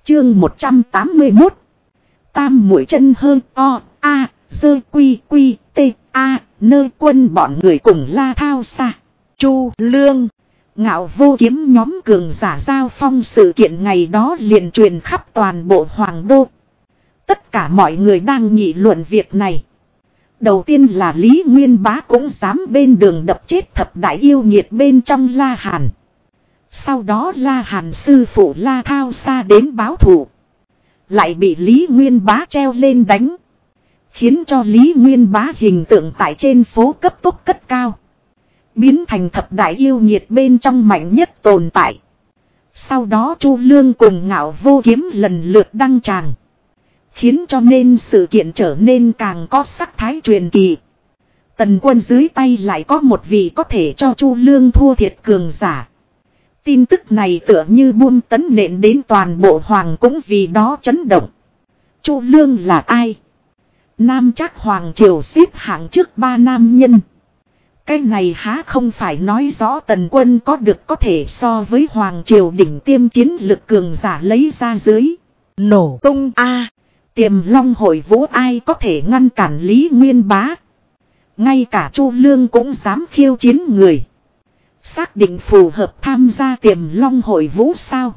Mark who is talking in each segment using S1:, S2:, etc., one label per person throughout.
S1: Chương 181. Tam mũi chân hơn o a dơ quy quy t a nơi quân bọn người cùng La Thao xa. Chu Lương, Ngạo Vô Kiếm nhóm cường giả giao phong sự kiện ngày đó liền truyền khắp toàn bộ Hoàng Đô. Tất cả mọi người đang nghị luận việc này. Đầu tiên là Lý Nguyên Bá cũng dám bên đường đập chết thập đại yêu nghiệt bên trong La Hàn. Sau đó La Hàn sư phụ La Thao xa đến báo thù. Lại bị Lý Nguyên Bá treo lên đánh. Khiến cho Lý Nguyên Bá hình tượng tại trên phố cấp tốc cất cao. Biến thành thập đại yêu nghiệt bên trong mạnh nhất tồn tại. Sau đó Chu Lương cùng Ngạo Vô Kiếm lần lượt đăng tràng. Khiến cho nên sự kiện trở nên càng có sắc thái truyền kỳ. Tần Quân dưới tay lại có một vị có thể cho Chu Lương thua thiệt cường giả. Tin tức này tựa như buông tấn nện đến toàn bộ hoàng cũng vì đó chấn động. Chu Lương là ai? Nam Trác hoàng triều xếp hạng trước 3 nam nhân. Cái này há không phải nói rõ Tần Quân có được có thể so với hoàng triều đỉnh tiêm chiến lực cường giả lấy ra dưới. Nổ tung a. Tiềm Long Hội Vũ ai có thể ngăn cản Lý Nguyên Bá? Ngay cả Chu Lương cũng dám khiêu chiến người. Xác định phù hợp tham gia Tiềm Long Hội Vũ sao?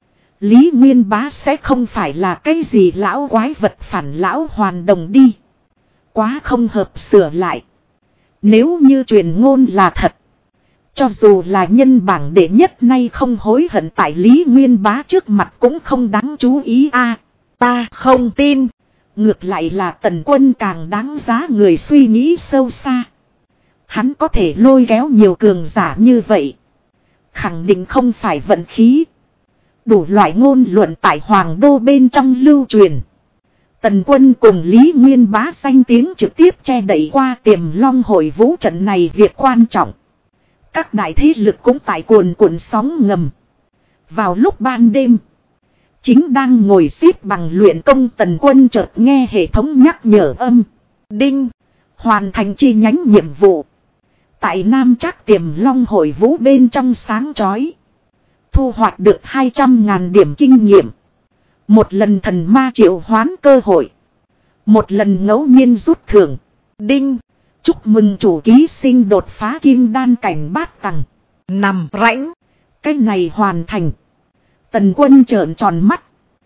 S1: Lý Nguyên Bá sẽ không phải là cái gì lão quái vật phản lão hoàn đồng đi. Quá không hợp sửa lại. Nếu như truyền ngôn là thật. Cho dù là nhân bảng đệ nhất nay không hối hận tại Lý Nguyên Bá trước mặt cũng không đáng chú ý a. Ta không tin. Ngược lại là Tần Quân càng đáng giá người suy nghĩ sâu xa. Hắn có thể lôi kéo nhiều cường giả như vậy. Khẳng định không phải vận khí. Đủ loại ngôn luận tại Hoàng Đô bên trong lưu truyền. Tần Quân cùng Lý Nguyên Bá danh tiếng trực tiếp che đậy qua Tiềm Long Hội Vũ trận này việc quan trọng. Các đại thế lực cũng tại cuồn cuộn sóng ngầm. Vào lúc ban đêm. Chính đang ngồi xếp bằng luyện công Tần Quân chợt nghe hệ thống nhắc nhở âm. Đinh. Hoàn thành chi nhánh nhiệm vụ. Tại Nam Trác Tiềm Long Hội Vũ bên trong sáng chói. Thu hoạch được 200.000 điểm kinh nghiệm. Một lần thần ma triệu hoán cơ hội. Một lần ngẫu nhiên rút thưởng. Đinh. Chúc mừng chủ ký sinh đột phá kim đan cảnh bát tầng. Nằm rãnh. Cái này hoàn thành. Tần Quân trợn tròn mắt.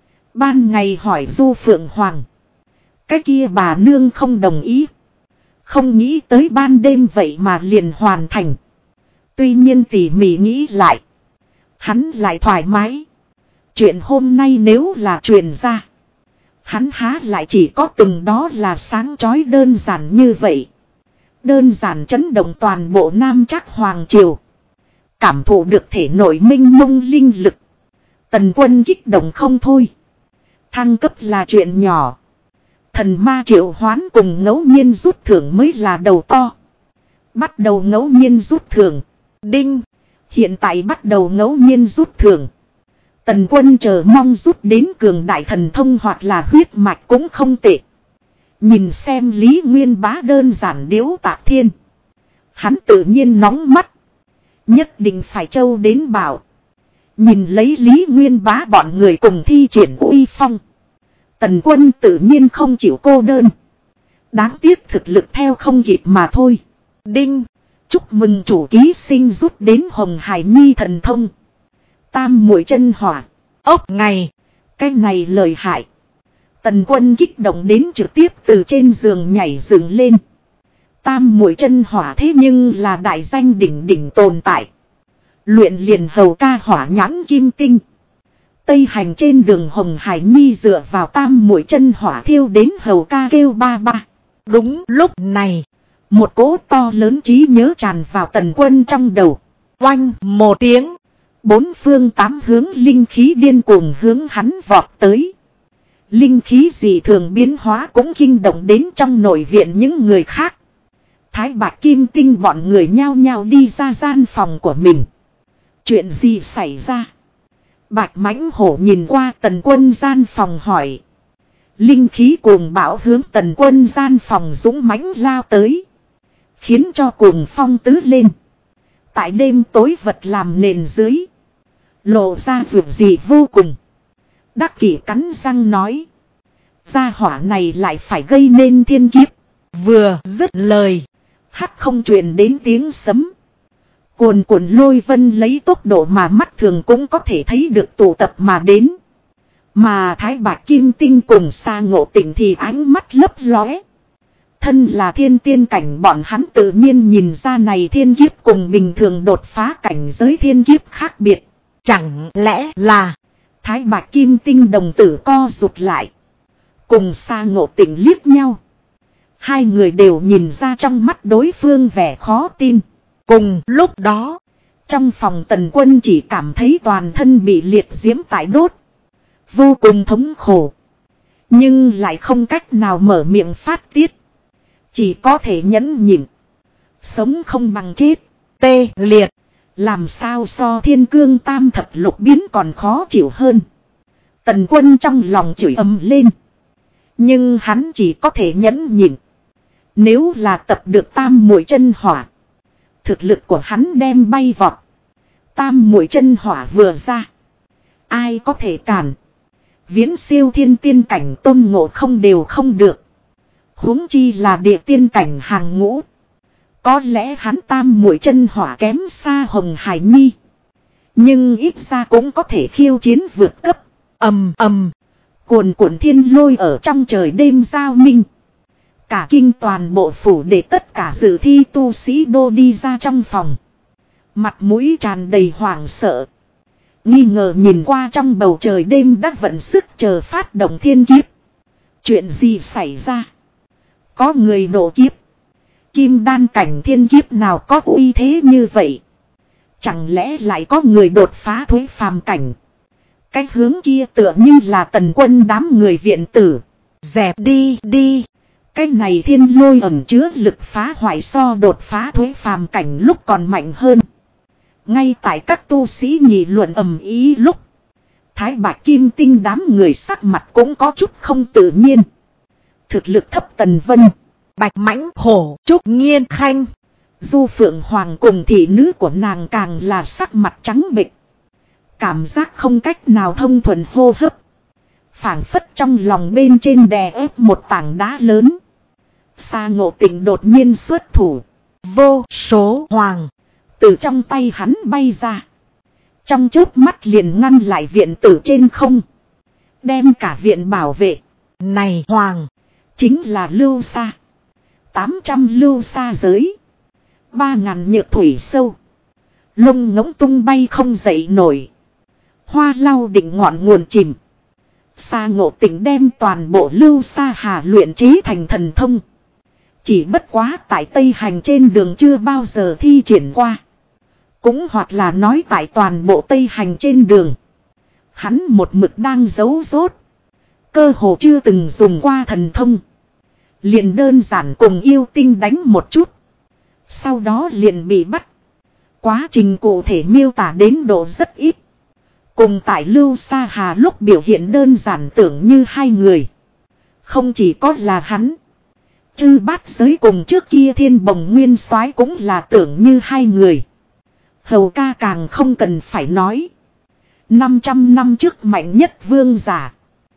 S1: Ban ngày hỏi Du Phượng Hoàng. Cái kia bà nương không đồng ý. Không nghĩ tới ban đêm vậy mà liền hoàn thành. Tuy nhiên tỉ mỉ nghĩ lại. Hắn lại thoải mái. Chuyện hôm nay nếu là truyền ra. Hắn há lại chỉ có từng đó là sáng chói đơn giản như vậy. Đơn giản chấn động toàn bộ Nam Trác hoàng triều. Cảm thụ được thể nội minh mông linh lực. Tần Quân kích động không thôi. Thăng cấp là chuyện nhỏ. Thần ma triệu hoán cùng ngẫu nhiên rút thưởng mới là đầu to. Bắt đầu ngẫu nhiên rút thưởng. Đinh. Hiện tại bắt đầu ngẫu nhiên rút thưởng. Tần Quân chờ mong rút đến cường đại thần thông hoặc là huyết mạch cũng không tệ. Nhìn xem Lý Nguyên Bá đơn giản điếu tạc thiên. Hắn tự nhiên nóng mắt. Nhất định phải trâu đến bảo. Nhìn lấy Lý Nguyên Bá bọn người cùng thi triển uy phong. Tần Quân tự nhiên không chịu cô đơn. Đáng tiếc thực lực theo không kịp mà thôi. Đinh. Chúc mừng chủ ký sinh rút đến Hồng Hải Nhi thần thông. Tam mũi chân hỏa. Ốc ngày. Cái này lợi hại. Tần Quân kích động đến trực tiếp từ trên giường nhảy dựng lên. Tam mũi chân hỏa thế nhưng là đại danh đỉnh đỉnh tồn tại. Luyện liền hầu ca hỏa nhãn kim tinh. Tây hành trên đường Hồng Hải Nhi dựa vào tam mũi chân hỏa thiêu đến hầu ca kêu ba ba. Đúng lúc này. Một cỗ to lớn trí nhớ tràn vào Tần Quân trong đầu. Oanh một tiếng. 4 phương 8 hướng linh khí điên cuồng hướng hắn vọt tới. Linh khí dị thường biến hóa cũng kinh động đến trong nội viện những người khác. Thái Bạch Kim Tinh bọn người nhao nhao đi ra gian phòng của mình. Chuyện gì xảy ra? Bạch Mãnh Hổ nhìn qua Tần Quân gian phòng hỏi. Linh khí cuồng bão hướng Tần Quân gian phòng dũng mãnh lao tới. Khiến cho cuồng phong tứ lên. Tại đêm tối vật làm nền dưới. Lộ ra vượt dị vô cùng. Đắc Kỷ cắn răng nói. Gia hỏa này lại phải gây nên thiên kiếp. Vừa dứt lời. Hắc không truyền đến tiếng sấm. Cuồn cuộn lôi vân lấy tốc độ mà mắt thường cũng có thể thấy được tụ tập mà đến. Mà Thái Bạch Kim Tinh cùng Sa Ngộ Tịnh thì ánh mắt lấp lóe. Thân là thiên tiên cảnh bọn hắn tự nhiên nhìn ra này thiên kiếp cùng bình thường đột phá cảnh giới thiên kiếp khác biệt. Chẳng lẽ là Thái Bạch Kim Tinh đồng tử co rụt lại. Cùng Sa Ngộ Tịnh liếc nhau. Hai người đều nhìn ra trong mắt đối phương vẻ khó tin. Cùng lúc đó, trong phòng Tần Quân chỉ cảm thấy toàn thân bị liệt diễm tại đốt. Vô cùng thống khổ. Nhưng lại không cách nào mở miệng phát tiết. Chỉ có thể nhẫn nhịn. Sống không bằng chết. Tê liệt. Làm sao so thiên cương tam thập lục biến còn khó chịu hơn. Tần Quân trong lòng chửi ầm lên. Nhưng hắn chỉ có thể nhẫn nhịn. Nếu là tập được tam muội chân hỏa. Thực lực của hắn đem bay vọt. Tam muội chân hỏa vừa ra. Ai có thể cản. Viễn siêu thiên tiên cảnh Tôn Ngộ Không đều không được. Huống chi là địa tiên cảnh hàng ngũ. Có lẽ hắn tam muội chân hỏa kém xa Hồng Hải Nhi. Nhưng ít ra cũng có thể khiêu chiến vượt cấp. Ầm ầm. Cuồn cuộn thiên lôi ở trong trời đêm giao minh. Cả kinh toàn bộ phủ để tất cả dự thi tu sĩ đô đi ra trong phòng. Mặt mũi tràn đầy hoảng sợ. Nghi ngờ nhìn qua trong bầu trời đêm đã vận sức chờ phát động thiên kiếp. Chuyện gì xảy ra? Có người độ kiếp. Kim đan cảnh thiên kiếp nào có uy thế như vậy? Chẳng lẽ lại có người đột phá thuế phàm cảnh? Cái hướng kia tựa như là Tần Quân đám người viện tử. Dẹp đi đi. Cái này thiên lôi ẩn chứa lực phá hoại so đột phá thuế phàm cảnh lúc còn mạnh hơn. Ngay tại các tu sĩ nghị luận ầm ý lúc. Thái Bạch Kim Tinh đám người sắc mặt cũng có chút không tự nhiên. Thực lực thấp Tần Vân, Bạch Mãnh Hổ, Trúc Nghiên Khanh, Du Phượng Hoàng cùng thị nữ của nàng càng là sắc mặt trắng bệch. Cảm giác không cách nào thông thuận hô hấp. Phảng phất trong lòng bên trên đè ép một tảng đá lớn. Sa Ngộ Tịnh đột nhiên xuất thủ. Vô số hoàng từ trong tay hắn bay ra. Trong chớp mắt liền ngăn lại viện tử trên không. Đem cả viện bảo vệ. Này hoàng. Chính là lưu sa. 800 lưu sa giới. 3000 nhược thủy sâu. Lông ngỗng tung bay không dậy nổi. Hoa lau đỉnh ngọn nguồn chìm. Sa Ngộ Tịnh đem toàn bộ lưu sa hà luyện chế thành thần thông. Chỉ bất quá tại Tây Hành trên đường chưa bao giờ thi triển qua. Cũng hoặc là nói tại toàn bộ Tây Hành trên đường. Hắn một mực đang giấu rốt. Cơ hồ chưa từng dùng qua thần thông. Liền đơn giản cùng yêu tinh đánh một chút. Sau đó liền bị bắt. Quá trình cụ thể miêu tả đến độ rất ít. Cùng tại Lưu Sa Hà lúc biểu hiện đơn giản tưởng như hai người. Không chỉ có là hắn. Chư Bát Giới cùng trước kia Thiên Bồng Nguyên Soái cũng là tưởng như hai người. Hầu ca càng không cần phải nói. 500 năm trước mạnh nhất vương giả.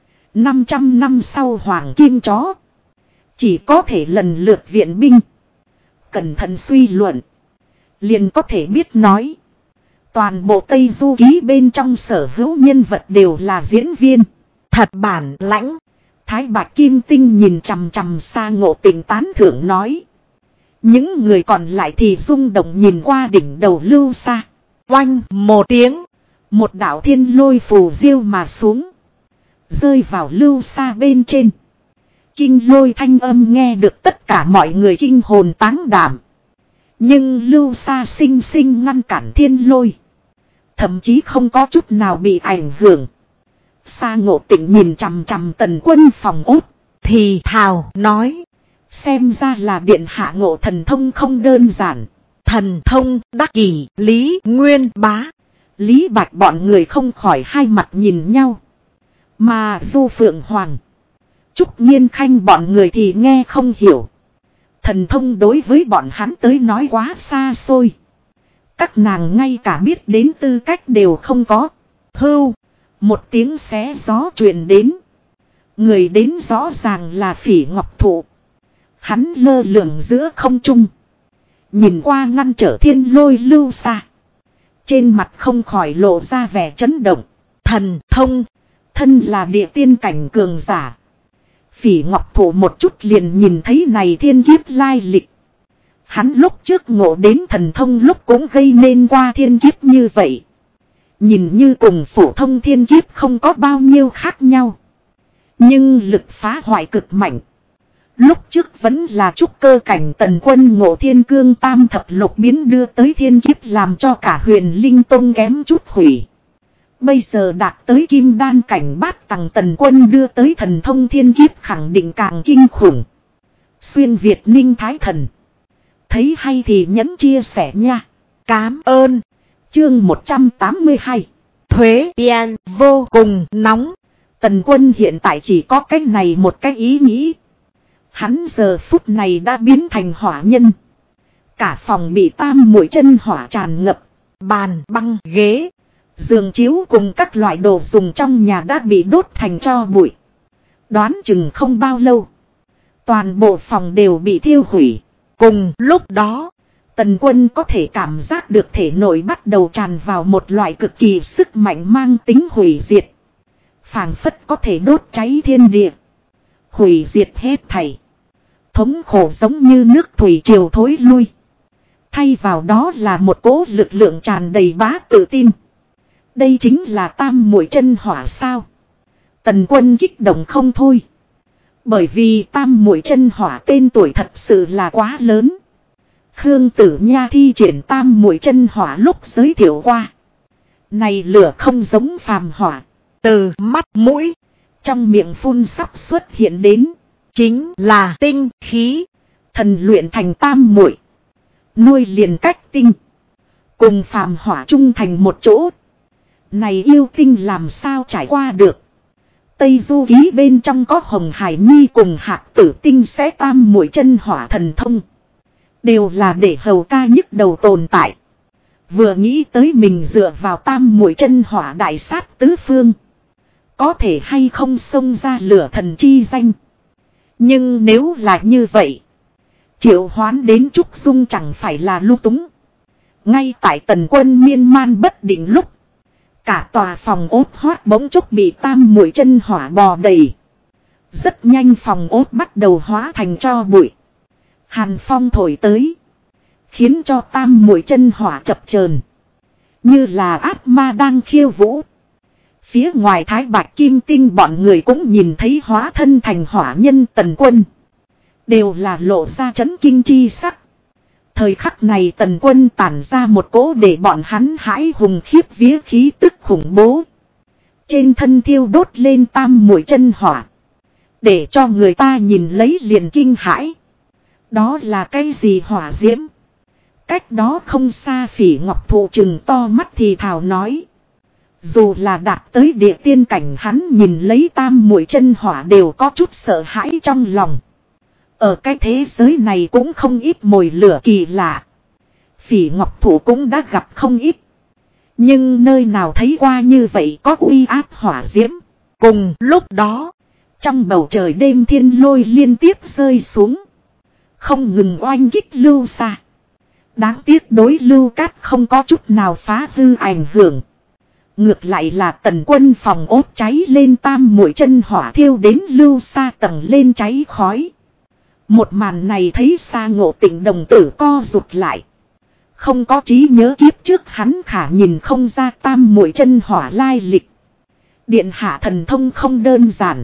S1: 500 năm sau hoàng kim chó. Chỉ có thể lần lượt viện binh. Cẩn thận suy luận. Liền có thể biết nói. Toàn bộ Tây Du Ký bên trong sở hữu nhân vật đều là diễn viên. Thật bản lãnh. Thái Bạch Kim Tinh nhìn chằm chằm Sa Ngộ Tịnh tán thưởng nói. Những người còn lại thì rung động nhìn qua đỉnh đầu lưu sa. Oanh một tiếng. Một đạo thiên lôi phù diêu mà xuống. Rơi vào lưu sa bên trên. Kinh lôi thanh âm nghe được tất cả mọi người kinh hồn táng đảm. Nhưng lưu sa sinh sinh ngăn cản thiên lôi. Thậm chí không có chút nào bị ảnh hưởng. Sa Ngộ Tịnh nhìn chằm chằm Tần Quân phòng ốt. Thì thào nói. Xem ra là điện hạ ngộ thần thông không đơn giản. Thần thông đắc kỷ Lý Nguyên Bá. Lý Bạch bọn người không khỏi hai mặt nhìn nhau. Mà Du Phượng Hoàng, Trúc Nghiên Khanh bọn người thì nghe không hiểu. Thần thông đối với bọn hắn tới nói quá xa xôi. Các nàng ngay cả biết đến tư cách đều không có. Hưu. Một tiếng xé gió truyền đến. Người đến rõ ràng là Phỉ Ngọc Thụ. Hắn lơ lửng giữa không trung. Nhìn qua ngăn trở thiên lôi lưu xa. Trên mặt không khỏi lộ ra vẻ chấn động. Thần thông. Thân là địa tiên cảnh cường giả. Phỉ Ngọc Thụ một chút liền nhìn thấy này thiên kiếp lai lịch. Hắn lúc trước ngộ đến thần thông lúc cũng gây nên qua thiên kiếp như vậy. Nhìn như cùng phổ thông thiên kiếp không có bao nhiêu khác nhau. Nhưng lực phá hoại cực mạnh. Lúc trước vẫn là trúc cơ cảnh Tần Quân ngộ thiên cương tam thập lục biến đưa tới thiên kiếp làm cho cả Huyền Linh Tông kém chút hủy. Bây giờ đạt tới kim đan cảnh bát tầng Tần Quân đưa tới thần thông thiên kiếp khẳng định càng kinh khủng. Xuyên Việt Ninh Thái Thần. Thấy hay thì nhấn chia sẻ nha. Cám ơn. Chương 182. Thuế Bian vô cùng nóng. Tần Quân hiện tại chỉ có cái này một cái ý nghĩ. Hắn giờ phút này đã biến thành hỏa nhân. Cả phòng bị tam muội chân hỏa tràn ngập. Bàn, băng, ghế, giường chiếu cùng các loại đồ dùng trong nhà đã bị đốt thành tro bụi. Đoán chừng không bao lâu. Toàn bộ phòng đều bị thiêu hủy. Cùng lúc đó, Tần Quân có thể cảm giác được thể nội bắt đầu tràn vào một loại cực kỳ sức mạnh mang tính hủy diệt. Phảng phất có thể đốt cháy thiên địa. Hủy diệt hết thảy. Thống khổ giống như nước thủy triều thối lui. Thay vào đó là một cỗ lực lượng tràn đầy bá tự tin. Đây chính là tam muội chân hỏa sao? Tần Quân kích động không thôi. Bởi vì tam muội chân hỏa tên tuổi thật sự là quá lớn. Khương Tử Nha thi triển tam muội chân hỏa lúc giới thiệu qua. Này lửa không giống phàm hỏa. Từ mắt mũi, trong miệng phun sắp xuất hiện đến. Chính là tinh khí. Thần luyện thành tam muội. Nuôi liền cách tinh. Cùng phàm hỏa chung thành một chỗ. Này yêu tinh làm sao trải qua được. Tây Du Ký bên trong có Hồng Hải Nhi cùng Hạc Tử Tinh sẽ tam muội chân hỏa thần thông. Đều là để hầu ca nhức đầu tồn tại. Vừa nghĩ tới mình dựa vào tam muội chân hỏa đại sát tứ phương. Có thể hay không xông ra lửa thần chi danh. Nhưng nếu là như vậy. Triệu hoán đến Trúc Dung chẳng phải là lung túng. Ngay tại Tần Quân miên man bất định lúc. Cả tòa phòng ốt hoát bỗng chốc bị tam muội chân hỏa bò đầy. Rất nhanh phòng ốt bắt đầu hóa thành tro bụi. Hàn phong thổi tới. Khiến cho tam muội chân hỏa chập chờn. Như là ác ma đang khiêu vũ. Phía ngoài Thái Bạch Kim Tinh bọn người cũng nhìn thấy hóa thân thành hỏa nhân Tần Quân. Đều là lộ ra chấn kinh chi sắc. Thời khắc này Tần Quân tản ra một cỗ để bọn hắn hãi hùng khiếp vía khí tức khủng bố. Trên thân thiêu đốt lên tam muội chân hỏa. Để cho người ta nhìn lấy liền kinh hãi. Đó là cái gì hỏa diễm? Cách đó không xa Phỉ Ngọc Thụ trừng to mắt thì thào nói. Dù là đạt tới địa tiên cảnh hắn nhìn lấy tam muội chân hỏa đều có chút sợ hãi trong lòng. Ở cái thế giới này cũng không ít mồi lửa kỳ lạ. Phỉ Ngọc Thụ cũng đã gặp không ít. Nhưng nơi nào thấy qua như vậy có uy áp hỏa diễm. Cùng lúc đó, trong bầu trời đêm thiên lôi liên tiếp rơi xuống. Không ngừng oanh kích lưu xa. Đáng tiếc đối Lưu Cát không có chút nào phá hư ảnh hưởng. Ngược lại là Tần Quân phòng ốt cháy lên tam muội chân hỏa thiêu đến lưu xa tầng lên cháy khói. Một màn này thấy Sa Ngộ Tịnh đồng tử co rụt lại. Không có trí nhớ kiếp trước hắn khả nhìn không ra tam muội chân hỏa lai lịch. Điện hạ thần thông không đơn giản.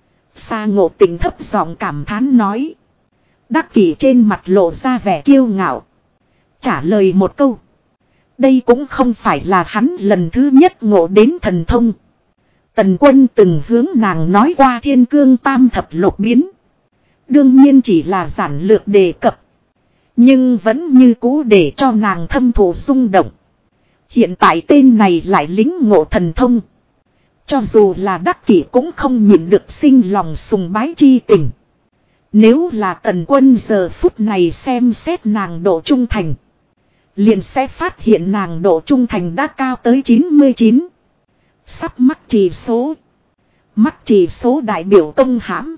S1: Sa Ngộ Tịnh thấp giọng cảm thán nói. Đắc Kỷ trên mặt lộ ra vẻ kiêu ngạo. Trả lời một câu. Đây cũng không phải là hắn lần thứ nhất ngộ đến thần thông. Tần Quân từng hướng nàng nói qua thiên cương tam thập lục biến. Đương nhiên chỉ là giản lược đề cập. Nhưng vẫn như cũ để cho nàng thâm thụ rung động. Hiện tại tên này lại lính ngộ thần thông. Cho dù là Đắc Kỷ cũng không nhịn được sinh lòng sùng bái chi tình. Nếu là Tần Quân giờ phút này xem xét nàng độ trung thành. Liền sẽ phát hiện nàng độ trung thành đã cao tới 99. Sắp mắc trì số. Mắc trì số đại biểu công hãm.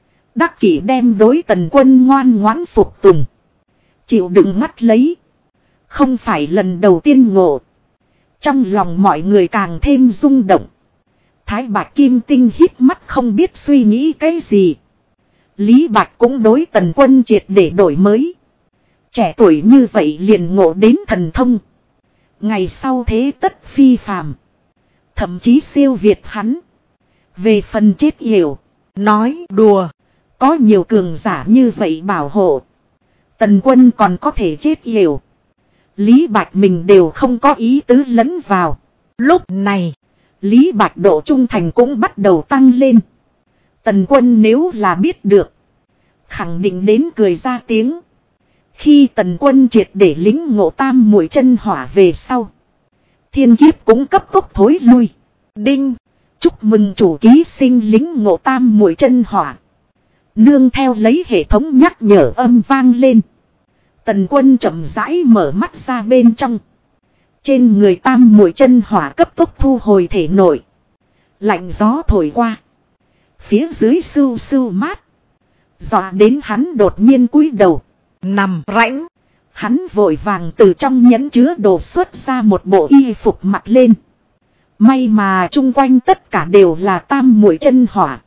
S1: Đắc kỷ đem đối Tần Quân ngoan ngoãn phục tùng. Chịu đựng ngắt lấy. Không phải lần đầu tiên ngộ. Trong lòng mọi người càng thêm rung động. Thái Bạch Kim Tinh hít mắt không biết suy nghĩ cái gì. Lý Bạch cũng đối Tần Quân triệt để đổi mới. Trẻ tuổi như vậy liền ngộ đến thần thông. Ngày sau thế tất phi phàm. Thậm chí siêu việt hắn. Về phần chết yểu. Nói đùa. Có nhiều cường giả như vậy bảo hộ. Tần Quân còn có thể chết yểu. Lý Bạch mình đều không có ý tứ lẫn vào. Lúc này. Lý Bạch độ trung thành cũng bắt đầu tăng lên. Tần Quân nếu là biết được. Khẳng định đến cười ra tiếng. Khi Tần Quân triệt để lính ngộ tam muội chân hỏa về sau. Thiên kiếp cũng cấp tốc thối lui. Đinh. Chúc mừng chủ ký sinh lính ngộ tam muội chân hỏa. Nương theo lấy hệ thống nhắc nhở âm vang lên. Tần Quân chậm rãi mở mắt ra bên trong. Trên người tam muội chân hỏa cấp tốc thu hồi thể nội. Lạnh gió thổi qua. Phía dưới sưu sưu mát. Dọa đến hắn đột nhiên cúi đầu. Nằm rãnh. Hắn vội vàng từ trong nhẫn chứa đồ xuất ra một bộ y phục mặc lên. May mà chung quanh tất cả đều là tam muội chân hỏa.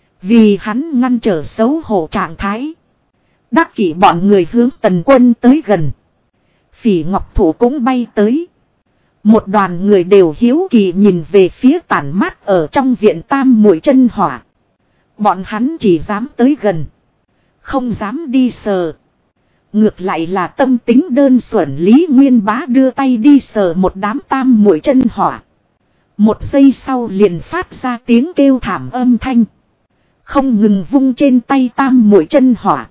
S1: Vì hắn ngăn trở xấu hổ trạng thái. Đắc kỷ bọn người hướng Tần Quân tới gần. Phỉ Ngọc Thủ cũng bay tới. Một đoàn người đều hiếu kỳ nhìn về phía tản mát ở trong viện tam muội chân hỏa. Bọn hắn chỉ dám tới gần. Không dám đi sờ. Ngược lại là tâm tính đơn xuẩn Lý Nguyên Bá đưa tay đi sờ một đám tam muội chân hỏa. Một giây sau liền phát ra tiếng kêu thảm âm thanh. Không ngừng vung trên tay tam muội chân hỏa.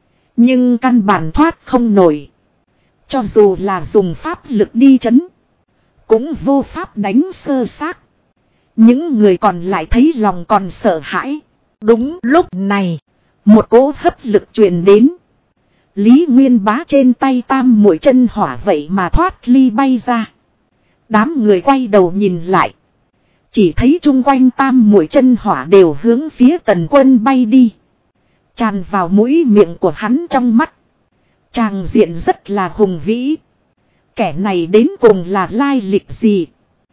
S1: Nhưng căn bản thoát không nổi. Cho dù là dùng pháp lực đi chấn. Cũng vô pháp đánh sơ xác. Những người còn lại thấy lòng còn sợ hãi. Đúng lúc này. Một cỗ hấp lực truyền đến. Lý Nguyên Bá trên tay tam muội chân hỏa vậy mà thoát ly bay ra. Đám người quay đầu nhìn lại. Chỉ thấy chung quanh tam muội chân hỏa đều hướng phía Tần Quân bay đi. Tràn vào mũi miệng của hắn trong mắt. Tràng diện rất là hùng vĩ. Kẻ này đến cùng là lai lịch gì?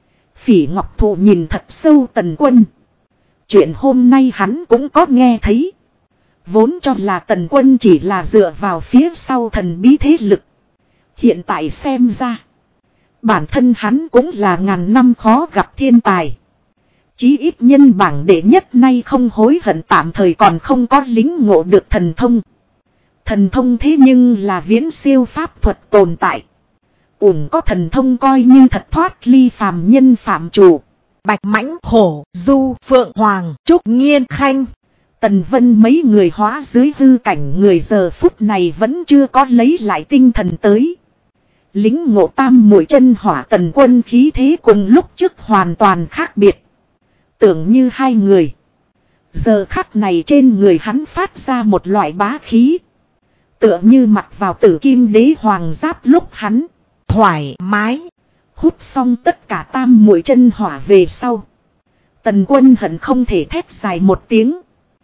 S1: Phỉ Ngọc Thụ nhìn thật sâu Tần Quân. Chuyện hôm nay hắn cũng có nghe thấy. Vốn cho là Tần Quân chỉ là dựa vào phía sau thần bí thế lực. Hiện tại xem ra. Bản thân hắn cũng là ngàn năm khó gặp thiên tài. Chí ít nhân bảng đệ nhất nay không hối hận tạm thời còn không có lính ngộ được thần thông. Thần thông thế nhưng là viễn siêu pháp thuật tồn tại. Ủng có thần thông coi như thật thoát ly phàm nhân phạm chủ. Bạch Mãnh Hổ, Du Phượng Hoàng, Trúc Nghiên Khanh. Tần Vân mấy người hóa dưới hư cảnh người giờ phút này vẫn chưa có lấy lại tinh thần tới. Lính ngộ tam muội chân hỏa Tần Quân khí thế cùng lúc trước hoàn toàn khác biệt. Tưởng như hai người. Giờ khắc này trên người hắn phát ra một loại bá khí. Tựa như mặc vào Tử Kim Đế Hoàng giáp lúc hắn thoải mái. Hút xong tất cả tam muội chân hỏa về sau. Tần Quân hận không thể thét dài một tiếng.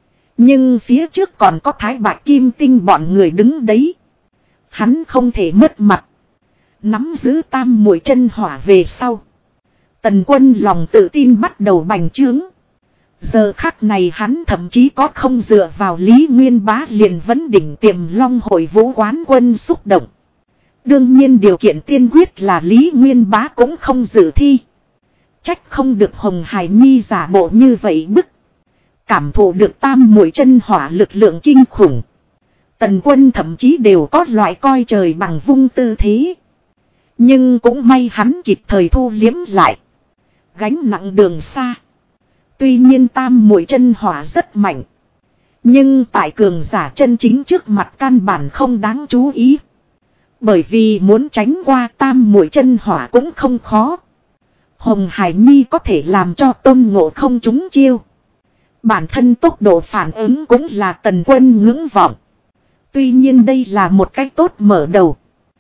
S1: Nhưng phía trước còn có Thái Bạch Kim Tinh bọn người đứng đấy. Hắn không thể mất mặt. Nắm giữ tam muội chân hỏa về sau. Tần Quân lòng tự tin bắt đầu bành trướng. Giờ khắc này hắn thậm chí có không dựa vào Lý Nguyên Bá liền vấn đỉnh Tiềm Long Hội Vũ quán quân xúc động. Đương nhiên điều kiện tiên quyết là Lý Nguyên Bá cũng không dự thi. Trách không được Hồng Hải Nhi giả bộ như vậy bức. Cảm thụ được tam muội chân hỏa lực lượng kinh khủng. Tần Quân thậm chí đều có loại coi trời bằng vung tư thế. Nhưng cũng may hắn kịp thời thu liếm lại. Gánh nặng đường xa. Tuy nhiên tam muội chân hỏa rất mạnh. Nhưng tại cường giả chân chính trước mặt căn bản không đáng chú ý. Bởi vì muốn tránh qua tam muội chân hỏa cũng không khó. Hồng Hải Nhi có thể làm cho Tôn Ngộ không trúng chiêu. Bản thân tốc độ phản ứng cũng là Tần Quân ngưỡng vọng. Tuy nhiên đây là một cách tốt mở đầu.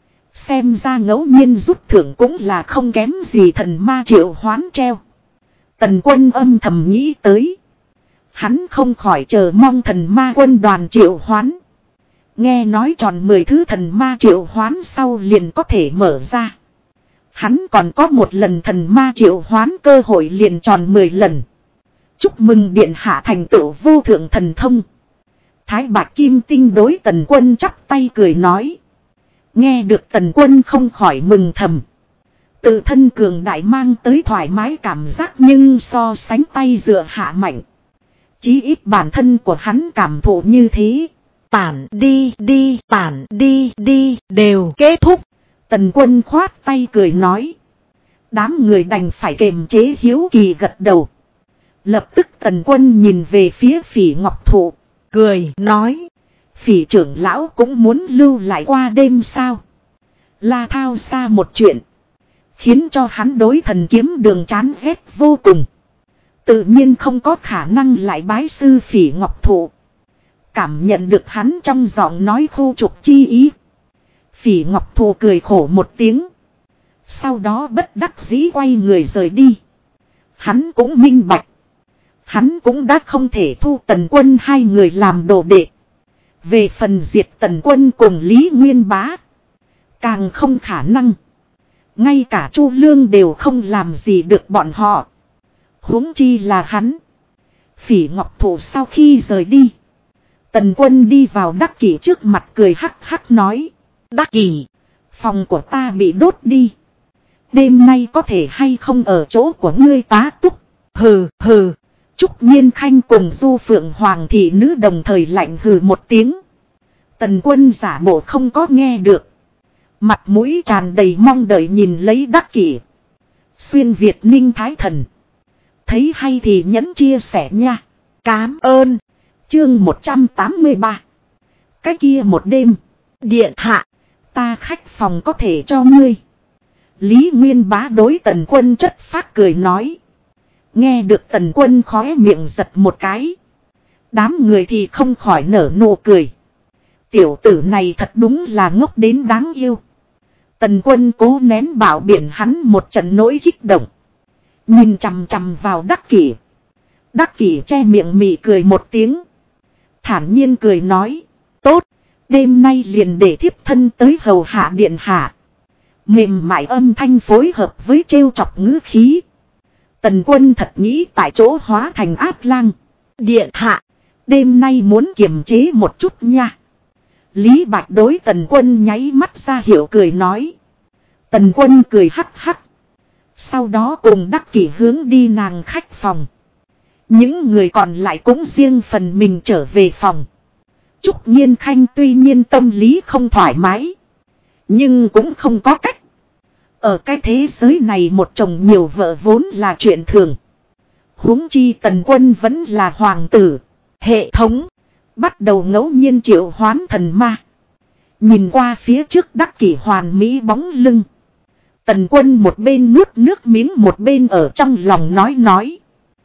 S1: Xem ra ngẫu nhiên rút thưởng cũng là không kém gì thần ma triệu hoán treo. Tần Quân âm thầm nghĩ tới. Hắn không khỏi chờ mong thần ma quân đoàn triệu hoán. Nghe nói tròn 10 thứ thần ma triệu hoán sau liền có thể mở ra. Hắn còn có một lần thần ma triệu hoán cơ hội liền tròn 10 lần. Chúc mừng điện hạ thành tựu vô thượng thần thông. Thái Bạch Kim Tinh đối Tần Quân chắp tay cười nói. Nghe được Tần Quân không khỏi mừng thầm. Tự thân cường đại mang tới thoải mái cảm giác nhưng so sánh tay dựa hạ mạnh. Chí ít bản thân của hắn cảm thụ như thế. Tản đi, đều kết thúc. Tần Quân khoát tay cười nói. Đám người đành phải kiềm chế hiếu kỳ gật đầu. Lập tức Tần Quân nhìn về phía Phỉ Ngọc Thụ. Cười nói. Phỉ trưởng lão cũng muốn lưu lại qua đêm sao. La Thao xa một chuyện. Khiến cho hắn đối thần kiếm đường chán ghét vô cùng. Tự nhiên không có khả năng lại bái sư Phỉ Ngọc Thụ. Cảm nhận được hắn trong giọng nói khu trục chi ý. Phỉ Ngọc Thụ cười khổ một tiếng. Sau đó bất đắc dĩ quay người rời đi. Hắn cũng minh bạch. Hắn cũng đã không thể thu Tần Quân hai người làm đồ đệ. Về phần diệt Tần Quân cùng Lý Nguyên Bá. Càng không khả năng. Ngay cả Chu Lương đều không làm gì được bọn họ. Huống chi là hắn. Phỉ Ngọc Thụ sau khi rời đi. Tần Quân đi vào Đắc Kỷ trước mặt cười hắc hắc nói. Đắc Kỷ, phòng của ta bị đốt đi. Đêm nay có thể hay không ở chỗ của ngươi tá túc. Hừ. Trúc Nhiên Khanh cùng Du Phượng Hoàng thị nữ đồng thời lạnh hừ một tiếng. Tần Quân giả bộ không có nghe được. Mặt mũi tràn đầy mong đợi nhìn lấy Đắc Kỷ. Xuyên Việt Ninh Thái Thần. Thấy hay thì nhấn chia sẻ nha. Cám ơn. Chương 183. Cái kia một đêm. Điện hạ. Ta khách phòng có thể cho ngươi. Lý Nguyên Bá đối Tần Quân chất phác cười nói. Nghe được Tần Quân khóe miệng giật một cái. Đám người thì không khỏi nở nụ cười. Tiểu tử này thật đúng là ngốc đến đáng yêu. Tần Quân cố nén bảo biển hắn một trận nỗi kích động. Nhìn chằm chằm vào Đắc Kỷ. Đắc Kỷ che miệng mỉ cười một tiếng. Thản nhiên cười nói. Tốt, đêm nay liền để thiếp thân tới hầu hạ điện hạ. Mềm mại âm thanh phối hợp với trêu chọc ngữ khí. Tần Quân thật nghĩ tại chỗ hóa thành áp lang. Điện hạ, đêm nay muốn kiềm chế một chút nha. Lý Bạch đối Tần Quân nháy mắt ra hiệu cười nói. Tần Quân cười hắc hắc. Sau đó cùng Đắc Kỷ hướng đi nàng khách phòng. Những người còn lại cũng riêng phần mình trở về phòng. Trúc Nhiên Khanh tuy nhiên tâm lý không thoải mái. Nhưng cũng không có cách. Ở cái thế giới này một chồng nhiều vợ vốn là chuyện thường. Huống chi Tần Quân vẫn là hoàng tử. Hệ thống. Bắt đầu ngẫu nhiên triệu hoán thần ma. Nhìn qua phía trước Đắc Kỷ hoàn mỹ bóng lưng. Tần Quân một bên nuốt nước miếng một bên ở trong lòng nói.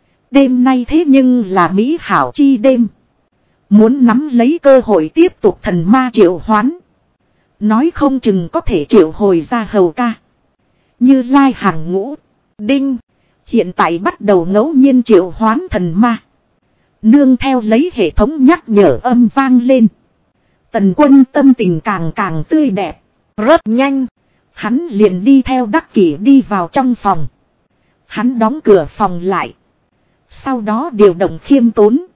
S1: Đêm nay thế nhưng là mỹ hảo chi đêm. Muốn nắm lấy cơ hội tiếp tục thần ma triệu hoán. Nói không chừng có thể triệu hồi ra hầu ca. Như Lai hàng ngũ. Đinh. Hiện tại bắt đầu ngẫu nhiên triệu hoán thần ma. Nương theo lấy hệ thống nhắc nhở âm vang lên. Tần Quân tâm tình càng tươi đẹp. Rất nhanh. Hắn liền đi theo Đắc Kỷ đi vào trong phòng. Hắn đóng cửa phòng lại. Sau đó điều động khiêm tốn.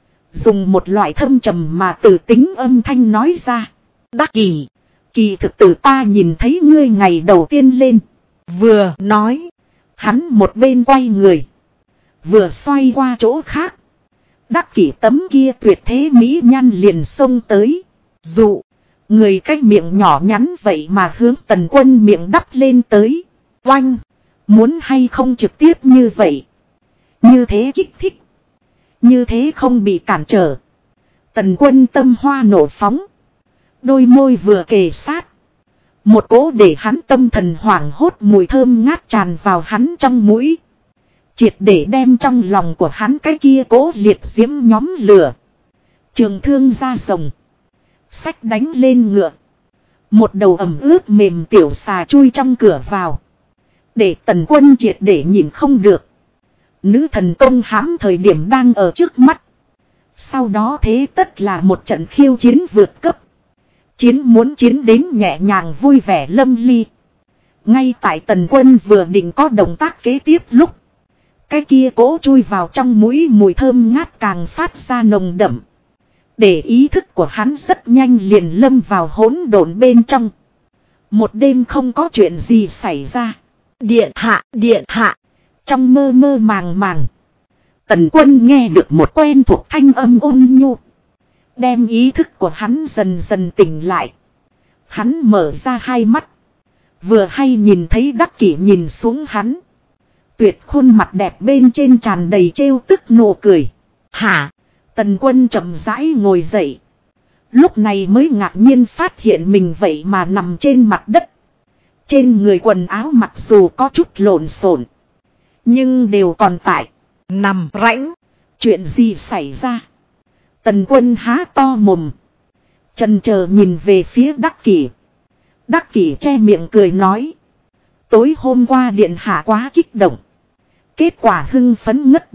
S1: Dùng một loại thâm trầm mà tử tính âm thanh nói ra. Đắc Kỷ, kỳ thực tử ta nhìn thấy ngươi ngày đầu tiên lên. Vừa nói. Hắn một bên quay người. Vừa xoay qua chỗ khác. Đắc Kỷ tấm kia tuyệt thế mỹ nhan liền xông tới. Dụ. Người cái miệng nhỏ nhắn vậy mà hướng Tần Quân miệng đắp lên tới. Oanh. Muốn hay không trực tiếp như vậy. Như thế kích thích. Như thế không bị cản trở. Tần Quân tâm hoa nổ phóng. Đôi môi vừa kề sát. Một cỗ để hắn tâm thần hoảng hốt mùi thơm ngát tràn vào hắn trong mũi. Triệt để đem trong lòng của hắn cái kia cỗ liệt diễm nhóm lửa. Trường thương ra rồng. Sách đánh lên ngựa. Một đầu ẩm ướt mềm tiểu xà chui trong cửa vào. Để Tần Quân triệt để nhìn không được. Nữ thần công hãm thời điểm đang ở trước mắt. Sau đó thế tất là một trận khiêu chiến vượt cấp. Muốn chiến đến nhẹ nhàng vui vẻ lâm ly. Ngay tại Tần Quân vừa định có động tác kế tiếp lúc. Cái kia cố chui vào trong mũi mùi thơm ngát càng phát ra nồng đậm. Để ý thức của hắn rất nhanh liền lâm vào hỗn độn bên trong. Một đêm không có chuyện gì xảy ra. Điện hạ. Trong mơ mơ màng màng. Tần Quân nghe được một quen thuộc thanh âm ôn nhu. Đem ý thức của hắn dần dần tỉnh lại. Hắn mở ra hai mắt. Vừa hay nhìn thấy Đắc Kỷ nhìn xuống hắn. Tuyệt khuôn mặt đẹp bên trên tràn đầy trêu tức nụ cười. Hả? Tần Quân chậm rãi ngồi dậy. Lúc này mới ngạc nhiên phát hiện mình vậy mà nằm trên mặt đất. Trên người quần áo mặc dù có chút lộn xộn, nhưng đều còn tại. Nằm rãnh. Chuyện gì xảy ra? Tần Quân há to mồm. Chần chờ nhìn về phía Đắc Kỷ. Đắc Kỷ che miệng cười nói. Tối hôm qua điện hạ quá kích động. Kết quả hưng phấn ngất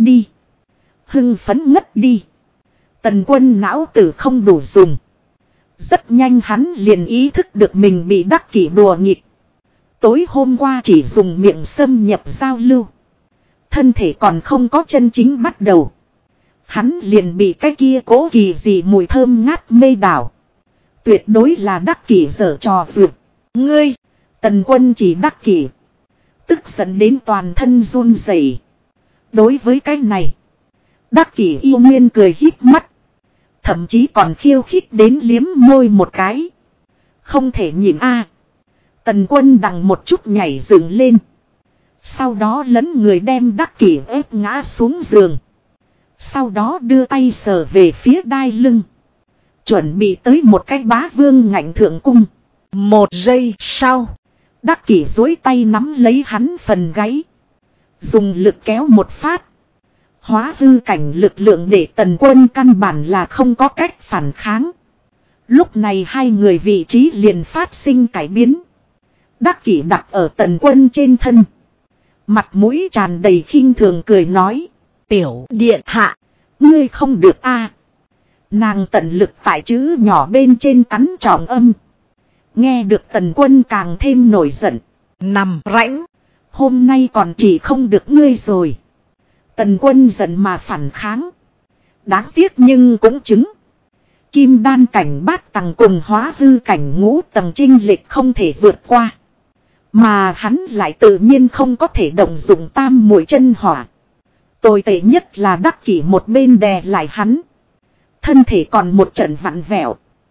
S1: đi. Tần Quân não tử không đủ dùng. Rất nhanh hắn liền ý thức được mình bị Đắc Kỷ đùa nghịch. Tối hôm qua chỉ dùng miệng xâm nhập giao lưu. Thân thể còn không có chân chính bắt đầu. Hắn liền bị cái kia cố kỳ dị mùi thơm ngát mê đảo. Tuyệt đối là Đắc Kỷ giở trò vượt. Ngươi! Tần Quân chỉ Đắc Kỷ. Tức giận đến toàn thân run rẩy. Đối với cái này, Đắc Kỷ yêu nguyên cười híp mắt. Thậm chí còn khiêu khích đến liếm môi một cái. Không thể nhịn a. Tần Quân đằng một chút nhảy dựng lên. Sau đó lấn người đem Đắc Kỷ ép ngã xuống giường. Sau đó đưa tay sờ về phía đai lưng. Chuẩn bị tới một cái bá vương ngạnh thượng cung. Một giây sau, Đắc Kỷ duỗi tay nắm lấy hắn phần gáy. Dùng lực kéo một phát. Hóa hư cảnh lực lượng để Tần Quân căn bản là không có cách phản kháng. Lúc này hai người vị trí liền phát sinh cải biến. Đắc Kỷ đặt ở Tần Quân trên thân. Mặt mũi tràn đầy khinh thường cười nói. Tiểu điện hạ, ngươi không được a. Nàng tận lực tại chữ nhỏ bên trên cắn trọng âm. Nghe được Tần Quân càng thêm nổi giận. Nằm rãnh. Hôm nay còn chỉ không được ngươi rồi. Tần Quân giận mà phản kháng. Đáng tiếc nhưng cũng chứng. Kim đan cảnh bát tầng cùng hóa hư cảnh ngũ tầng chênh lệch không thể vượt qua. Mà hắn lại tự nhiên không có thể động dụng tam muội chân hỏa. Tồi tệ nhất là Đắc Kỷ một bên đè lại hắn. Thân thể còn một trận vặn vẹo.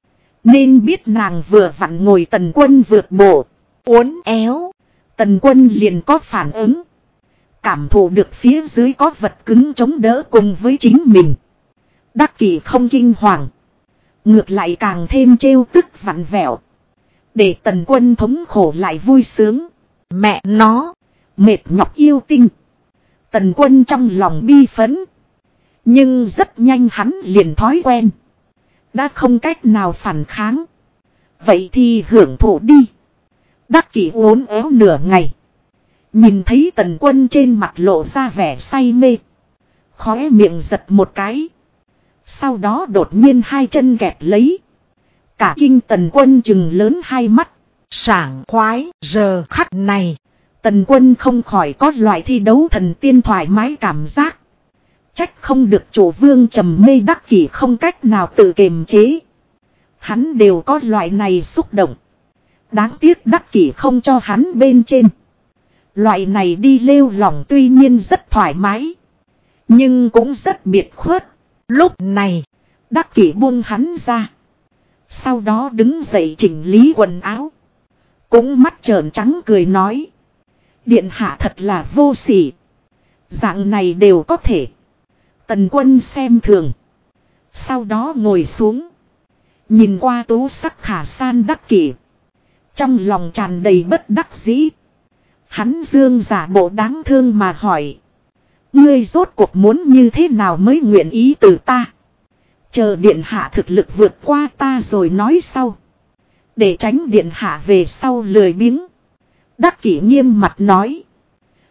S1: Nên biết nàng vừa vặn ngồi Tần Quân vượt bộ. Uốn éo. Tần Quân liền có phản ứng. Cảm thụ được phía dưới có vật cứng chống đỡ cùng với chính mình. Đắc Kỷ không kinh hoàng. Ngược lại càng thêm trêu tức vặn vẹo. Để Tần Quân thống khổ lại vui sướng. Mẹ nó. Mệt nhọc yêu tinh. Tần Quân trong lòng bi phấn. Nhưng rất nhanh hắn liền thói quen. Đã không cách nào phản kháng. Vậy thì hưởng thụ đi. Đắc Kỷ uốn éo nửa ngày. Nhìn thấy Tần Quân trên mặt lộ ra vẻ say mê. Khóe miệng giật một cái. Sau đó đột nhiên hai chân kẹp lấy. Cả kinh Tần Quân trừng lớn hai mắt. Sảng khoái giờ khắc này. Tần Quân không khỏi có loại thi đấu thần tiên thoải mái cảm giác. Trách không được chủ vương trầm mê Đắc Kỷ không cách nào tự kiềm chế. Hắn đều có loại này xúc động. Đáng tiếc Đắc Kỷ không cho hắn bên trên. Loại này đi lêu lỏng tuy nhiên rất thoải mái. Nhưng cũng rất biệt khuất. Lúc này, Đắc Kỷ buông hắn ra. Sau đó đứng dậy chỉnh lý quần áo. Cũng mắt trợn trắng cười nói. Điện hạ thật là vô sỉ. Dạng này đều có thể. Tần Quân xem thường. Sau đó ngồi xuống. Nhìn qua tú sắc khả san Đắc Kỷ. Trong lòng tràn đầy bất đắc dĩ. Hắn dương giả bộ đáng thương mà hỏi. Ngươi rốt cuộc muốn như thế nào mới nguyện ý từ ta? Chờ điện hạ thực lực vượt qua ta rồi nói sau. Để tránh điện hạ về sau lười biếng. Đắc Kỷ nghiêm mặt nói.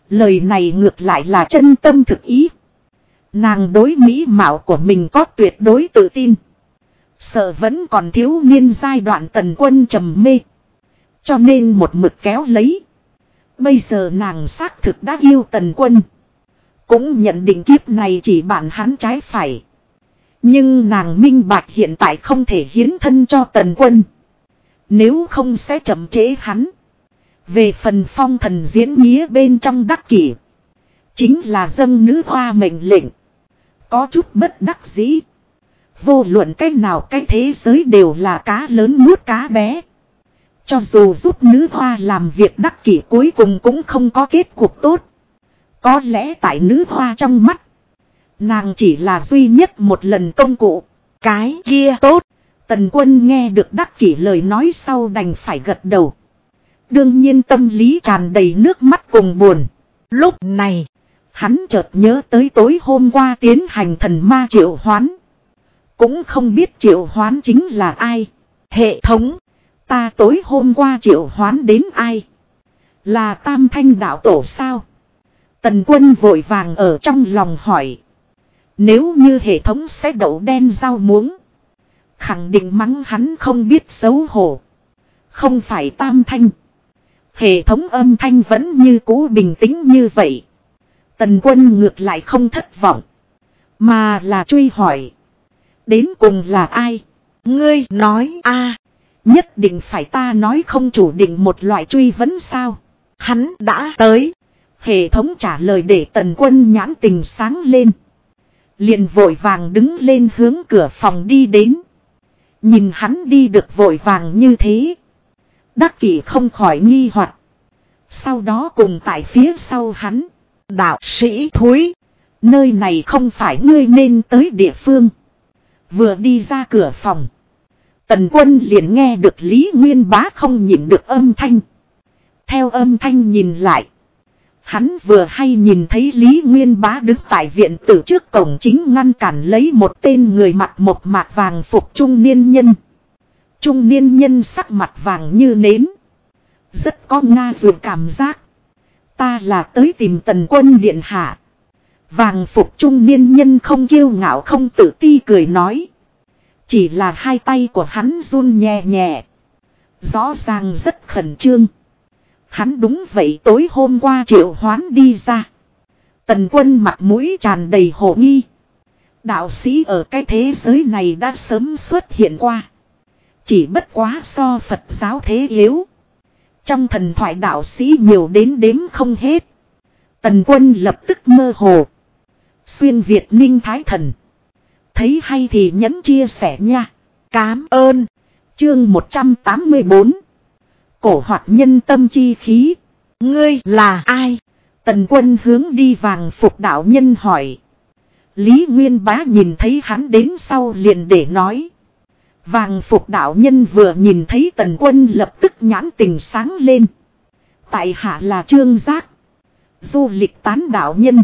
S1: Lời này ngược lại là chân tâm thực ý. Nàng đối mỹ mạo của mình có tuyệt đối tự tin. Sợ vẫn còn thiếu niên giai đoạn Tần Quân trầm mê. Cho nên một mực kéo lấy. Bây giờ nàng xác thực đã yêu Tần Quân. Cũng nhận định kiếp này chỉ bản hắn trái phải. Nhưng nàng minh bạch hiện tại không thể hiến thân cho Tần Quân. Nếu không sẽ chậm trễ hắn. Về phần phong thần diễn nghĩa bên trong đắc kỷ. Chính là dâng nữ hoa mệnh lệnh. Có chút bất đắc dĩ. Vô luận cách nào cái thế giới đều là cá lớn nuốt cá bé. Cho dù giúp nữ hoa làm việc đắc kỷ cuối cùng cũng không có kết cục tốt. Có lẽ tại nữ hoa trong mắt. Nàng chỉ là duy nhất một lần công cụ. Cái kia tốt. Tần Quân nghe được đắc kỷ lời nói sau đành phải gật đầu. Đương nhiên tâm lý tràn đầy nước mắt cùng buồn. Lúc này, hắn chợt nhớ tới tối hôm qua tiến hành thần ma triệu hoán. Cũng không biết triệu hoán chính là ai. Hệ thống, ta tối hôm qua triệu hoán đến ai? Là Tam Thanh đạo tổ sao? Tần Quân vội vàng ở trong lòng hỏi. Nếu như hệ thống sẽ đậu đen rau muống, khẳng định mắng hắn không biết xấu hổ. Không phải Tam Thanh. Hệ thống âm thanh vẫn như cũ bình tĩnh như vậy. Tần Quân ngược lại không thất vọng. Mà là truy hỏi. Đến cùng là ai? Ngươi nói a, nhất định phải ta nói không chủ định một loại truy vấn sao? Hắn đã tới. Hệ thống trả lời để Tần Quân nhãn tình sáng lên. Liền vội vàng đứng lên hướng cửa phòng đi đến. Nhìn hắn đi được vội vàng như thế. Đắc kỷ không khỏi nghi hoặc. Sau đó cùng tại phía sau hắn. Đạo sĩ thúi. Nơi này không phải ngươi nên tới địa phương. Vừa đi ra cửa phòng. Tần Quân liền nghe được Lý Nguyên Bá không nhịn được âm thanh. Theo âm thanh nhìn lại. Hắn vừa hay nhìn thấy Lý Nguyên Bá đứng tại viện tử trước cổng chính ngăn cản lấy một tên người mặc một mạc vàng phục trung niên nhân. Trung niên nhân sắc mặt vàng như nến. Rất có nga dường cảm giác. Ta là tới tìm Tần Quân điện hạ. Vàng phục trung niên nhân không kiêu ngạo không tự ti cười nói. Chỉ là hai tay của hắn run nhẹ nhẹ. Rõ ràng rất khẩn trương. Hắn đúng vậy tối hôm qua triệu hoán đi ra. Tần Quân mặt mũi tràn đầy hồ nghi. Đạo sĩ ở cái thế giới này đã sớm xuất hiện qua. Chỉ bất quá so Phật giáo thế yếu. Trong thần thoại đạo sĩ nhiều đến đếm không hết. Tần Quân lập tức mơ hồ. Xuyên Việt Ninh Thái Thần. Thấy hay thì nhấn chia sẻ nha. Cám ơn. Chương 184. Cổ hoạt nhân tâm chi khí. Ngươi là ai? Tần Quân hướng đi vàng phục đạo nhân hỏi. Lý Nguyên Bá nhìn thấy hắn đến sau liền để nói. Vàng phục đạo nhân vừa nhìn thấy Tần Quân lập tức nhãn tình sáng lên. Tại hạ là Trương Giác. Du lịch tán đạo nhân.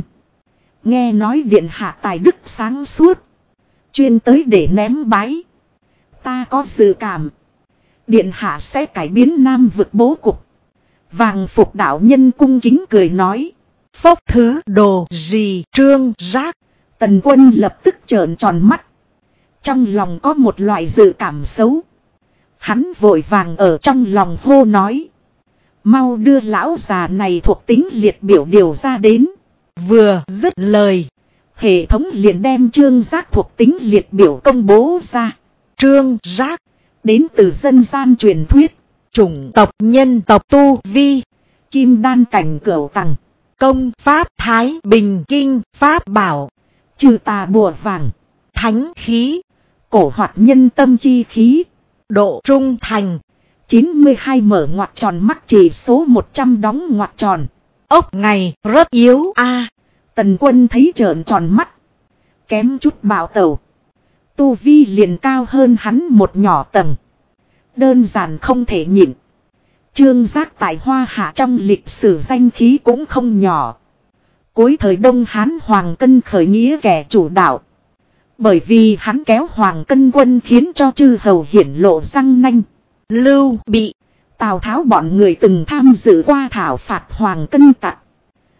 S1: Nghe nói điện hạ tài đức sáng suốt. Chuyên tới để ném bái. Ta có dự cảm. Điện hạ sẽ cải biến Nam vực bố cục. Vàng phục đạo nhân cung kính cười nói. Phốc thứ đồ gì Trương Giác. Tần Quân lập tức trợn tròn mắt. Trong lòng có một loại dự cảm xấu. Hắn vội vàng ở trong lòng hô nói. Mau đưa lão già này thuộc tính liệt biểu điều ra đến. Vừa dứt lời. Hệ thống liền đem Trương Giác thuộc tính liệt biểu công bố ra. Trương Giác. Đến từ dân gian truyền thuyết. Chủng tộc nhân tộc tu vi. Kim đan cảnh cửu tầng. Công pháp Thái Bình Kinh pháp bảo. Trừ tà bùa vàng. Thánh khí. Cổ hoạt nhân tâm chi khí. Độ trung thành. 92 mở ngoặc tròn mắc chỉ số 100 đóng ngoặc tròn. Ốc ngày rất yếu a. Tần Quân thấy trợn tròn mắt. Kém chút bạo tẩu. Tu vi liền cao hơn hắn một nhỏ tầng. Đơn giản không thể nhịn. Trương Giác tại Hoa Hạ trong lịch sử danh khí cũng không nhỏ. Cuối thời Đông Hán Hoàng Cân khởi nghĩa kẻ chủ đạo. Bởi vì hắn kéo Hoàng Cân quân khiến cho chư hầu hiển lộ răng nanh. Lưu Bị, Tào Tháo bọn người từng tham dự qua thảo phạt Hoàng Cân tặc.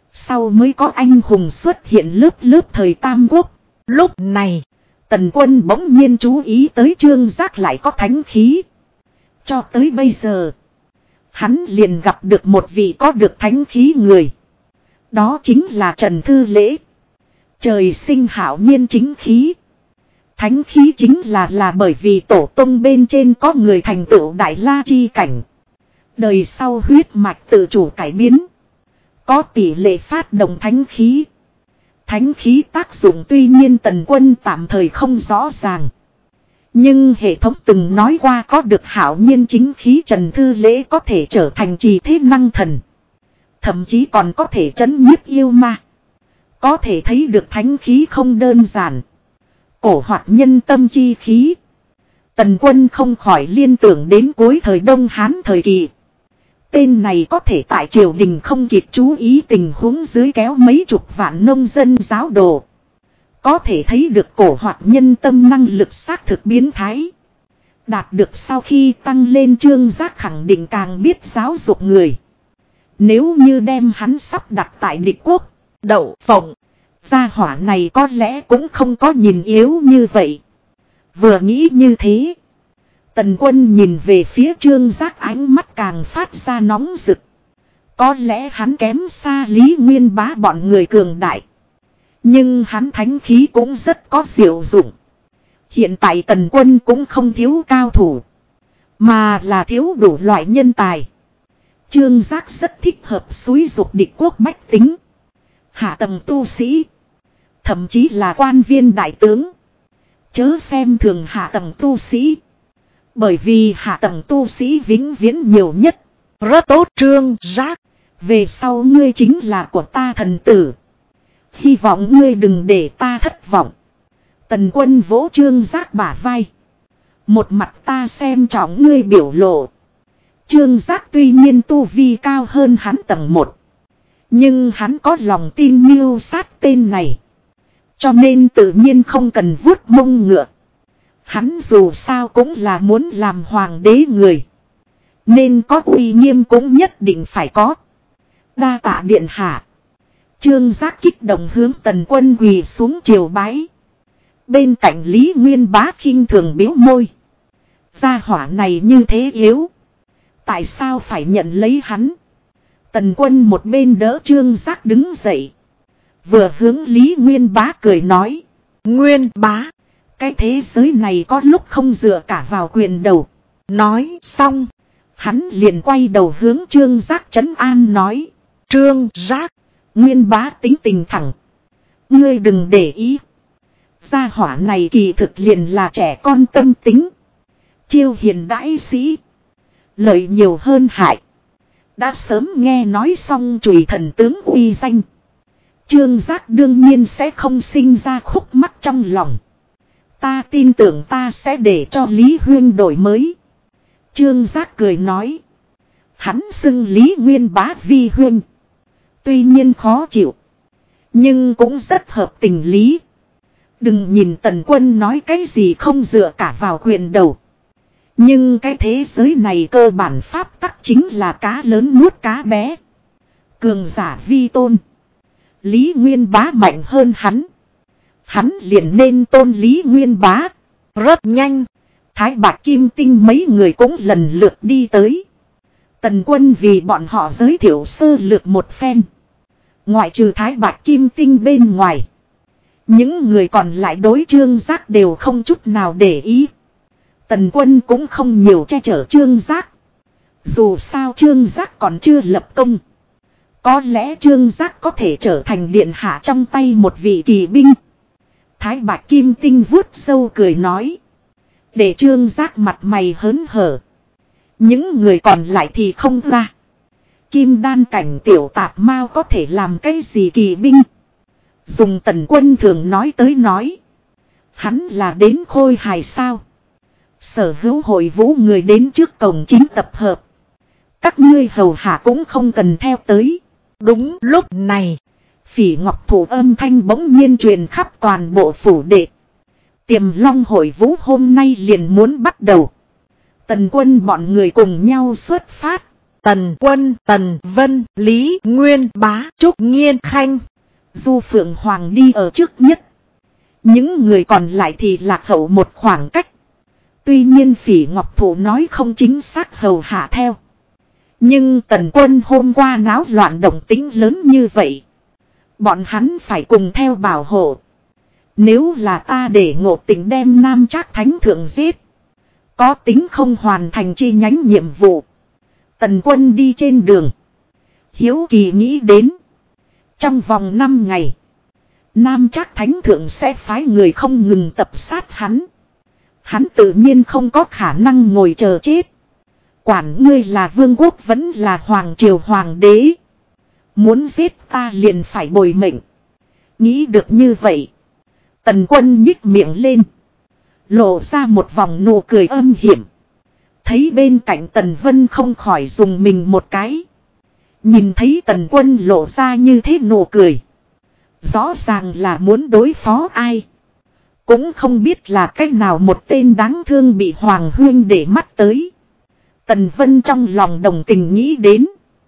S1: Sau mới có anh hùng xuất hiện lớp lớp thời Tam Quốc. Lúc này, Tần Quân bỗng nhiên chú ý tới Trương Giác lại có thánh khí. Cho tới bây giờ, hắn liền gặp được một vị có được thánh khí người. Đó chính là Trần Thư Lễ. Trời sinh hảo nhiên chính khí. Thánh khí chính là bởi vì tổ tông bên trên có người thành tựu đại la chi cảnh. Đời sau huyết mạch tự chủ cải biến. Có tỷ lệ phát động thánh khí. Thánh khí tác dụng tuy nhiên Tần Quân tạm thời không rõ ràng. Nhưng hệ thống từng nói qua có được hảo nhiên chính khí Trần Thư Lễ có thể trở thành trì thế năng thần. Thậm chí còn có thể trấn nhiếp yêu ma. Có thể thấy được thánh khí không đơn giản. Cổ hoạt nhân tâm chi khí. Tần Quân không khỏi liên tưởng đến cuối thời Đông Hán thời kỳ. Tên này có thể tại triều đình không kịp chú ý tình huống dưới kéo mấy chục vạn nông dân giáo đồ. Có thể thấy được cổ hoạt nhân tâm năng lực xác thực biến thái. Đạt được sau khi tăng lên Trương Giác khẳng định càng biết giáo dục người. Nếu như đem hắn sắp đặt tại địch quốc, Đậu Phộng, gia hỏa này có lẽ cũng không có nhìn yếu như vậy. Vừa nghĩ như thế, Tần Quân nhìn về phía Trương Giác ánh mắt càng phát ra nóng rực. Có lẽ hắn kém xa Lý Nguyên Bá bọn người cường đại. Nhưng hắn thánh khí cũng rất có diệu dụng. Hiện tại Tần Quân cũng không thiếu cao thủ, mà là thiếu đủ loại nhân tài. Trương Giác rất thích hợp xúi dục địch quốc bách tính, hạ tầng tu sĩ, thậm chí là quan viên đại tướng. Chớ xem thường hạ tầng tu sĩ, bởi vì hạ tầng tu sĩ vĩnh viễn nhiều nhất. Rất tốt Trương Giác, về sau ngươi chính là của ta thần tử. Hy vọng ngươi đừng để ta thất vọng. Tần Quân vỗ Trương Giác bả vai. Một mặt ta xem trọng ngươi biểu lộ. Trương Giác tuy nhiên tu vi cao hơn hắn tầng 1. Nhưng hắn có lòng tin mưu sát tên này. Cho nên tự nhiên không cần vuốt mông ngựa. Hắn dù sao cũng là muốn làm hoàng đế người. Nên có uy nghiêm cũng nhất định phải có. Đa tạ điện hạ. Trương Giác kích động hướng Tần Quân quỳ xuống triều bái. Bên cạnh Lý Nguyên Bá khinh thường biếu môi. Gia hỏa này như thế yếu. Tại sao phải nhận lấy hắn? Tần Quân một bên đỡ Trương Giác đứng dậy. Vừa hướng Lý Nguyên Bá cười nói. Nguyên Bá, cái thế giới này có lúc không dựa cả vào quyền đầu. Nói xong, hắn liền quay đầu hướng Trương Giác trấn an nói. Trương Giác, Nguyên Bá tính tình thẳng. Ngươi đừng để ý. Gia hỏa này kỳ thực liền là trẻ con tâm tính. Chiêu hiền đãi sĩ, lợi nhiều hơn hại. Đã sớm nghe nói xong chùy thần tướng uy danh. Trương Giác đương nhiên sẽ không sinh ra khúc mắc trong lòng. Ta tin tưởng ta sẽ để cho Lý Huyên đổi mới. Trương Giác cười nói. Hắn xưng Lý Nguyên Bá vi huyên. Tuy nhiên khó chịu, nhưng cũng rất hợp tình lý. Đừng nhìn Tần Quân nói cái gì không dựa cả vào quyền đầu. Nhưng cái thế giới này cơ bản pháp tắc chính là cá lớn nuốt cá bé. Cường giả vi tôn. Lý Nguyên Bá mạnh hơn hắn. Hắn liền nên tôn Lý Nguyên Bá. Rất nhanh, Thái Bạc Kim Tinh mấy người cũng lần lượt đi tới. Tần Quân vì bọn họ giới thiệu sơ lược một phen. Ngoại trừ Thái Bạc Kim Tinh bên ngoài, những người còn lại đối Trương Giác đều không chút nào để ý. Tần Quân cũng không nhiều che chở Trương Giác. Dù sao Trương Giác còn chưa lập công. Có lẽ Trương Giác có thể trở thành điện hạ trong tay một vị kỳ binh. Thái Bạc Kim Tinh vuốt râu cười nói. Để Trương Giác mặt mày hớn hở. Những người còn lại thì không ra. Kim đan cảnh tiểu tạp mao có thể làm cái gì kỳ binh. Dùng Tần Quân thường nói tới nói. Hắn là đến khôi hài sao. Sở hữu hội vũ người đến trước cổng chính tập hợp. Các ngươi hầu hạ cũng không cần theo tới. Đúng lúc này, Phỉ Ngọc Thủ âm thanh bỗng nhiên truyền khắp toàn bộ phủ đệ. Tiềm Long hội vũ hôm nay liền muốn bắt đầu. Tần Quân bọn người cùng nhau xuất phát.
S2: Tần Quân, Tần Vân, Lý Nguyên Bá, Trúc Nghiên Khanh.
S1: Du Phượng Hoàng đi ở trước nhất. Những người còn lại thì lạc hậu một khoảng cách. Tuy nhiên Phỉ Ngọc Thụ nói không chính xác hầu hạ theo. Nhưng Tần Quân hôm qua náo loạn động tĩnh lớn như vậy. Bọn hắn phải cùng theo bảo hộ. Nếu là ta để Ngộ Tình đem Nam Trác Thánh Thượng giết, có tính không hoàn thành chi nhánh nhiệm vụ. Tần Quân đi trên đường. Hiếu kỳ nghĩ đến. Trong vòng 5 ngày, Nam Trác Thánh Thượng sẽ phái người không ngừng tập sát hắn. Hắn tự nhiên không có khả năng ngồi chờ chết. Quản ngươi là vương quốc vẫn là hoàng triều hoàng đế. Muốn giết ta liền phải bồi mệnh. Nghĩ được như vậy, Tần Quân nhích miệng lên, lộ ra một vòng nụ cười âm hiểm. Thấy bên cạnh Tần Vân không khỏi dùng mình một cái. Nhìn thấy Tần Quân lộ ra như thế nụ cười, rõ ràng là muốn đối phó ai. Cũng không biết là cách nào một tên đáng thương bị Hoàng huynh để mắt tới. Tần Vân trong lòng đồng tình nghĩ đến.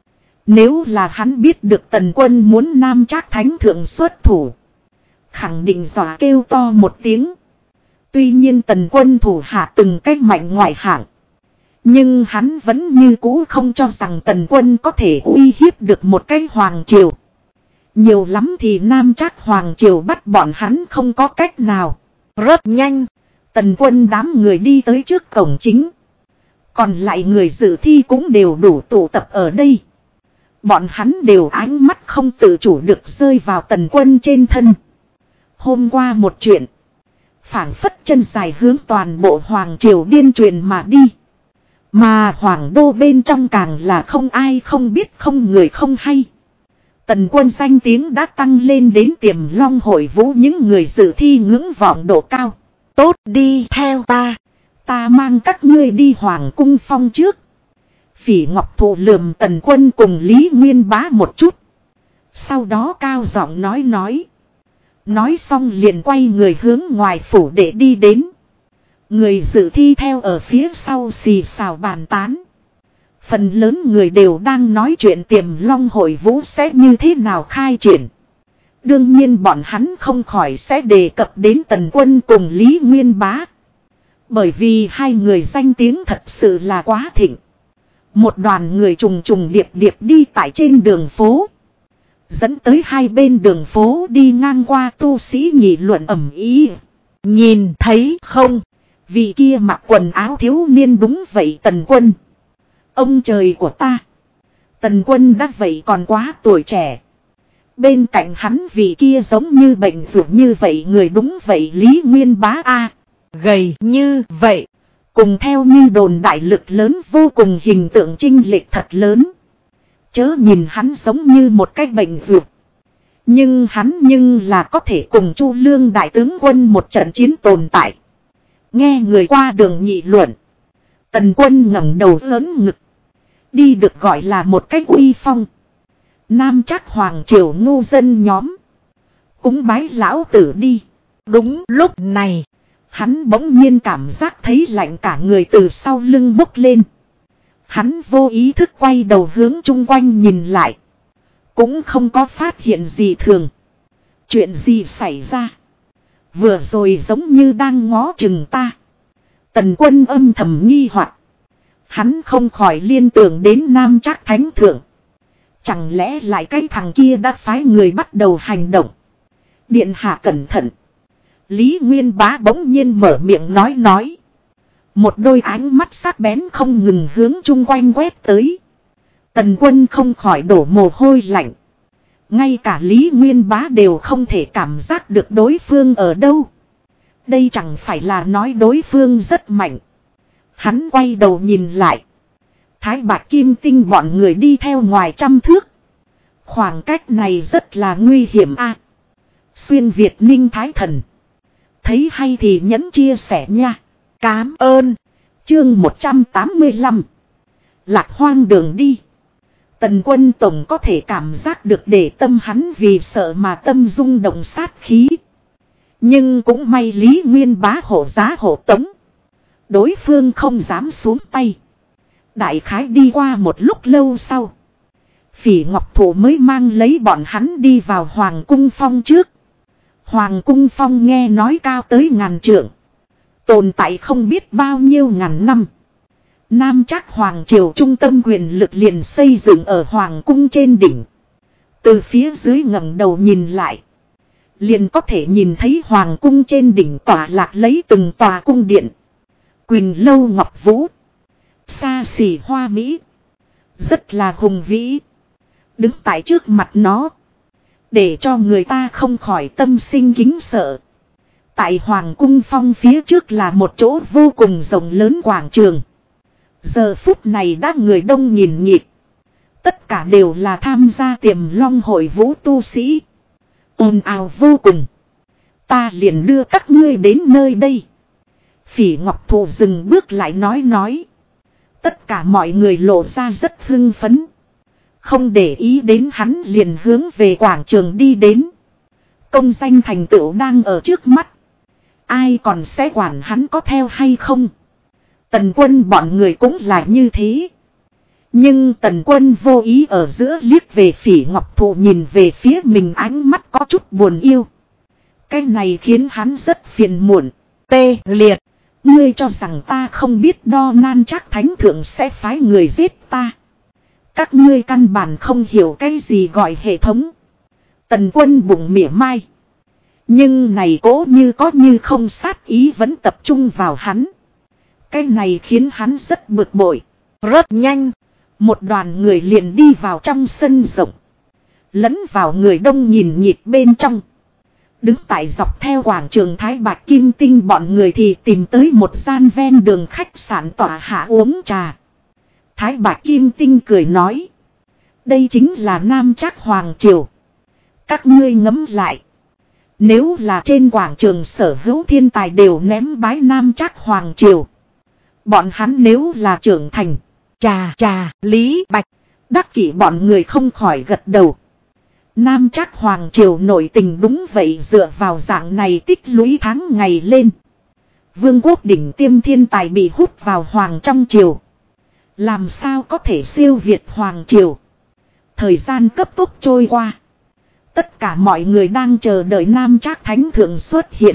S1: Nếu là hắn biết được Tần Quân muốn Nam Trác Thánh Thượng xuất thủ, khẳng định dọa kêu to một tiếng. Tuy nhiên Tần Quân thủ hạ từng cách mạnh ngoại hạng, nhưng hắn vẫn như cũ không cho rằng Tần Quân có thể uy hiếp được một cái hoàng triều. Nhiều lắm thì Nam Trác hoàng triều bắt bọn hắn không có cách nào. Rất nhanh, Tần Quân đám người đi tới trước cổng chính. Còn lại người dự thi cũng đều đủ tụ tập ở đây. Bọn hắn đều ánh mắt không tự chủ được rơi vào Tần Quân trên thân. Hôm qua một chuyện, phảng phất chân dài hướng toàn bộ hoàng triều điên truyền mà đi. Mà hoàng đô bên trong càng là không ai không biết không người không hay. Tần Quân danh tiếng đã tăng lên đến Tiềm Long hội vũ những người dự thi ngưỡng vọng độ cao. Tốt, đi theo ta. Ta mang các ngươi đi hoàng cung phong trước. Phỉ Ngọc Thụ lườm Tần Quân cùng Lý Nguyên Bá một chút. Sau đó cao giọng nói. Nói xong liền quay người hướng ngoài phủ để đi đến. Người dự thi theo ở phía sau xì xào bàn tán. Phần lớn người đều đang nói chuyện Tiềm Long hội vũ sẽ như thế nào khai triển. Đương nhiên bọn hắn không khỏi sẽ đề cập đến Tần Quân cùng Lý Nguyên Bá. Bởi vì hai người danh tiếng thật sự là quá thịnh. Một đoàn người trùng trùng điệp điệp đi tại trên đường phố. Dẫn tới hai bên đường phố đi ngang qua tu sĩ nghị luận ầm ĩ. Nhìn thấy không? Vị kia mặc quần áo thiếu niên đúng vậy Tần Quân. Ông trời của ta! Tần Quân đã vậy còn quá tuổi trẻ. Bên cạnh hắn vị kia giống như bệnh ruột như vậy người đúng vậy Lý Nguyên Bá a, gầy như vậy. Cùng theo như đồn đại lực lớn vô cùng hình tượng chênh lệch thật lớn. Chớ nhìn hắn giống như một cái bệnh ruột. Nhưng hắn là có thể cùng Chu Lương đại tướng quân một trận chiến tồn tại. Nghe người qua đường nghị luận. Tần Quân ngẩng đầu lớn ngực. Đi được gọi là một cách uy phong. Nam Trác hoàng triều ngu dân nhóm. Cúng bái lão tử đi. Đúng lúc này. Hắn bỗng nhiên cảm giác thấy lạnh cả người từ sau lưng bốc lên. Hắn vô ý thức quay đầu hướng chung quanh nhìn lại. Cũng không có phát hiện gì thường. Chuyện gì xảy ra? Vừa rồi giống như đang ngó chừng ta. Tần Quân âm thầm nghi hoặc. Hắn không khỏi liên tưởng đến Nam Trác Thánh Thượng. Chẳng lẽ lại cái thằng kia đã phái người bắt đầu hành động? Điện hạ cẩn thận. Lý Nguyên Bá bỗng nhiên mở miệng nói. Một đôi ánh mắt sắc bén không ngừng hướng chung quanh quét tới. Tần Quân không khỏi đổ mồ hôi lạnh. Ngay cả Lý Nguyên Bá đều không thể cảm giác được đối phương ở đâu. Đây chẳng phải là nói đối phương rất mạnh. Hắn quay đầu nhìn lại. Thái Bạch Kim Tinh bọn người đi theo ngoài 100 thước. Khoảng cách này rất là nguy hiểm a. Xuyên Việt Ninh Thái Thần. Thấy hay thì nhấn chia sẻ nha. Cám ơn. Chương 185. Lạc hoang đường đi. Tần Quân tổng có thể cảm giác được để tâm hắn vì sợ mà tâm rung động sát khí. Nhưng cũng may Lý Nguyên Bá hộ giá hộ tống. Đối phương không dám xuống tay. Đại khái đi qua một lúc lâu sau. Phỉ Ngọc Thụ mới mang lấy bọn hắn đi vào Hoàng Cung Phong trước. Hoàng Cung Phong nghe nói cao tới 1000 trượng. Tồn tại không biết bao nhiêu ngàn năm. Nam Trác Hoàng Triều trung tâm quyền lực liền xây dựng ở Hoàng Cung trên đỉnh. Từ phía dưới ngẩng đầu nhìn lại. Liền có thể nhìn thấy Hoàng Cung trên đỉnh tỏa lạc lấy từng tòa cung điện. Quỳnh lâu ngọc vũ. Xa xỉ hoa mỹ. Rất là hùng vĩ. Đứng tại trước mặt nó. Để cho người ta không khỏi tâm sinh kính sợ. Tại Hoàng Cung Phong phía trước là một chỗ vô cùng rộng lớn quảng trường. Giờ phút này đã người đông nhìn nhịp. Tất cả đều là tham gia Tiềm Long hội vũ tu sĩ. Ồn ào vô cùng. Ta liền đưa các ngươi đến nơi đây. Phỉ Ngọc Thụ dừng bước lại nói. Tất cả mọi người lộ ra rất hưng phấn. Không để ý đến hắn liền hướng về quảng trường đi đến. Công danh thành tựu đang ở trước mắt. Ai còn sẽ quản hắn có theo hay không. Tần Quân bọn người cũng là như thế. Nhưng Tần Quân vô ý ở giữa liếc về Phỉ Ngọc Thụ, nhìn về phía mình ánh mắt có chút buồn yêu. Cái này khiến hắn rất phiền muộn. Tê liệt. Ngươi cho rằng ta không biết đo Nan Trác Thánh Thượng sẽ phái người giết ta. Các ngươi căn bản không hiểu cái gì gọi hệ thống. Tần Quân bụng mỉa mai. Nhưng này cố như có như không sát ý vẫn tập trung vào hắn. Cái này khiến hắn rất bực bội. Rất nhanh. Một đoàn người liền đi vào trong sân rộng. Lẫn vào người đông nhìn nhịp bên trong. Đứng tại dọc theo quảng trường Thái Bạch Kim Tinh bọn người thì tìm tới một gian ven đường khách sạn tọa hạ uống trà. Thái Bạch Kim Tinh cười nói. Đây chính là Nam Trác Hoàng Triều. Các ngươi ngẫm lại. Nếu là trên quảng trường sở hữu thiên tài đều ném bái Nam Trác Hoàng Triều. Bọn hắn nếu là trưởng thành. Chà, Lý Bạch. Đắc kỷ bọn người không khỏi gật đầu. Nam Trác Hoàng Triều nổi tình đúng vậy, dựa vào dạng này tích lũy tháng ngày lên. Vương quốc đỉnh tiêm thiên tài bị hút vào Hoàng trong triều. Làm sao có thể siêu việt Hoàng Triều. Thời gian cấp tốc trôi qua. Tất cả mọi người đang chờ đợi Nam Trác Thánh Thượng xuất hiện.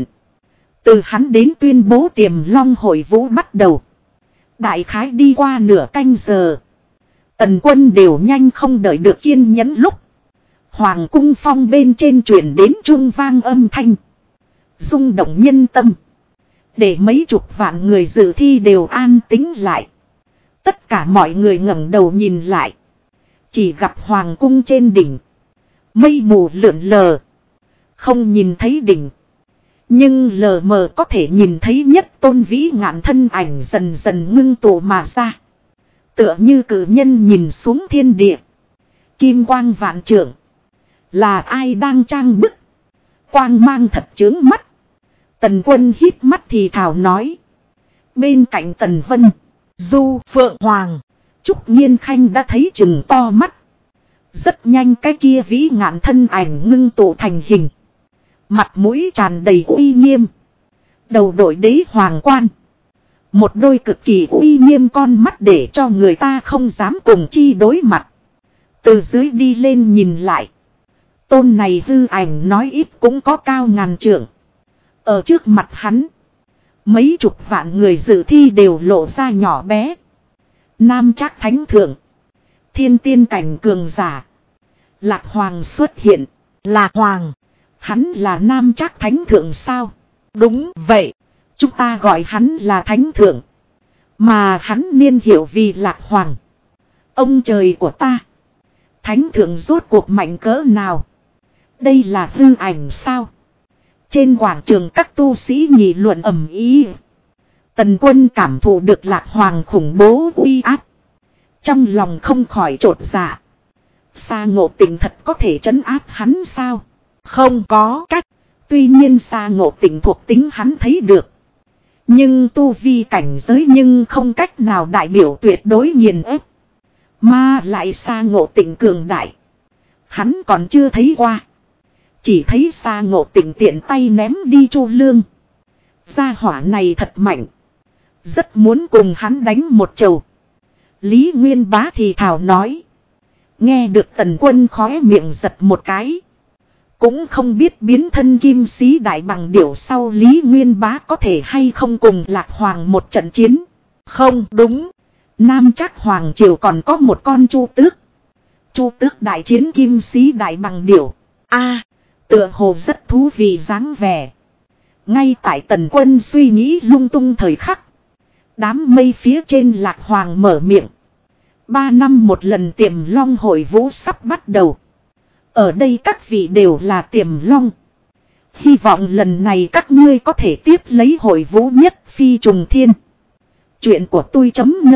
S1: Từ hắn đến tuyên bố Tiềm Long hội vũ bắt đầu. Đại khái đi qua nửa canh giờ. Tần Quân đều nhanh không đợi được kiên nhẫn lúc. Hoàng Cung Phong bên trên truyền đến chuông vang âm thanh. Rung động nhân tâm. Để mấy chục vạn người dự thi đều an tĩnh lại. Tất cả mọi người ngẩng đầu nhìn lại. Chỉ gặp Hoàng Cung trên đỉnh. Mây mù lượn lờ. Không nhìn thấy đỉnh. Nhưng lờ mờ có thể nhìn thấy nhất tôn vĩ ngạn thân ảnh dần dần ngưng tụ mà ra. Tựa như cử nhân nhìn xuống thiên địa. Kim quang vạn trượng. Là ai đang trang bức. Quang mang thật chướng mắt. Tần Quân hít mắt thì thào nói. Bên cạnh Tần Vân, Du, Phượng Hoàng, Trúc Nhiên Khanh đã thấy chừng to mắt. Rất nhanh cái kia vĩ ngạn thân ảnh ngưng tụ thành hình. Mặt mũi tràn đầy uy nghiêm. Đầu đội đế hoàng quan. Một đôi cực kỳ uy nghiêm con mắt để cho người ta không dám cùng chi đối mặt. Từ dưới đi lên nhìn lại. Tôn này hư ảnh nói ít cũng có cao 1000 trượng. Ở trước mặt hắn. Mấy chục vạn người dự thi đều lộ ra nhỏ bé. Nam Trác Thánh Thượng. Thiên tiên cảnh cường giả. Lạc Hoàng xuất hiện. Lạc Hoàng. Hắn là Nam Trác Thánh Thượng sao? Đúng vậy. Chúng ta gọi hắn là Thánh Thượng. Mà hắn niên hiệu vì Lạc Hoàng. Ông trời của ta. Thánh Thượng rốt cuộc mạnh cỡ nào? Đây là hư ảnh sao? Trên quảng trường các tu sĩ nghị luận ầm ĩ. Tần Quân cảm thụ được Lạc Hoàng khủng bố uy áp. Trong lòng không khỏi chột dạ. Sa Ngộ Tịnh thật có thể trấn áp hắn sao? Không có cách. Tuy nhiên Sa Ngộ Tịnh thuộc tính hắn thấy được. Nhưng tu vi cảnh giới nhưng không cách nào đại biểu tuyệt đối nghiền ép. Mà lại Sa Ngộ Tịnh cường đại. Hắn còn chưa thấy qua. Chỉ thấy Sa Ngộ Tịnh tiện tay ném đi Chu Lương. Gia hỏa này thật mạnh. Rất muốn cùng hắn đánh một chầu. Lý Nguyên Bá thì thảo nói. Nghe được Tần Quân khóe miệng giật một cái. Cũng không biết biến thân kim sĩ đại bằng điểu sau Lý Nguyên Bá có thể hay không cùng Lạc Hoàng một trận chiến. Không đúng. Nam Trác Hoàng triều còn có một con Chu Tước. Chu Tước đại chiến kim sĩ đại bằng điểu. Tựa hồ rất thú vị dáng vẻ. Ngay tại Tần Quân suy nghĩ lung tung thời khắc. Đám mây phía trên Lạc Hoàng mở miệng. 3 năm một lần Tiềm Long hội vũ sắp bắt đầu. Ở đây các vị đều là Tiềm Long. Hy vọng lần này các ngươi có thể tiếp lấy hội vũ nhất phi trùng thiên. Chuyện của tôi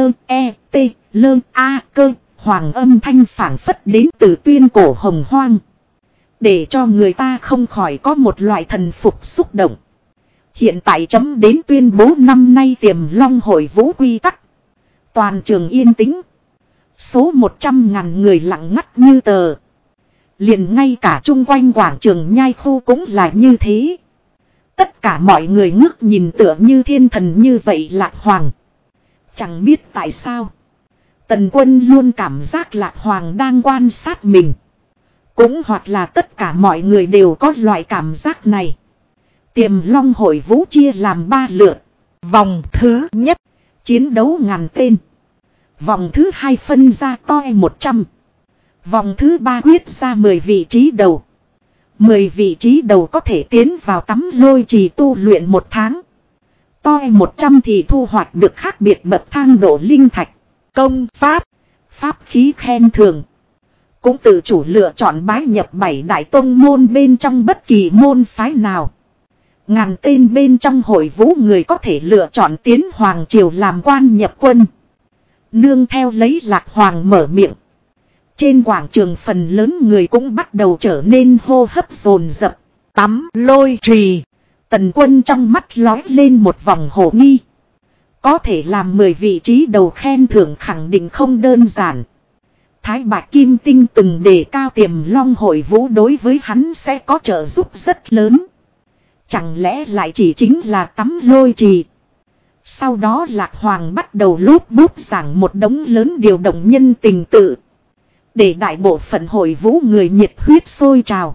S1: .net/cơ Hoàng âm thanh phảng phất đến từ tuyên cổ hồng hoang. Để cho người ta không khỏi có một loại thần phục xúc động. Hiện tại chấm đến tuyên bố năm nay Tiềm Long hội vũ quy tắc. Toàn trường yên tĩnh. Số 100.000 người lặng ngắt như tờ. Liền ngay cả chung quanh quảng trường Nhai Khu cũng là như thế. Tất cả mọi người ngước nhìn tựa như thiên thần như vậy Lạc Hoàng. Chẳng biết tại sao. Tần Quân luôn cảm giác Lạc Hoàng đang quan sát mình. Cũng hoặc là tất cả mọi người đều có loại cảm giác này. Tiềm Long hội vũ chia làm 3 lượt. Vòng thứ nhất. Chiến đấu ngàn tên. Vòng thứ 2 phân ra toi 100. Vòng thứ 3 quyết ra 10 vị trí đầu. 10 vị trí đầu có thể tiến vào tắm lôi trì tu luyện 1 tháng. Toi 100 thì thu hoạch được khác biệt bậc thang độ linh thạch, công pháp, pháp khí khen thưởng. Cũng tự chủ lựa chọn bái nhập 7 đại tông môn bên trong bất kỳ môn phái nào. Ngàn tên bên trong hội vũ người có thể lựa chọn tiến hoàng triều làm quan nhập quân. Nương theo lấy Lạc Hoàng mở miệng. Trên quảng trường phần lớn người cũng bắt đầu trở nên hô hấp dồn dập. Tắm lôi trì. Tần Quân trong mắt lói lên một vòng hồ nghi. Có thể làm 10 vị trí đầu khen thưởng khẳng định không đơn giản. Thái Bạch Kim Tinh từng đề cao Tiềm Long hội vũ đối với hắn sẽ có trợ giúp rất lớn. Chẳng lẽ lại chỉ chính là tắm lôi trì. Sau đó Lạc Hoàng bắt đầu lút bút giảng một đống lớn điều động nhân tình tự. Để đại bộ phận hội vũ người nhiệt huyết sôi trào.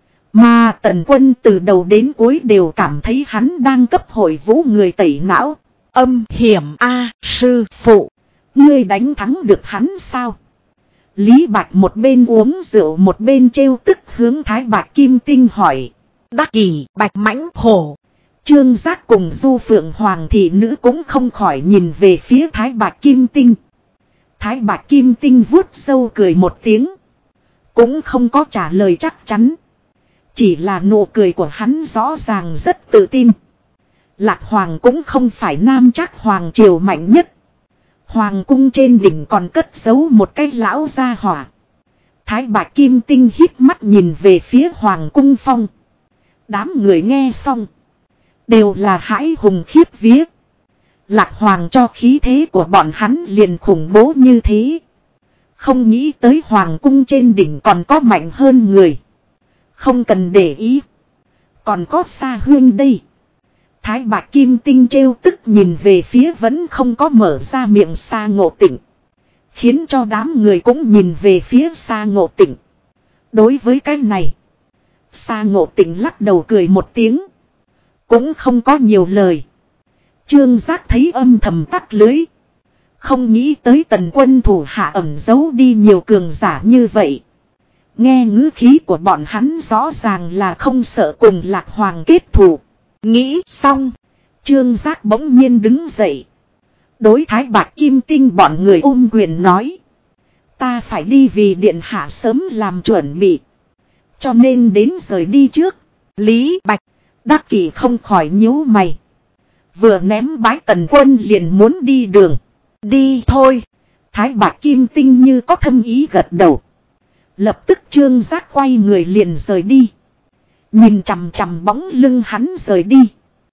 S1: Mà Tần Quân từ đầu đến cuối đều cảm thấy hắn đang cấp hội vũ người tẩy não. Âm hiểm sư phụ. Ngươi đánh thắng được hắn sao? Lý Bạch một bên uống rượu một bên trêu tức hướng Thái Bạch Kim Tinh hỏi. Đắc Kỳ, Bạch Mãnh Hổ. Trương Giác cùng Du Phượng Hoàng thị nữ cũng không khỏi nhìn về phía Thái Bạch Kim Tinh. Thái Bạch Kim Tinh vuốt râu cười một tiếng. Cũng không có trả lời chắc chắn. Chỉ là nụ cười của hắn rõ ràng rất tự tin. Lạc Hoàng cũng không phải Nam Trác Hoàng triều mạnh nhất. Hoàng cung trên đỉnh còn cất giấu một cái lão gia hỏa. Thái Bạch Kim Tinh hít mắt nhìn về phía Hoàng cung phong. Đám người nghe xong. Đều là hãi hùng khiếp vía. Lạc Hoàng cho khí thế của bọn hắn liền khủng bố như thế. Không nghĩ tới Hoàng cung trên đỉnh còn có mạnh hơn người. Không cần để ý. Còn có Sa Huyên đây. Thái Bạch Kim Tinh trêu tức nhìn về phía vẫn không có mở ra miệng Sa Ngộ Tịnh. Khiến cho đám người cũng nhìn về phía Sa Ngộ Tịnh. Đối với cái này. Sa Ngộ Tịnh lắc đầu cười một tiếng. Cũng không có nhiều lời. Trương Giác thấy âm thầm tắt lưới. Không nghĩ tới Tần Quân thủ hạ ẩn giấu đi nhiều cường giả như vậy. Nghe ngữ khí của bọn hắn rõ ràng là không sợ cùng Lạc Hoàng kết thù. Nghĩ xong. Trương Giác bỗng nhiên đứng dậy. Đối Thái Bạch Kim Tinh bọn người ôm quyền nói. Ta phải đi vì điện hạ sớm làm chuẩn bị. Cho nên đến rời đi trước. Lý Bạch. Đắc Kỷ không khỏi nhíu mày. Vừa ném bái Tần Quân liền muốn đi đường. Đi thôi. Thái Bạch Kim Tinh như có thâm ý gật đầu. Lập tức Trương Giác quay người liền rời đi. Nhìn chằm chằm bóng lưng hắn rời đi.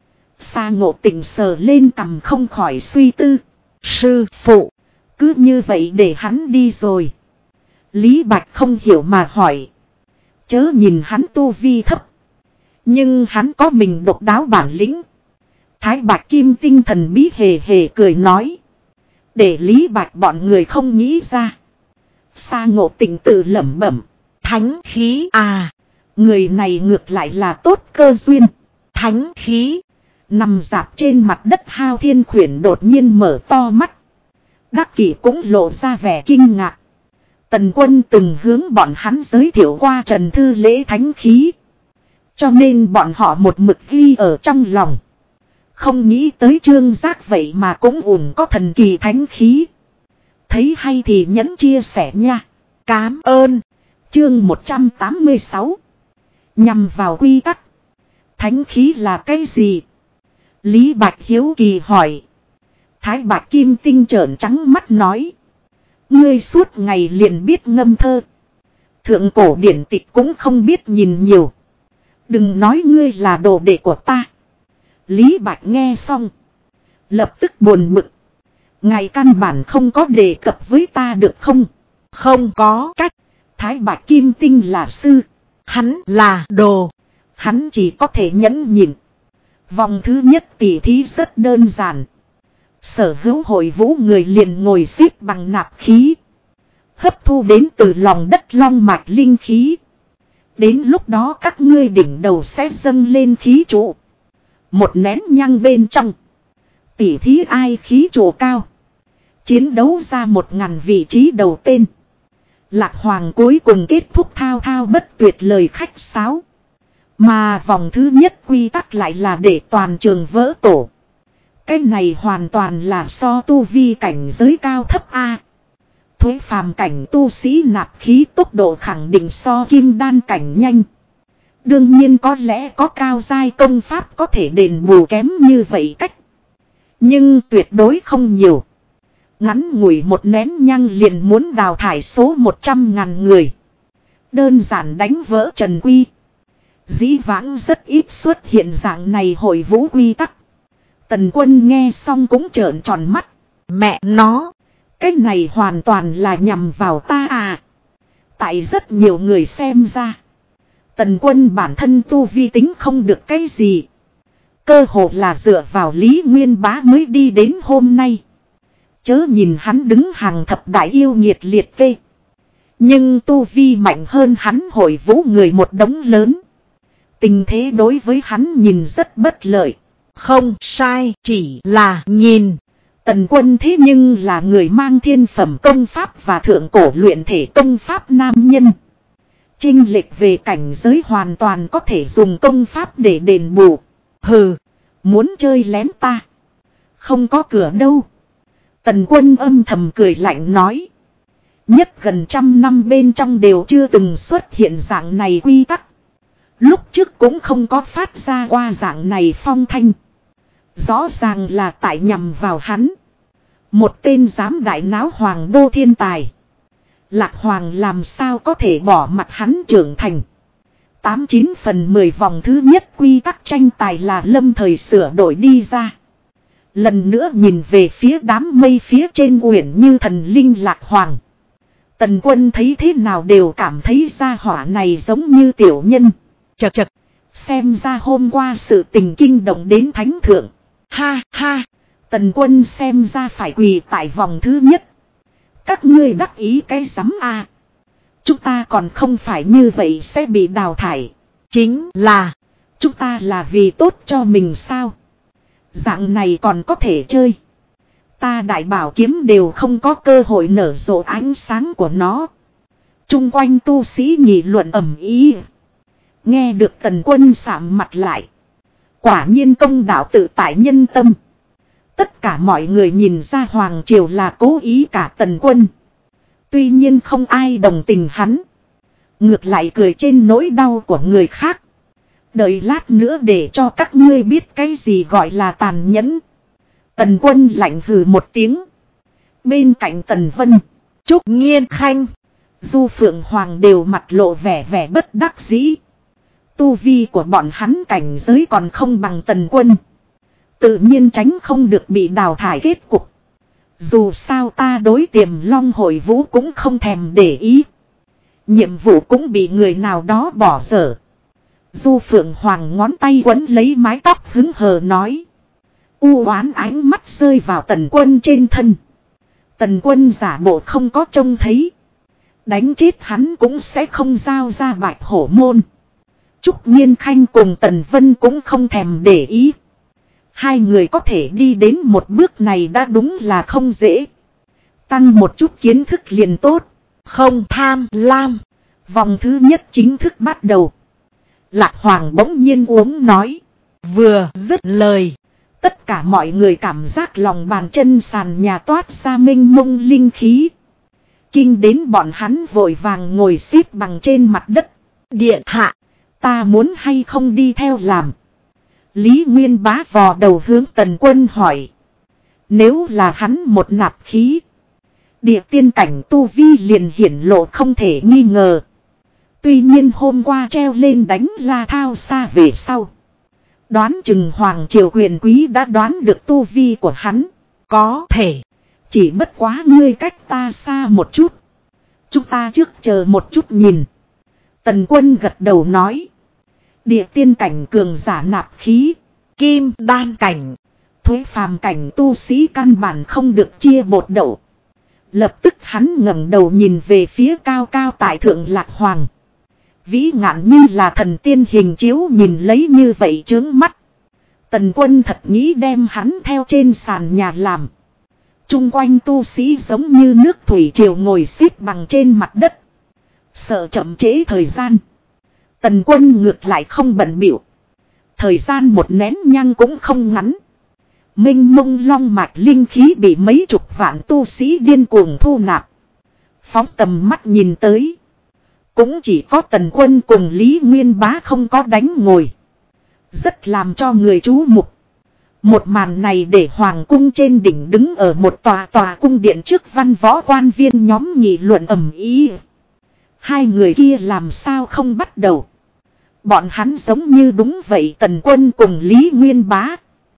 S1: Sa Ngộ Tịnh sờ lên cằm không khỏi suy tư. Sư phụ. Cứ như vậy để hắn đi rồi. Lý Bạch không hiểu mà hỏi. Chớ nhìn hắn tu vi thấp. Nhưng hắn có mình độc đáo bản lĩnh. Thái Bạch Kim Tinh thần bí hề hề cười nói. Để Lý Bạch bọn người không nghĩ ra. Sa Ngộ Tịnh tự lẩm bẩm.
S2: Thánh khí à.
S1: Người này ngược lại là tốt cơ duyên.
S2: Thánh khí.
S1: Nằm dạp trên mặt đất Hao Thiên Khuyển đột nhiên mở to mắt. Đắc Kỷ cũng lộ ra vẻ kinh ngạc. Tần Quân từng hướng bọn hắn giới thiệu qua Trần Thư Lễ thánh khí. Cho nên bọn họ một mực ghi ở trong lòng. Không nghĩ tới Trương Giác vậy mà cũng ủng có thần kỳ thánh khí. Thấy hay thì nhẫn chia sẻ nha.
S2: Cám ơn.
S1: Chương 186. Nhằm vào quy tắc. Thánh khí là cái gì? Lý Bạch hiếu kỳ hỏi. Thái Bạch Kim Tinh trợn trắng mắt nói. Ngươi suốt ngày liền biết ngâm thơ. Thượng cổ điển tịch cũng không biết nhìn nhiều. Đừng nói ngươi là đồ đệ của ta. Lý Bạch nghe xong. Lập tức buồn bực. Ngài căn bản không có đề cập với ta được không?
S2: Không có cách.
S1: Thái Bạch Kim Tinh là sư.
S2: Hắn là đồ.
S1: Hắn chỉ có thể nhẫn nhịn. Vòng thứ nhất tỉ thí rất đơn giản. Sở hữu hội vũ người liền ngồi xếp bằng nạp khí. Hấp thu đến từ lòng đất long mạch linh khí. Đến lúc đó các ngươi đỉnh đầu sẽ dâng lên khí trụ. Một nén nhang bên trong. Tỉ thí ai khí trụ cao. Chiến đấu ra 1000 vị trí đầu tên. Lạc Hoàng cuối cùng kết thúc thao thao bất tuyệt lời khách sáo. Mà vòng thứ nhất quy tắc lại là để toàn trường vỡ tổ. Cái này hoàn toàn là so tu vi cảnh giới cao thấp A. Thuế phàm cảnh tu sĩ nạp khí tốc độ khẳng định so kim đan cảnh nhanh. Đương nhiên có lẽ có cao giai công pháp có thể đền bù kém như vậy cách. Nhưng tuyệt đối không nhiều. Ngắn ngủi một nén nhang liền muốn đào thải số 100.000 người. Đơn giản đánh vỡ trần quy. Dĩ vãng rất ít xuất hiện dạng này hội vũ quy tắc. Tần Quân nghe xong cũng trợn tròn mắt.
S2: Mẹ nó.
S1: Cái này hoàn toàn là nhằm vào ta à. Tại rất nhiều người xem ra. Tần Quân bản thân tu vi tính không được cái gì. Cơ hồ là dựa vào Lý Nguyên Bá mới đi đến hôm nay. Chớ nhìn hắn đứng hàng thập đại yêu nghiệt liệt kê. Nhưng tu vi mạnh hơn hắn hội vũ người một đống lớn. Tình thế đối với hắn nhìn rất bất lợi.
S2: Không sai, chỉ là nhìn.
S1: Tần Quân thế nhưng là người mang thiên phẩm công pháp và thượng cổ luyện thể công pháp nam nhân. Chênh lệch về cảnh giới hoàn toàn có thể dùng công pháp để đền bù. Hừ, muốn chơi lén ta. Không có cửa đâu. Tần Quân âm thầm cười lạnh nói. Nhất gần 100 năm bên trong đều chưa từng xuất hiện dạng này quy tắc. Lúc trước cũng không có phát ra qua dạng này phong thanh. Rõ ràng là tại nhằm vào hắn. Một tên giám đại náo hoàng đô thiên tài. Lạc Hoàng làm sao có thể bỏ mặt hắn trưởng thành. 89 phần 10 vòng thứ nhất quy tắc tranh tài là lâm thời sửa đổi đi ra. Lần nữa nhìn về phía đám mây phía trên uyển như thần linh Lạc Hoàng. Tần Quân thấy thế nào đều cảm thấy gia hỏa này giống như tiểu nhân.
S2: Chật chật.
S1: Xem ra hôm qua sự tình kinh động đến thánh thượng. Ha ha. Tần Quân xem ra phải quỳ tại vòng thứ nhất. Các ngươi đắc ý cái rắm à. Chúng ta còn không phải như vậy sẽ bị đào thải.
S2: Chính là.
S1: Chúng ta là vì tốt cho mình sao. Dạng này còn có thể chơi. Ta đại bảo kiếm đều không có cơ hội nở rộ ánh sáng của nó. Trung quanh tu sĩ nghị luận ầm ĩ. Nghe được Tần Quân sạm mặt lại. Quả nhiên công đạo tự tại nhân tâm. Tất cả mọi người nhìn ra Hoàng Triều là cố ý cả Tần Quân. Tuy nhiên không ai đồng tình hắn. Ngược lại cười trên nỗi đau của người khác. Đợi lát nữa để cho các ngươi biết cái gì gọi là tàn nhẫn. Tần Quân lạnh hừ một tiếng. Bên cạnh Tần Vân,
S2: Trúc Nghiên Khanh,
S1: Du Phượng Hoàng đều mặt lộ vẻ bất đắc dĩ. Tu vi của bọn hắn cảnh giới còn không bằng Tần Quân. Tự nhiên tránh không được bị đào thải kết cục. Dù sao ta đối Tiềm Long hội vũ cũng không thèm để ý. Nhiệm vụ cũng bị người nào đó bỏ dở. Du Phượng Hoàng ngón tay quấn lấy mái tóc hứng hờ nói. U oán ánh mắt rơi vào Tần Quân trên thân. Tần Quân giả bộ không có trông thấy. Đánh chết hắn cũng sẽ không giao ra Bạch Hổ môn. Trúc Nhiên Khanh cùng Tần Vân cũng không thèm để ý. Hai người có thể đi đến một bước này đã đúng là không dễ. Tăng một chút kiến thức liền tốt. Không tham lam. Vòng thứ nhất chính thức bắt đầu. Lạc Hoàng bỗng nhiên uống nói.
S2: Vừa dứt lời.
S1: Tất cả mọi người cảm giác lòng bàn chân sàn nhà toát ra mênh mông linh khí. Kinh đến bọn hắn vội vàng ngồi xếp bằng trên mặt đất. Điện hạ, ta muốn hay không đi theo làm. Lý Nguyên Bá vò đầu hướng Tần Quân hỏi. Nếu là hắn một nạp khí, địa tiên cảnh tu vi liền hiển lộ không thể nghi ngờ. Tuy nhiên hôm qua treo lên đánh La Thao xa về sau. Đoán chừng Hoàng Triều quyền quý đã đoán được tu vi của hắn. Có thể. Chỉ bất quá ngươi cách ta xa một chút. Chúng ta trước chờ một chút nhìn. Tần Quân gật đầu nói. Địa tiên cảnh cường giả nạp khí. Kim đan cảnh. Thuế phàm cảnh tu sĩ căn bản không được chia bột đậu. Lập tức hắn ngẩng đầu nhìn về phía cao cao tại thượng Lạc Hoàng. Vĩ ngạn như là thần tiên hình chiếu nhìn lấy như vậy chướng mắt. Tần Quân thật nghĩ đem hắn theo trên sàn nhà làm. Trung quanh tu sĩ giống như nước thủy triều ngồi xếp bằng trên mặt đất. Sợ chậm trễ thời gian. Tần Quân ngược lại không bận bịu. Thời gian một nén nhang cũng không ngắn. Mênh mông long mạch linh khí bị mấy chục vạn tu sĩ điên cuồng thu nạp. Phóng tầm mắt nhìn tới. Cũng chỉ có Tần Quân cùng Lý Nguyên Bá không có đánh ngồi. Rất làm cho người chú mục. Một màn này để hoàng cung trên đỉnh đứng ở một tòa cung điện trước văn võ quan viên nhóm nghị luận ầm ĩ. Hai người kia làm sao không bắt đầu. Bọn hắn giống như đúng vậy Tần Quân cùng Lý Nguyên Bá.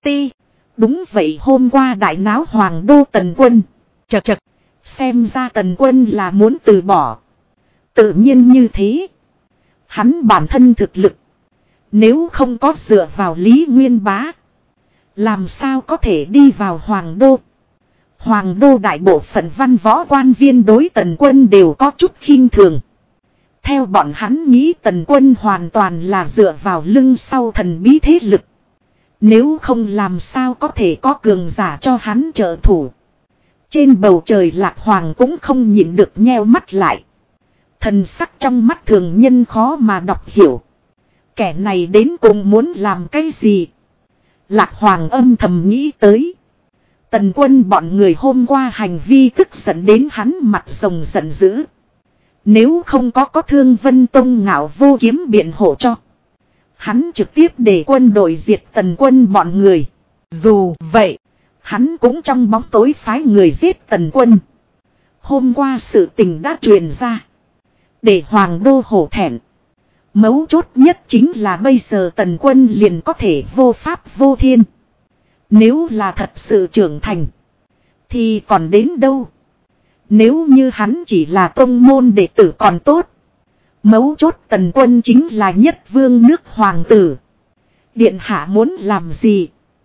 S1: Đúng vậy hôm qua đại náo hoàng đô Tần Quân. Chật. Xem ra Tần Quân là muốn từ bỏ. Tự nhiên như thế. Hắn bản thân thực lực. Nếu không có dựa vào Lý Nguyên Bá. Làm sao có thể đi vào hoàng đô. Hoàng đô đại bộ phận văn võ quan viên đối Tần Quân đều có chút khinh thường. Theo bọn hắn nghĩ Tần Quân hoàn toàn là dựa vào lưng sau thần bí thế lực. Nếu không làm sao có thể có cường giả cho hắn trợ thủ. Trên bầu trời Lạc Hoàng cũng không nhịn được nheo mắt lại. Thần sắc trong mắt thường nhân khó mà đọc hiểu. Kẻ này đến cùng muốn làm cái gì? Lạc Hoàng âm thầm nghĩ tới. Tần Quân bọn người hôm qua hành vi tức giận đến hắn mặt rồng giận dữ. Nếu không có Thương Vân Tông Ngạo Vô Kiếm biện hộ cho. Hắn trực tiếp để quân đội diệt Tần Quân bọn người. Dù vậy, hắn cũng trong bóng tối phái người giết Tần Quân. Hôm qua sự tình đã truyền ra. Để hoàng đô hổ thẹn. Mấu chốt nhất chính là bây giờ Tần Quân liền có thể vô pháp vô thiên. Nếu là thật sự trưởng thành. Thì còn đến đâu. Nếu như hắn chỉ là tông môn đệ tử còn tốt. Mấu chốt Tần Quân chính là nhất vương nước hoàng tử. Điện hạ muốn làm gì?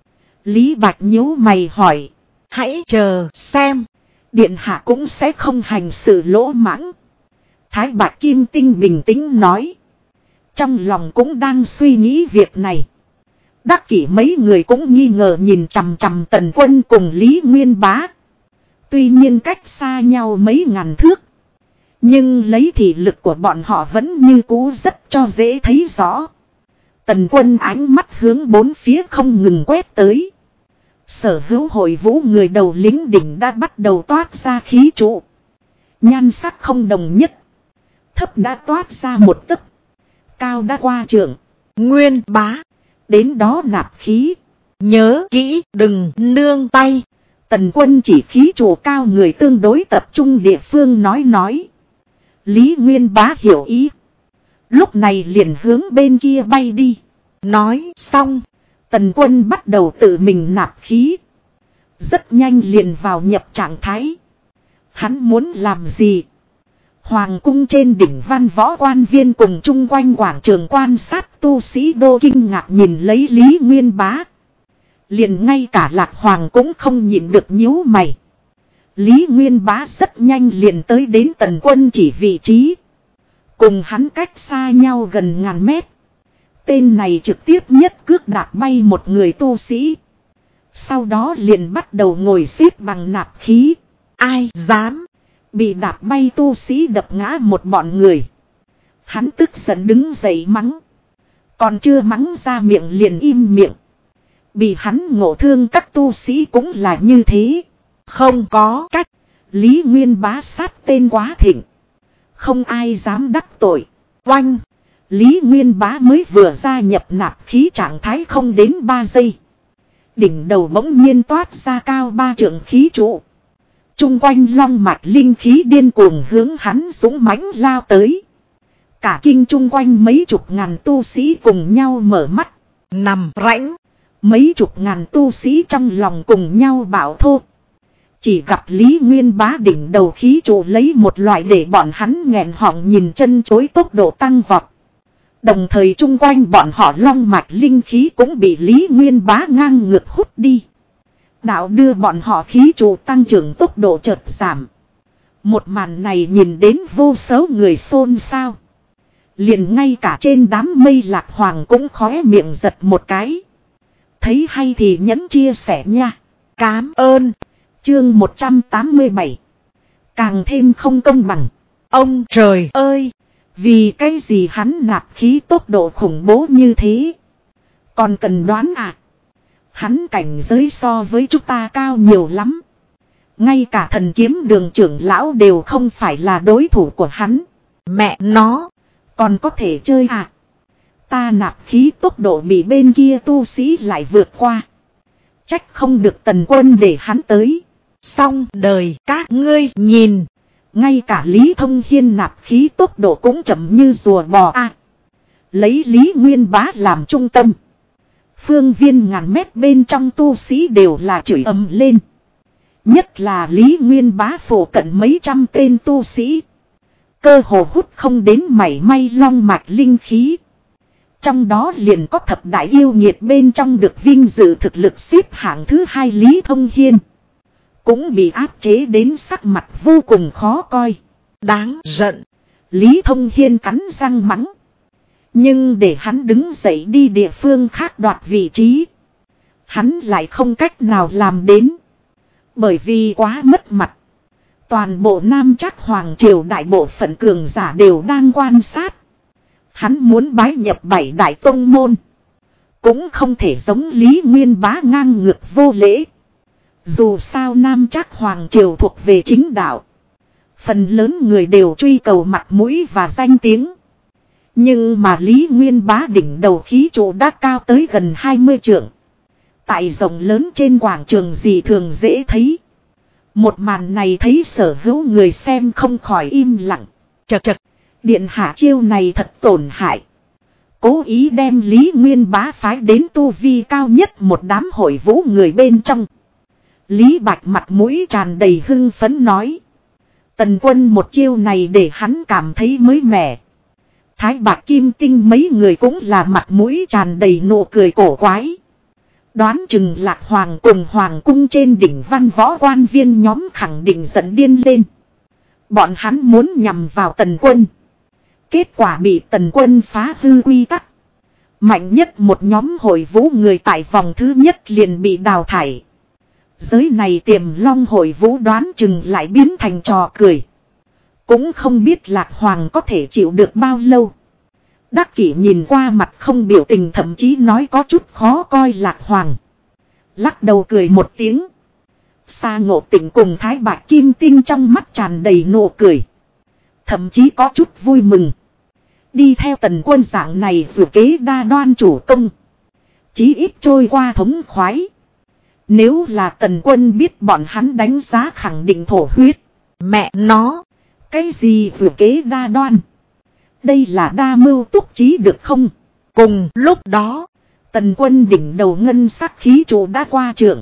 S1: Lý Bạch nhíu mày hỏi. Hãy chờ xem. Điện hạ cũng sẽ không hành sự lỗ mãng. Thái Bạch Kim Tinh bình tĩnh nói. Trong lòng cũng đang suy nghĩ việc này. Đắc kỷ mấy người cũng nghi ngờ nhìn chằm chằm Tần Quân cùng Lý Nguyên Bá. Tuy nhiên cách xa nhau mấy ngàn thước. Nhưng lấy thị lực của bọn họ vẫn như cũ rất cho dễ thấy rõ. Tần Quân ánh mắt hướng bốn phía không ngừng quét tới. Sở hữu hội vũ người đầu lính đỉnh đã bắt đầu toát ra khí trụ. Nhan sắc không đồng nhất. Thấp đã toát ra một tấc. Cao đã qua trượng.
S2: Nguyên Bá.
S1: Đến đó nạp khí.
S2: Nhớ kỹ đừng nương tay.
S1: Tần Quân chỉ khí trụ cao người tương đối tập trung địa phương nói. Lý Nguyên Bá hiểu ý. Lúc này liền hướng bên kia bay đi. Nói xong. Tần Quân bắt đầu tự mình nạp khí. Rất nhanh liền vào nhập trạng thái. Hắn muốn làm gì? Hoàng cung trên đỉnh văn võ quan viên cùng chung quanh quảng trường quan sát tu sĩ đô kinh ngạc nhìn lấy Lý Nguyên Bá. Liền ngay cả Lạc Hoàng cũng không nhịn được nhíu mày. Lý Nguyên Bá rất nhanh liền tới đến Tần Quân chỉ vị trí. Cùng hắn cách xa nhau gần ngàn mét. Tên này trực tiếp nhất cước đạp bay một người tu sĩ. Sau đó liền bắt đầu ngồi xếp bằng nạp khí. Ai dám bị đạp bay tu sĩ đập ngã một bọn người. Hắn tức giận đứng dậy mắng. Còn chưa mắng ra miệng liền im miệng. Bị hắn ngộ thương các tu sĩ cũng là như thế. Không có cách. Lý Nguyên Bá sát tên quá thịnh. Không ai dám đắc tội. Oanh. Lý Nguyên Bá mới vừa gia nhập nạp khí trạng thái không đến 3 giây. Đỉnh đầu bỗng nhiên toát ra cao 3 trượng khí trụ. Trung quanh long mạch linh khí điên cuồng hướng hắn dũng mãnh lao tới. Cả kinh trung quanh mấy chục ngàn tu sĩ cùng nhau mở mắt. Nằm rãnh. Mấy chục ngàn tu sĩ trong lòng cùng nhau bảo thô. Chỉ gặp Lý Nguyên Bá đỉnh đầu khí trụ lấy một loại để bọn hắn nghẹn họng nhìn chân chối tốc độ tăng vọt. Đồng thời chung quanh bọn họ long mạch linh khí cũng bị Lý Nguyên Bá ngang ngược hút đi. Đạo đưa bọn họ khí trụ tăng trưởng tốc độ chợt giảm. Một màn này nhìn đến vô số người xôn xao. Liền ngay cả trên đám mây Lạc Hoàng cũng khóe miệng giật một cái. Thấy hay thì nhấn chia sẻ nha. Cám ơn. Chương 187. Càng thêm không công bằng. Ông trời ơi! Vì cái gì hắn nạp khí tốc độ khủng bố như thế? Còn cần đoán à? Hắn cảnh giới so với chúng ta cao nhiều lắm. Ngay cả thần kiếm đường trưởng lão đều không phải là đối thủ của hắn. Mẹ nó! Còn có thể chơi à? Ta nạp khí tốc độ bị bên kia tu sĩ lại vượt qua. Trách không được Tần Quân để hắn tới. Xong đời các ngươi nhìn. Ngay cả Lý Thông Hiên nạp khí tốc độ cũng chậm như rùa bò a. Lấy Lý Nguyên Bá làm trung tâm. Phương viên ngàn mét bên trong tu sĩ đều là chửi ầm lên. Nhất là Lý Nguyên Bá phổ cận mấy trăm tên tu sĩ. Cơ hồ hút không đến mảy may long mạch linh khí. Trong đó liền có thập đại yêu nghiệt bên trong được vinh dự thực lực xếp hạng thứ 2 Lý Thông Hiên. Cũng bị áp chế đến sắc mặt vô cùng khó coi. Đáng giận. Lý Thông Hiên cắn răng mắng. Nhưng để hắn đứng dậy đi địa phương khác đoạt vị trí. Hắn lại không cách nào làm đến. Bởi vì quá mất mặt. Toàn bộ Nam Trác Hoàng Triều đại bộ phận cường giả đều đang quan sát. Hắn muốn bái nhập 7 đại tông môn. Cũng không thể giống Lý Nguyên Bá ngang ngược vô lễ. Dù sao Nam Trác Hoàng Triều thuộc về chính đạo. Phần lớn người đều truy cầu mặt mũi và danh tiếng. Nhưng mà Lý Nguyên Bá đỉnh đầu khí trụ đã cao tới gần 20 trượng. Tại rộng lớn trên quảng trường gì thường dễ thấy. Một màn này thấy sở hữu người xem không khỏi im lặng. Chật chật, điện hạ chiêu này thật tổn hại. Cố ý đem Lý Nguyên Bá phái đến tu vi cao nhất một đám hội vũ người bên trong. Lý Bạch mặt mũi tràn đầy hưng phấn nói. Tần Quân một chiêu này để hắn cảm thấy mới mẻ. Thái Bạc Kim Tinh mấy người cũng là mặt mũi tràn đầy nụ cười cổ quái. Đoán chừng Lạc Hoàng cùng Hoàng cung trên đỉnh Văn Võ quan viên nhóm khẳng định giận điên lên. Bọn hắn muốn nhằm vào Tần Quân. Kết quả bị Tần Quân phá hư quy tắc. Mạnh nhất một nhóm hội vũ người tại vòng thứ nhất liền bị đào thải. Giới này Tiềm Long hội vũ đoán chừng lại biến thành trò cười. Cũng không biết Lạc Hoàng có thể chịu được bao lâu. Đắc Kỷ nhìn qua mặt không biểu tình, thậm chí nói có chút khó coi Lạc Hoàng. Lắc đầu cười một tiếng. Sa Ngộ Tịnh cùng Thái Bạc Kim Tinh trong mắt tràn đầy nụ cười. Thậm chí có chút vui mừng. Đi theo Tần Quân dạng này vừa kế đa đoan chủ công. Chí ít trôi qua thống khoái. Nếu là Tần Quân biết bọn hắn đánh giá khẳng định thổ huyết. Mẹ nó. Cái gì vừa kế đa đoan? Đây là đa mưu túc trí được không? Cùng lúc đó, Tần Quân đỉnh đầu ngân sắc khí trụ đã qua trượng.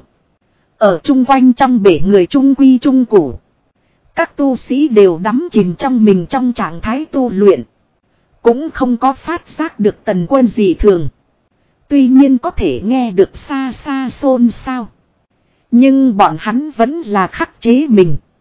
S1: Ở chung quanh trong bể người trung quy trung củ. Các tu sĩ đều đắm chìm trong mình trong trạng thái tu luyện. Cũng không có phát giác được Tần Quân gì thường. Tuy nhiên có thể nghe được xa xa xôn xao. Nhưng bọn hắn vẫn là khắc chế mình.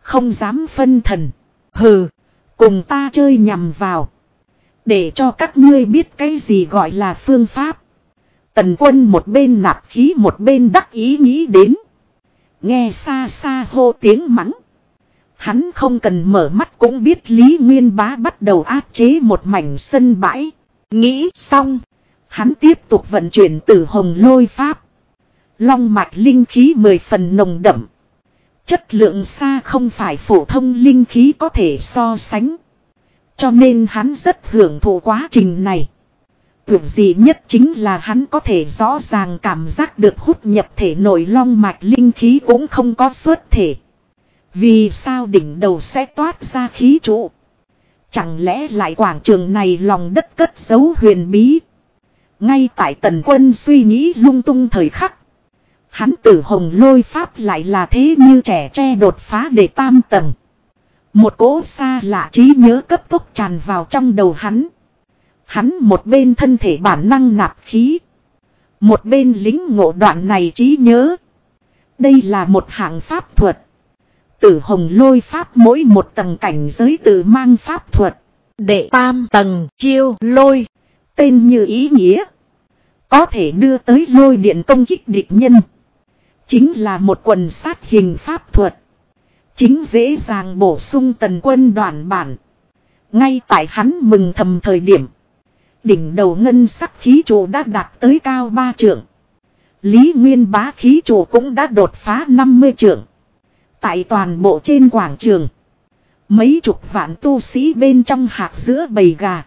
S1: Không dám phân thần. Hừ, cùng ta chơi nhằm vào. Để cho các ngươi biết cái gì gọi là phương pháp. Tần Quân một bên nạp khí một bên đắc ý nghĩ đến. Nghe xa xa hô tiếng mắng. Hắn không cần mở mắt cũng biết Lý Nguyên Bá bắt đầu áp chế một mảnh sân bãi. Nghĩ xong, hắn tiếp tục vận chuyển Tử Hồng Lôi Pháp. Long mạch linh khí 10 phần nồng đậm. Chất lượng xa không phải phổ thông linh khí có thể so sánh. Cho nên hắn rất hưởng thụ quá trình này. Điều gì nhất chính là hắn có thể rõ ràng cảm giác được hút nhập thể nội long mạch linh khí cũng không có xuất thể. Vì sao đỉnh đầu sẽ toát ra khí trụ? Chẳng lẽ lại quảng trường này lòng đất cất giấu huyền bí? Ngay tại Tần Quân suy nghĩ lung tung thời khắc. Hắn Tử Hồng Lôi Pháp lại là thế như trẻ tre đột phá để tam tầng. Một cỗ xa lạ trí nhớ cấp tốc tràn vào trong đầu hắn. Hắn một bên thân thể bản năng nạp khí. Một bên lính ngộ đoạn này trí nhớ. Đây là một hạng pháp thuật. Tử Hồng Lôi Pháp mỗi một tầng cảnh giới tự mang pháp thuật. Đệ tam tầng chiêu lôi. Tên như ý nghĩa. Có thể đưa tới lôi điện công kích địch nhân. Chính là một quần sát hình pháp thuật. Chính dễ dàng bổ sung Tần Quân đoạn bản. Ngay tại hắn mừng thầm thời điểm. Đỉnh đầu ngân sắc khí trụ đã đạt tới cao 3 trượng. Lý Nguyên Bá khí trụ cũng đã đột phá 50 trượng. Tại toàn bộ trên quảng trường. Mấy chục vạn tu sĩ bên trong hạc giữa bầy gà.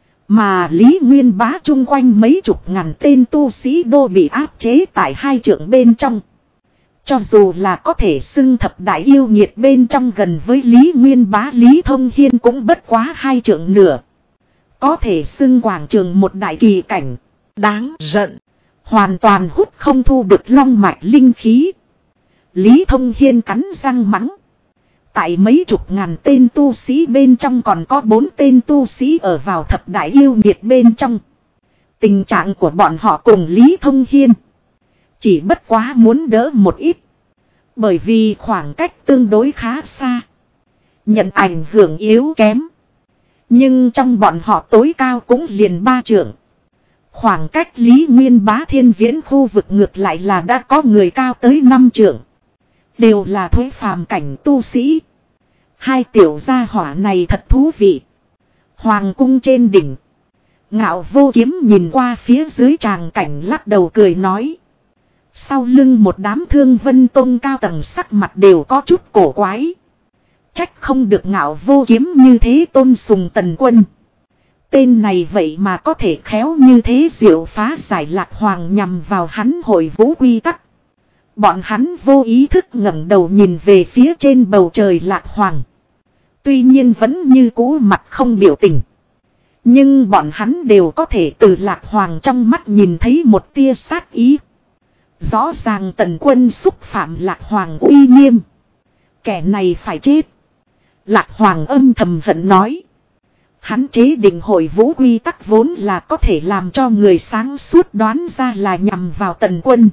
S1: Mà Lý Nguyên Bá chung quanh mấy chục ngàn tên tu sĩ đô bị áp chế tại 2 trượng bên trong. Cho dù là có thể xưng thập đại yêu nghiệt bên trong gần với Lý Nguyên Bá Lý Thông Hiên cũng bất quá 2 trượng nửa. Có thể xưng quảng trường một đại kỳ cảnh. Đáng giận. Hoàn toàn hút không thu được long mạch linh khí. Lý Thông Hiên cắn răng mắng. Tại mấy chục ngàn tên tu sĩ bên trong còn có 4 tên tu sĩ ở vào thập đại yêu nghiệt bên trong. Tình trạng của bọn họ cùng Lý Thông Hiên. Chỉ bất quá muốn đỡ một ít. Bởi vì khoảng cách tương đối khá xa. Nhận ảnh hưởng yếu kém. Nhưng trong bọn họ tối cao cũng liền 3 trượng. Khoảng cách Lý Nguyên Bá Thiên Viễn khu vực ngược lại là đã có người cao tới 5 trượng. Đều là thuế phàm cảnh tu sĩ. Hai tiểu gia hỏa này thật thú vị. Hoàng cung trên đỉnh. Ngạo Vô Kiếm nhìn qua phía dưới tràng cảnh lắc đầu cười nói. Sau lưng một đám Thương Vân Tông cao tầng sắc mặt đều có chút cổ quái. Trách không được Ngạo Vô Kiếm như thế tôn sùng Tần Quân. Tên này vậy mà có thể khéo như thế diệu phá giải Lạc Hoàng nhằm vào hắn hội vũ quy tắc. Bọn hắn vô ý thức ngẩng đầu nhìn về phía trên bầu trời Lạc Hoàng. Tuy nhiên vẫn như cũ mặt không biểu tình. Nhưng bọn hắn đều có thể từ Lạc Hoàng trong mắt nhìn thấy một tia sát ý. Rõ ràng Tần Quân xúc phạm Lạc Hoàng uy nghiêm. Kẻ này phải chết. Lạc Hoàng âm thầm hận nói. Hắn chế định hội vũ quy tắc vốn là có thể làm cho người sáng suốt đoán ra là nhằm vào Tần Quân.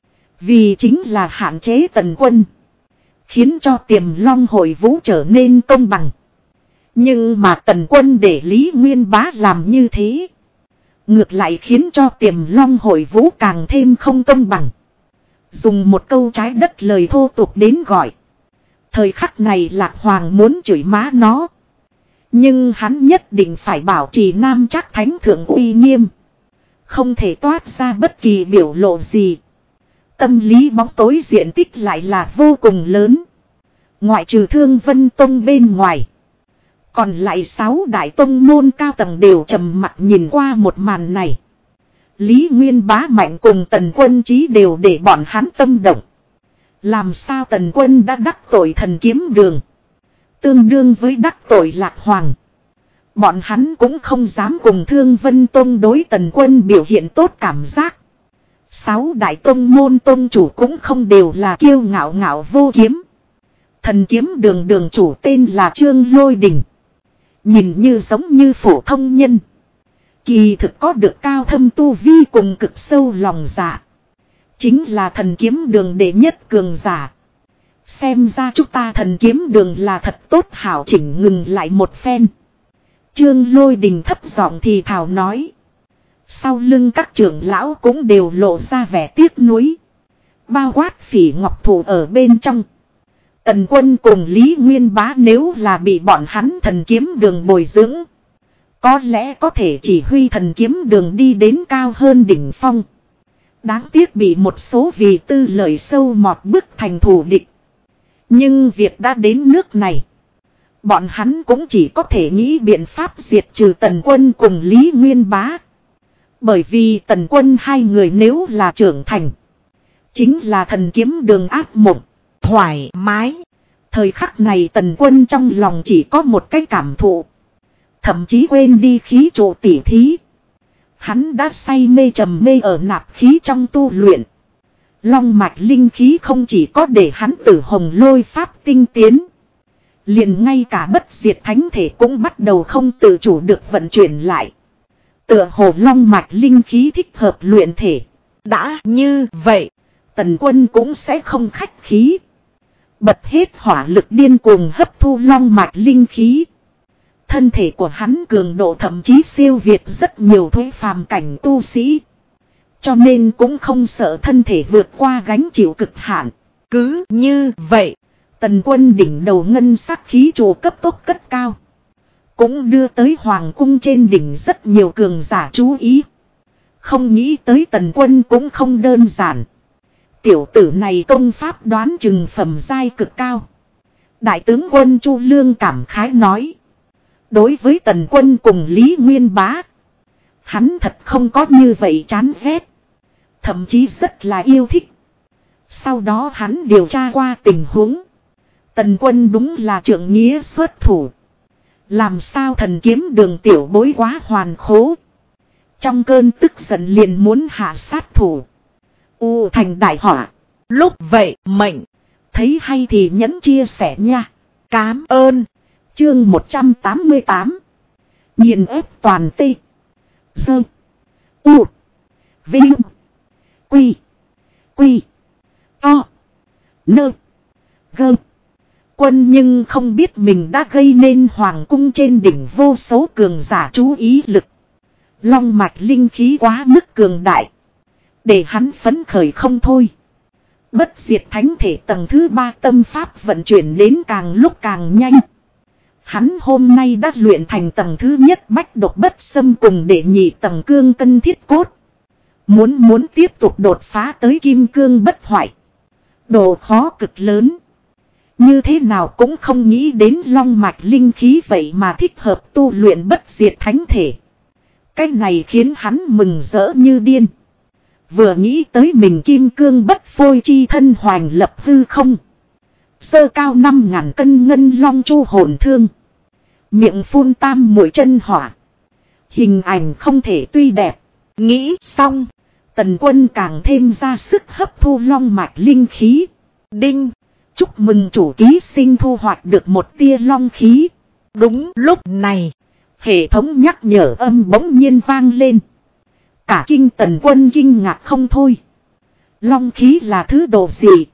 S1: Vì chính là hạn chế Tần Quân. Khiến cho Tiềm Long hội vũ trở nên công bằng. Nhưng mà Tần Quân để Lý Nguyên Bá làm như thế. Ngược lại khiến cho Tiềm Long hội vũ càng thêm không công bằng. Dùng một câu trái đất lời thô tục đến gọi. Thời khắc này Lạc Hoàng muốn chửi má nó. Nhưng hắn nhất định phải bảo trì nam chắc thánh thượng uy nghiêm. Không thể toát ra bất kỳ biểu lộ gì. Tâm lý bóng tối diện tích lại là vô cùng lớn. Ngoại trừ Thương Vân Tông bên ngoài. Còn lại 6 đại tông môn cao tầng đều trầm mặc nhìn qua một màn này. Lý Nguyên Bá mạnh cùng Tần Quân chí đều để bọn hắn tâm động. Làm sao Tần Quân đã đắc tội Thần Kiếm Đường. Tương đương với đắc tội Lạc Hoàng. Bọn hắn cũng không dám cùng Thương Vân Tông đối Tần Quân biểu hiện tốt cảm giác. 6 đại tông môn tông chủ cũng không đều là kiêu ngạo Ngạo Vô Kiếm. Thần Kiếm Đường đường chủ tên là Trương Lôi Đình. Nhìn như giống như phổ thông nhân. Kỳ thực có được cao thâm tu vi cùng cực sâu lòng dạ. Chính là Thần Kiếm Đường đệ nhất cường giả. Xem ra chúng ta thần kiếm đường là thật tốt hảo chỉnh ngừng lại một phen. Trương Lôi Đình thấp giọng thì thào nói. Sau lưng các trưởng lão cũng đều lộ ra vẻ tiếc nuối. Bao quát Phỉ Ngọc Thủ ở bên trong. Tần Quân cùng Lý Nguyên Bá nếu là bị bọn hắn thần kiếm đường bồi dưỡng, có lẽ có thể chỉ huy thần kiếm đường đi đến cao hơn đỉnh phong. Đáng tiếc bị một số vì tư lợi sâu mọt bức thành thù địch. Nhưng việc đã đến nước này, bọn hắn cũng chỉ có thể nghĩ biện pháp diệt trừ Tần Quân cùng Lý Nguyên Bá. Bởi vì Tần Quân hai người nếu là trưởng thành, chính là thần kiếm đường ác mộng, thoải mái. Thời khắc này Tần Quân trong lòng chỉ có một cái cảm thụ. Thậm chí quên đi khí trụ tỉ thí. Hắn đã say mê trầm mê ở nạp khí trong tu luyện. Long mạch linh khí không chỉ có để hắn tử hồng lôi pháp tinh tiến. Liền ngay cả bất diệt thánh thể cũng bắt đầu không tự chủ được vận chuyển lại. Tựa hồ long mạch linh khí thích hợp luyện thể. Đã như vậy, Tần Quân cũng sẽ không khách khí. Bật hết hỏa lực điên cuồng hấp thu long mạch linh khí. Thân thể của hắn cường độ thậm chí siêu việt rất nhiều thuế phàm cảnh tu sĩ. Cho nên cũng không sợ thân thể vượt qua gánh chịu cực hạn. Cứ như vậy, Tần Quân đỉnh đầu ngân sắc khí trụ cấp tốc cất cao. Cũng đưa tới hoàng cung trên đỉnh rất nhiều cường giả chú ý. Không nghĩ tới Tần Quân cũng không đơn giản. Tiểu tử này công pháp đoán chừng phẩm giai cực cao. Đại tướng quân Chu Lương cảm khái nói. Đối với Tần Quân cùng Lý Nguyên Bá, hắn thật không có như vậy chán ghét. Thậm chí rất là yêu thích. Sau đó hắn điều tra qua tình huống. Tần Quân đúng là trượng nghĩa xuất thủ. Làm sao thần kiếm đường tiểu bối quá hoàn khố. Trong cơn tức giận liền muốn hạ sát thủ. U thành đại họa. Lúc vậy mệnh. Thấy hay thì nhấn chia sẻ nha. Cám ơn. Chương 188. Nghiền ép toàn tê. Sơ. U. Vinh. Quy. Quy. To. Nơ. Gơ. Quân nhưng không biết mình đã gây nên hoàng cung trên đỉnh vô số cường giả chú ý lực. Long mạch linh khí quá mức cường đại. Để hắn phấn khởi không thôi. Bất diệt thánh thể tầng thứ 3 tâm pháp vận chuyển đến càng lúc càng nhanh. Hắn hôm nay đã luyện thành tầng thứ nhất bách độc bất xâm cùng đệ nhị tầng cương cân thiết cốt. Muốn tiếp tục đột phá tới kim cương bất hoại. Độ khó cực lớn. Như thế nào cũng không nghĩ đến long mạch linh khí vậy mà thích hợp tu luyện bất diệt thánh thể. Cái này khiến hắn mừng rỡ như điên. Vừa nghĩ tới mình kim cương bất phôi chi thân hoành lập hư không. Sơ cao 5.000 cân ngân long chu hồn thương. Miệng phun tam mũi chân hỏa. Hình ảnh không thể tuy đẹp. Nghĩ xong. Tần Quân càng thêm ra sức hấp thu long mạch linh khí. Đinh. Chúc mừng chủ ký sinh thu hoạch được một tia long khí. Đúng lúc này. Hệ thống nhắc nhở âm bỗng nhiên vang lên. Cả kinh Tần Quân kinh ngạc không thôi. Long khí là thứ đồ gì?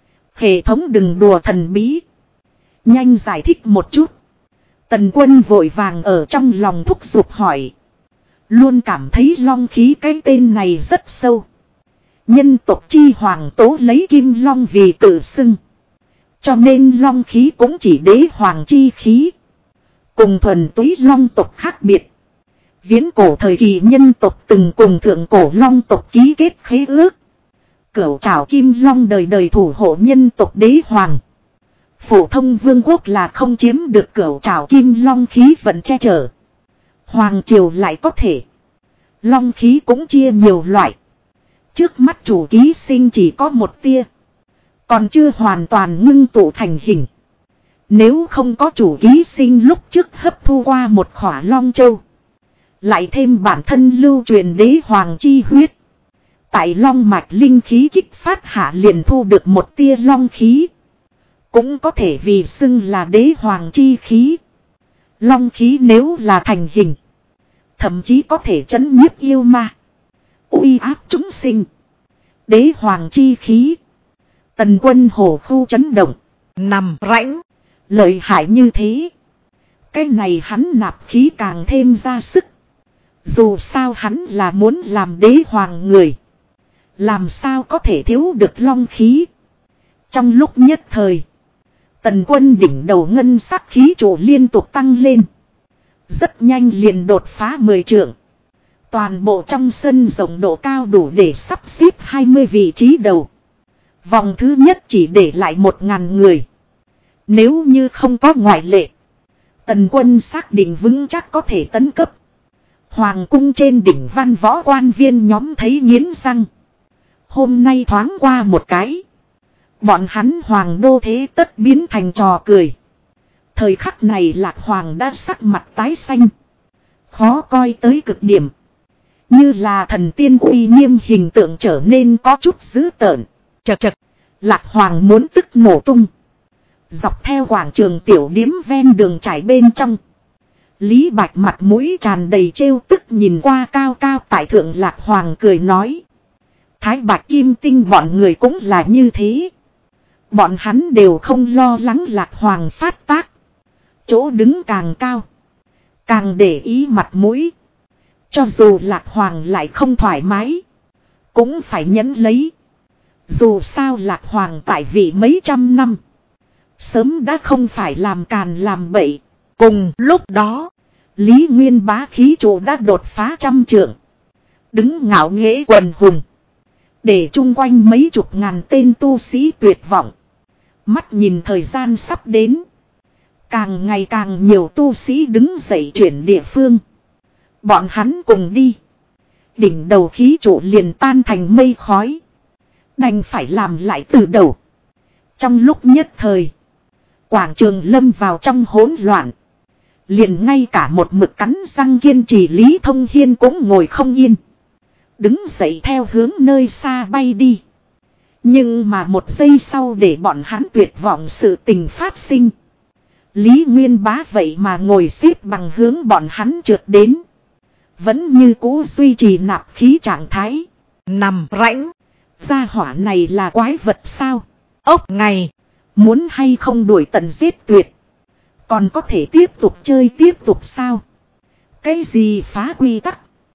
S1: Hệ thống đừng đùa thần bí. Nhanh giải thích một chút. Tần Quân vội vàng ở trong lòng thúc giục hỏi. Luôn cảm thấy long khí cái tên này rất sâu. Nhân tộc chi hoàng tố lấy kim long vì tự xưng. Cho nên long khí cũng chỉ đế hoàng chi khí. Cùng thuần túy long tộc khác biệt. Viễn cổ thời kỳ nhân tộc từng cùng thượng cổ long tộc ký kết khế ước. Cửu trảo kim long đời đời thủ hộ nhân tộc đế hoàng. Phổ thông vương quốc là không chiếm được cửu trảo kim long khí vận che chở. Hoàng triều lại có thể. Long khí cũng chia nhiều loại. Trước mắt chủ ký sinh chỉ có một tia. Còn chưa hoàn toàn ngưng tụ thành hình. Nếu không có chủ ký sinh lúc trước hấp thu qua một khỏa long châu. Lại thêm bản thân lưu truyền đế hoàng chi huyết. Tại long mạch linh khí kích phát hạ liền thu được một tia long khí. Cũng có thể vì xưng là đế hoàng chi khí. Long khí nếu là thành hình. Thậm chí có thể trấn nhiếp yêu ma. Uy áp chúng sinh. Đế hoàng chi khí. Tần Quân hổ khu chấn động.
S2: nằm rãnh.
S1: Lợi hại như thế. Cái này hắn nạp khí càng thêm ra sức. Dù sao hắn là muốn làm đế hoàng người. Làm sao có thể thiếu được long khí. Trong lúc nhất thời. Tần Quân đỉnh đầu ngân sắc khí trụ liên tục tăng lên. Rất nhanh liền đột phá 10 trượng. Toàn bộ trong sân rộng độ cao đủ để sắp xếp 20 vị trí đầu. Vòng thứ nhất chỉ để lại 1000 người. Nếu như không có ngoại lệ. Tần Quân xác định vững chắc có thể tấn cấp. Hoàng cung trên đỉnh văn võ quan viên nhóm thấy nghiến răng. Hôm nay thoáng qua một cái. Bọn hắn hoàng đô thế tất biến thành trò cười. Thời khắc này Lạc Hoàng đã sắc mặt tái xanh. Khó coi tới cực điểm. Như là thần tiên uy nghiêm hình tượng trở nên có chút dữ tợn. Chật chật. Lạc Hoàng muốn tức nổ tung. Dọc theo quảng trường tiểu điếm ven đường trải bên trong. Lý Bạch mặt mũi tràn đầy trêu tức nhìn qua cao cao tại thượng Lạc Hoàng cười nói. Thái Bạch Kim Tinh bọn người cũng là như thế. Bọn hắn đều không lo lắng Lạc Hoàng phát tác. Chỗ đứng càng cao. Càng để ý mặt mũi. Cho dù Lạc Hoàng lại không thoải mái. Cũng phải nhẫn lấy. Dù sao Lạc Hoàng tại vị mấy trăm năm. Sớm đã không phải làm càn làm bậy. Cùng lúc đó. Lý Nguyên bá khí trụ đã đột phá 100 trượng. Đứng ngạo nghễ quần hùng. Để chung quanh mấy chục ngàn tên tu sĩ tuyệt vọng. Mắt nhìn thời gian sắp đến. Càng ngày càng nhiều tu sĩ đứng dậy chuyển địa phương. Bọn hắn cùng đi. Đỉnh đầu khí trụ liền tan thành mây khói. Đành phải làm lại từ đầu. Trong lúc nhất thời. Quảng trường lâm vào trong hỗn loạn. Liền ngay cả một mực cắn răng kiên trì Lý Thông Hiên cũng ngồi không yên. Đứng dậy theo hướng nơi xa bay đi. Nhưng mà một giây sau để bọn hắn tuyệt vọng sự tình phát sinh. Lý Nguyên bá vậy mà ngồi xếp bằng hướng bọn hắn trượt đến. Vẫn như cũ duy trì nạp khí trạng thái.
S2: Nằm rãnh.
S1: Gia hỏa này là quái vật sao?
S2: Ốc ngày.
S1: Muốn hay không đuổi tận giết tuyệt. Còn có thể tiếp tục chơi tiếp tục sao? Cái gì phá quy tắc?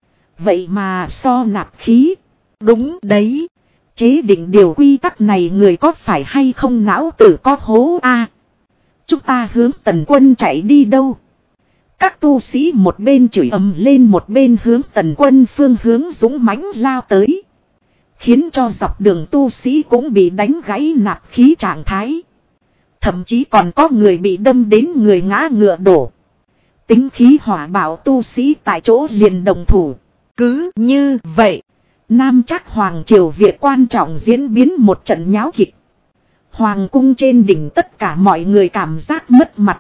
S1: Vậy mà so nạp khí.
S2: Đúng đấy.
S1: Chế định điều quy tắc này người có phải hay không não tử có hố a? Chúng ta hướng Tần Quân chạy đi đâu? Các tu sĩ một bên chửi ầm lên một bên hướng Tần Quân phương hướng dũng mãnh lao tới. Khiến cho dọc đường tu sĩ cũng bị đánh gãy nạp khí trạng thái. Thậm chí còn có người bị đâm đến người ngã ngựa đổ. Tính khí hỏa bạo tu sĩ tại chỗ liền đồng thủ.
S2: Cứ như vậy.
S1: Nam Trắc Hoàng triều Việt quan trọng diễn biến một trận nháo kịch. Hoàng cung trên đỉnh tất cả mọi người cảm giác mất mặt.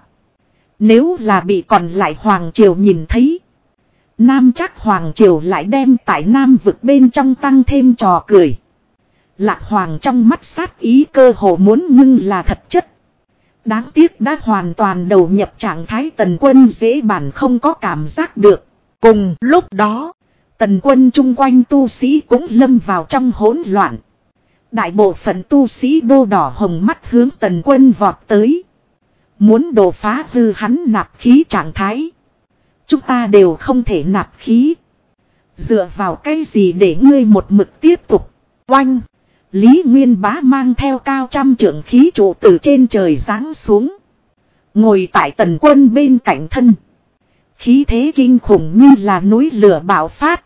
S1: Nếu là bị còn lại Hoàng triều nhìn thấy. Nam Trắc Hoàng triều lại đem tại Nam vực bên trong tăng thêm trò cười. Lạc Hoàng trong mắt sát ý cơ hồ muốn ngưng là thật chất. Đáng tiếc đã hoàn toàn đầu nhập trạng thái Tần Quân dễ bản không có cảm giác được.
S2: Cùng lúc đó.
S1: Tần Quân chung quanh tu sĩ cũng lâm vào trong hỗn loạn. Đại bộ phận tu sĩ đô đỏ hồng mắt hướng Tần Quân vọt tới. Muốn đột phá hư hắn nạp khí trạng thái. Chúng ta đều không thể nạp khí. Dựa vào cái gì để ngươi một mực tiếp tục. Oanh. Lý Nguyên bá mang theo cao 100 trượng khí trụ từ trên trời giáng xuống. Ngồi tại Tần Quân bên cạnh thân. Khí thế kinh khủng như là núi lửa bạo phát.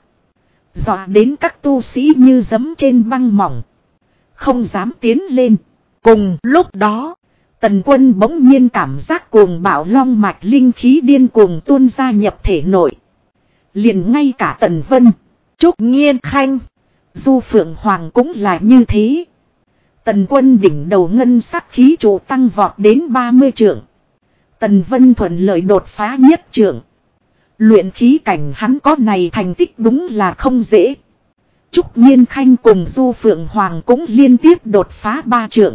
S1: Dọa đến các tu sĩ như giẫm trên băng mỏng. Không dám tiến lên.
S2: Cùng lúc đó.
S1: Tần Quân bỗng nhiên cảm giác cuồng bạo long mạch linh khí điên cuồng tuôn ra nhập thể nội. Liền ngay cả Tần Vân,
S2: Trúc Nghiên Khanh,
S1: Du Phượng Hoàng cũng là như thế. Tần Quân đỉnh đầu ngân sắc khí trụ tăng vọt đến 30 trượng. Tần Vân thuận lợi đột phá nhất trượng. Luyện khí cảnh hắn có này thành tích đúng là không dễ. Trúc Nghiên Khanh cùng Du Phượng Hoàng cũng liên tiếp đột phá 3 trượng.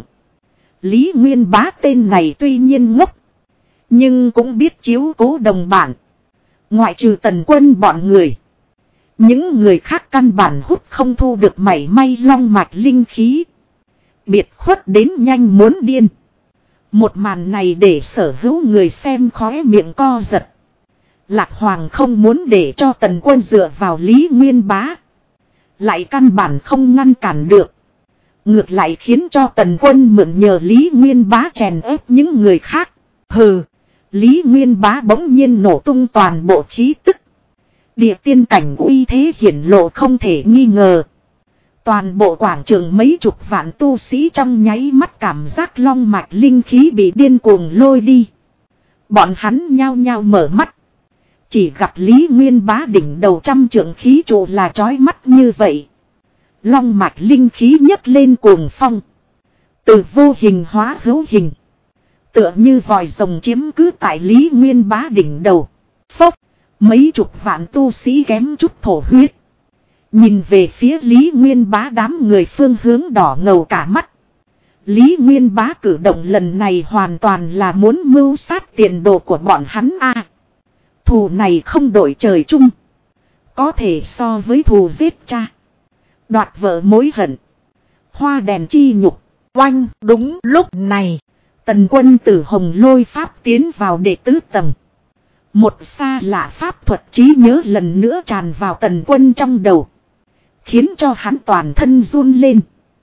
S1: Lý Nguyên bá tên này tuy nhiên ngốc. Nhưng cũng biết chiếu cố đồng bản. Ngoại trừ Tần Quân bọn người. Những người khác căn bản hút không thu được mảy may long mạch linh khí. Biệt khuất đến nhanh muốn điên. Một màn này để sở hữu người xem khóe miệng co giật. Lạc Hoàng không muốn để cho Tần Quân dựa vào Lý Nguyên Bá. Lại căn bản không ngăn cản được. Ngược lại khiến cho Tần Quân mượn nhờ Lý Nguyên Bá chèn ép những người khác. Hừ, Lý Nguyên Bá bỗng nhiên nổ tung toàn bộ khí tức. Địa tiên cảnh uy thế hiển lộ không thể nghi ngờ. Toàn bộ quảng trường mấy chục vạn tu sĩ trong nháy mắt cảm giác long mạch linh khí bị điên cuồng lôi đi. Bọn hắn nhao nhao mở mắt. Chỉ gặp Lý Nguyên Bá đỉnh đầu trăm trượng khí trụ là chói mắt như vậy. Long mạch linh khí nhấc lên cuồng phong. Từ vô hình hóa hữu hình. Tựa như vòi rồng chiếm cứ tại Lý Nguyên Bá đỉnh đầu. Phốc, mấy chục vạn tu sĩ kém chút thổ huyết. Nhìn về phía Lý Nguyên Bá đám người phương hướng đỏ ngầu cả mắt. Lý Nguyên Bá cử động lần này hoàn toàn là muốn mưu sát tiền đồ của bọn hắn a. Thù này không đổi trời chung. Có thể so với thù giết cha. Đoạt vợ mối hận. Hoa đèn chi nhục.
S2: Oanh, đúng lúc này.
S1: Tần Quân từ Hồng Lôi Pháp tiến vào đệ tứ tầng. Một xa lạ pháp thuật trí nhớ lần nữa tràn vào Tần Quân trong đầu. Khiến cho hắn toàn thân run lên.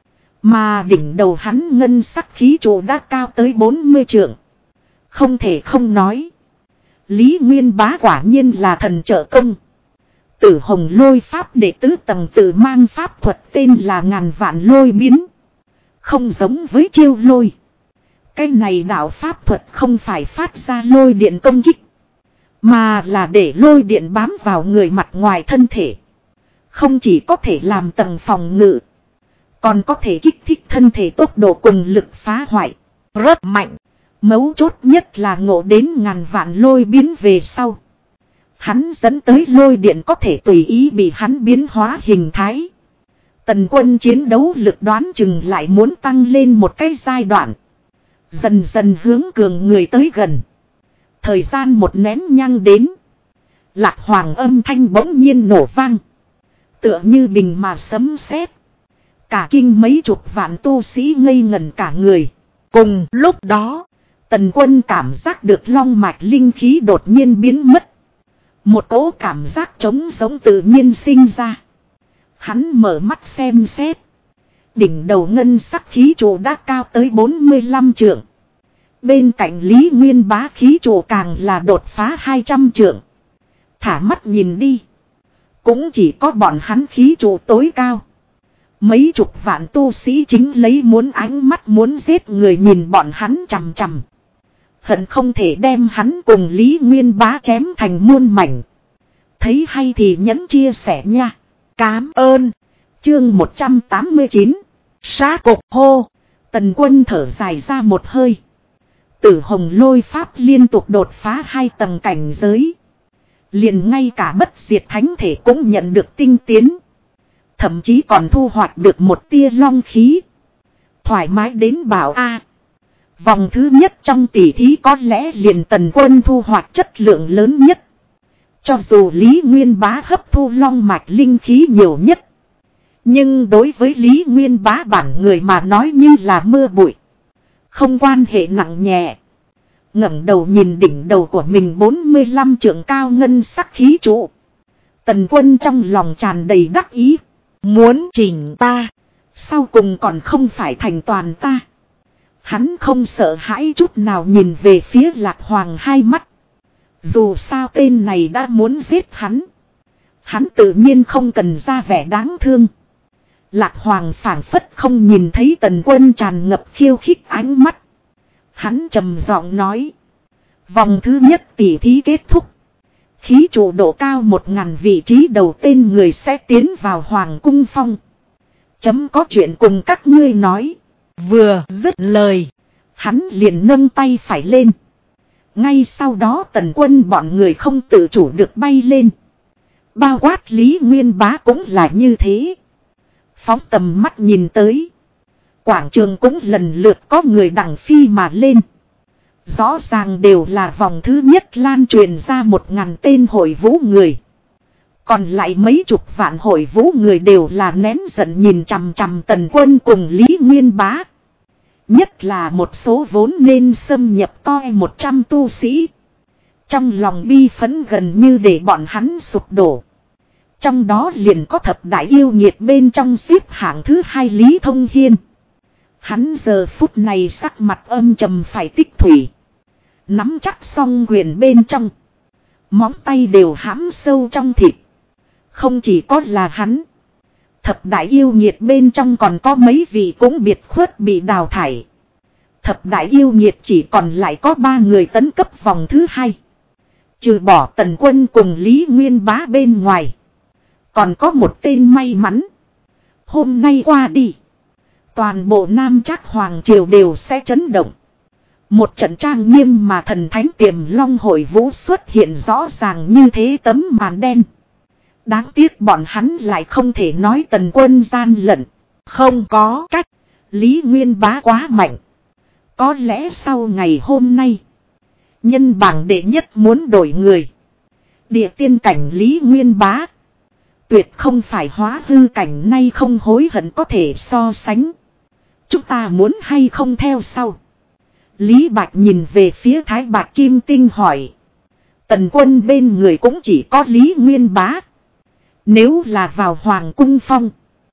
S1: Mà đỉnh đầu hắn ngân sắc khí trụ đã cao tới 40 trượng. Không thể không nói. Lý Nguyên Bá quả nhiên là thần trợ công. Tử Hồng Lôi Pháp đệ tứ tầng tự mang pháp thuật tên là ngàn vạn lôi biến. Không giống với chiêu lôi. Cái này đạo pháp thuật không phải phát ra lôi điện công kích. Mà là để lôi điện bám vào người mặt ngoài thân thể. Không chỉ có thể làm tầng phòng ngự. Còn có thể kích thích thân thể tốc độ cùng lực phá hoại. Rất mạnh. Mấu chốt nhất là ngộ đến ngàn vạn lôi biến về sau. Hắn dẫn tới lôi điện có thể tùy ý bị hắn biến hóa hình thái. Tần Quân chiến đấu lực đoán chừng lại muốn tăng lên một cái giai đoạn. Dần dần hướng cường người tới gần. Thời gian một nén nhang đến. Lạc Hoàng âm thanh bỗng nhiên nổ vang. Tựa như bình mà sấm sét. Cả kinh mấy chục vạn tu sĩ ngây ngẩn cả người.
S2: Cùng lúc đó,
S1: Tần Quân cảm giác được long mạch linh khí đột nhiên biến mất. Một cỗ cảm giác trống sống tự nhiên sinh ra. Hắn mở mắt xem xét. Đỉnh đầu ngân sắc khí trụ đã cao tới 45 trượng. Bên cạnh Lý Nguyên Bá khí trụ càng là đột phá 200 trượng. Thả mắt nhìn đi. Cũng chỉ có bọn hắn khí trụ tối cao. Mấy chục vạn tu sĩ chính lấy muốn ánh mắt muốn giết người nhìn bọn hắn chằm chằm. Hận không thể đem hắn cùng Lý Nguyên Bá chém thành muôn mảnh. Thấy hay thì nhấn chia sẻ nha.
S2: Cám ơn.
S1: Chương 189.
S2: Sát cục hô.
S1: Tần Quân thở dài ra một hơi. Tử Hồng Lôi Pháp liên tục đột phá 2 tầng cảnh giới. Liền ngay cả bất diệt thánh thể cũng nhận được tinh tiến. Thậm chí còn thu hoạch được một tia long khí. Thoải mái đến bảo a. Vòng thứ nhất trong tỷ thí có lẽ liền Tần Quân thu hoạch chất lượng lớn nhất. Cho dù Lý Nguyên Bá hấp thu long mạch linh khí nhiều nhất. Nhưng đối với Lý Nguyên Bá bản người mà nói như là mưa bụi. Không quan hệ nặng nhẹ. Ngẩng đầu nhìn đỉnh đầu của mình 45 trượng cao ngân sắc khí trụ. Tần Quân trong lòng tràn đầy đắc ý.
S2: Muốn chỉnh ta.
S1: Sau cùng còn không phải thành toàn ta. Hắn không sợ hãi chút nào nhìn về phía Lạc Hoàng hai mắt. Dù sao tên này đã muốn giết hắn. Hắn tự nhiên không cần ra vẻ đáng thương. Lạc Hoàng phảng phất không nhìn thấy Tần Quân tràn ngập khiêu khích ánh mắt. Hắn trầm giọng nói. Vòng thứ nhất tỷ thí kết thúc. Khí trụ độ cao 1000 vị trí đầu tên người sẽ tiến vào Hoàng Cung Phong. Chấm có chuyện cùng các ngươi nói.
S2: Vừa dứt lời.
S1: Hắn liền nâng tay phải lên. Ngay sau đó Tần Quân bọn người không tự chủ được bay lên. Bao quát Lý Nguyên Bá cũng là như thế. Phóng tầm mắt nhìn tới. Quảng trường cũng lần lượt có người đằng phi mà lên. Rõ ràng đều là vòng thứ nhất lan truyền ra 1000 tên hội vũ người. Còn lại mấy chục vạn hội vũ người đều là nén giận nhìn chằm chằm Tần Quân cùng Lý Nguyên Bá. Nhất là một số vốn nên xâm nhập toi 100 tu sĩ. Trong lòng bi phẫn gần như để bọn hắn sụp đổ. Trong đó liền có thập đại yêu nghiệt bên trong xếp hạng thứ 2 Lý Thông Hiên. Hắn giờ phút này sắc mặt âm trầm phải tích thủy. Nắm chắc song quyền bên trong. Móng tay đều hãm sâu trong thịt. Không chỉ có là hắn. Thập đại yêu nghiệt bên trong còn có mấy vị cũng biệt khuất bị đào thải. Thập đại yêu nghiệt chỉ còn lại có 3 người tấn cấp vòng thứ 2. Trừ bỏ Tần Quân cùng Lý Nguyên Bá bên ngoài. Còn có một tên may mắn. Hôm nay qua đi. Toàn bộ Nam Trác Hoàng Triều đều sẽ chấn động. Một trận trang nghiêm mà thần thánh Tiềm Long Hội Vũ xuất hiện rõ ràng như thế tấm màn đen. Đáng tiếc bọn hắn lại không thể nói Tần Quân gian lận. Không có cách. Lý Nguyên Bá quá mạnh. Có lẽ sau ngày hôm nay. Nhân bảng đệ nhất muốn đổi người. Địa tiên cảnh Lý Nguyên Bá. Tuyệt không phải hóa hư cảnh nay không hối hận có thể so sánh. Chúng ta muốn hay không theo sau. Lý Bạch nhìn về phía Thái Bạch Kim Tinh hỏi. Tần Quân bên người cũng chỉ có Lý Nguyên Bá. Nếu là vào Hoàng Cung Phong.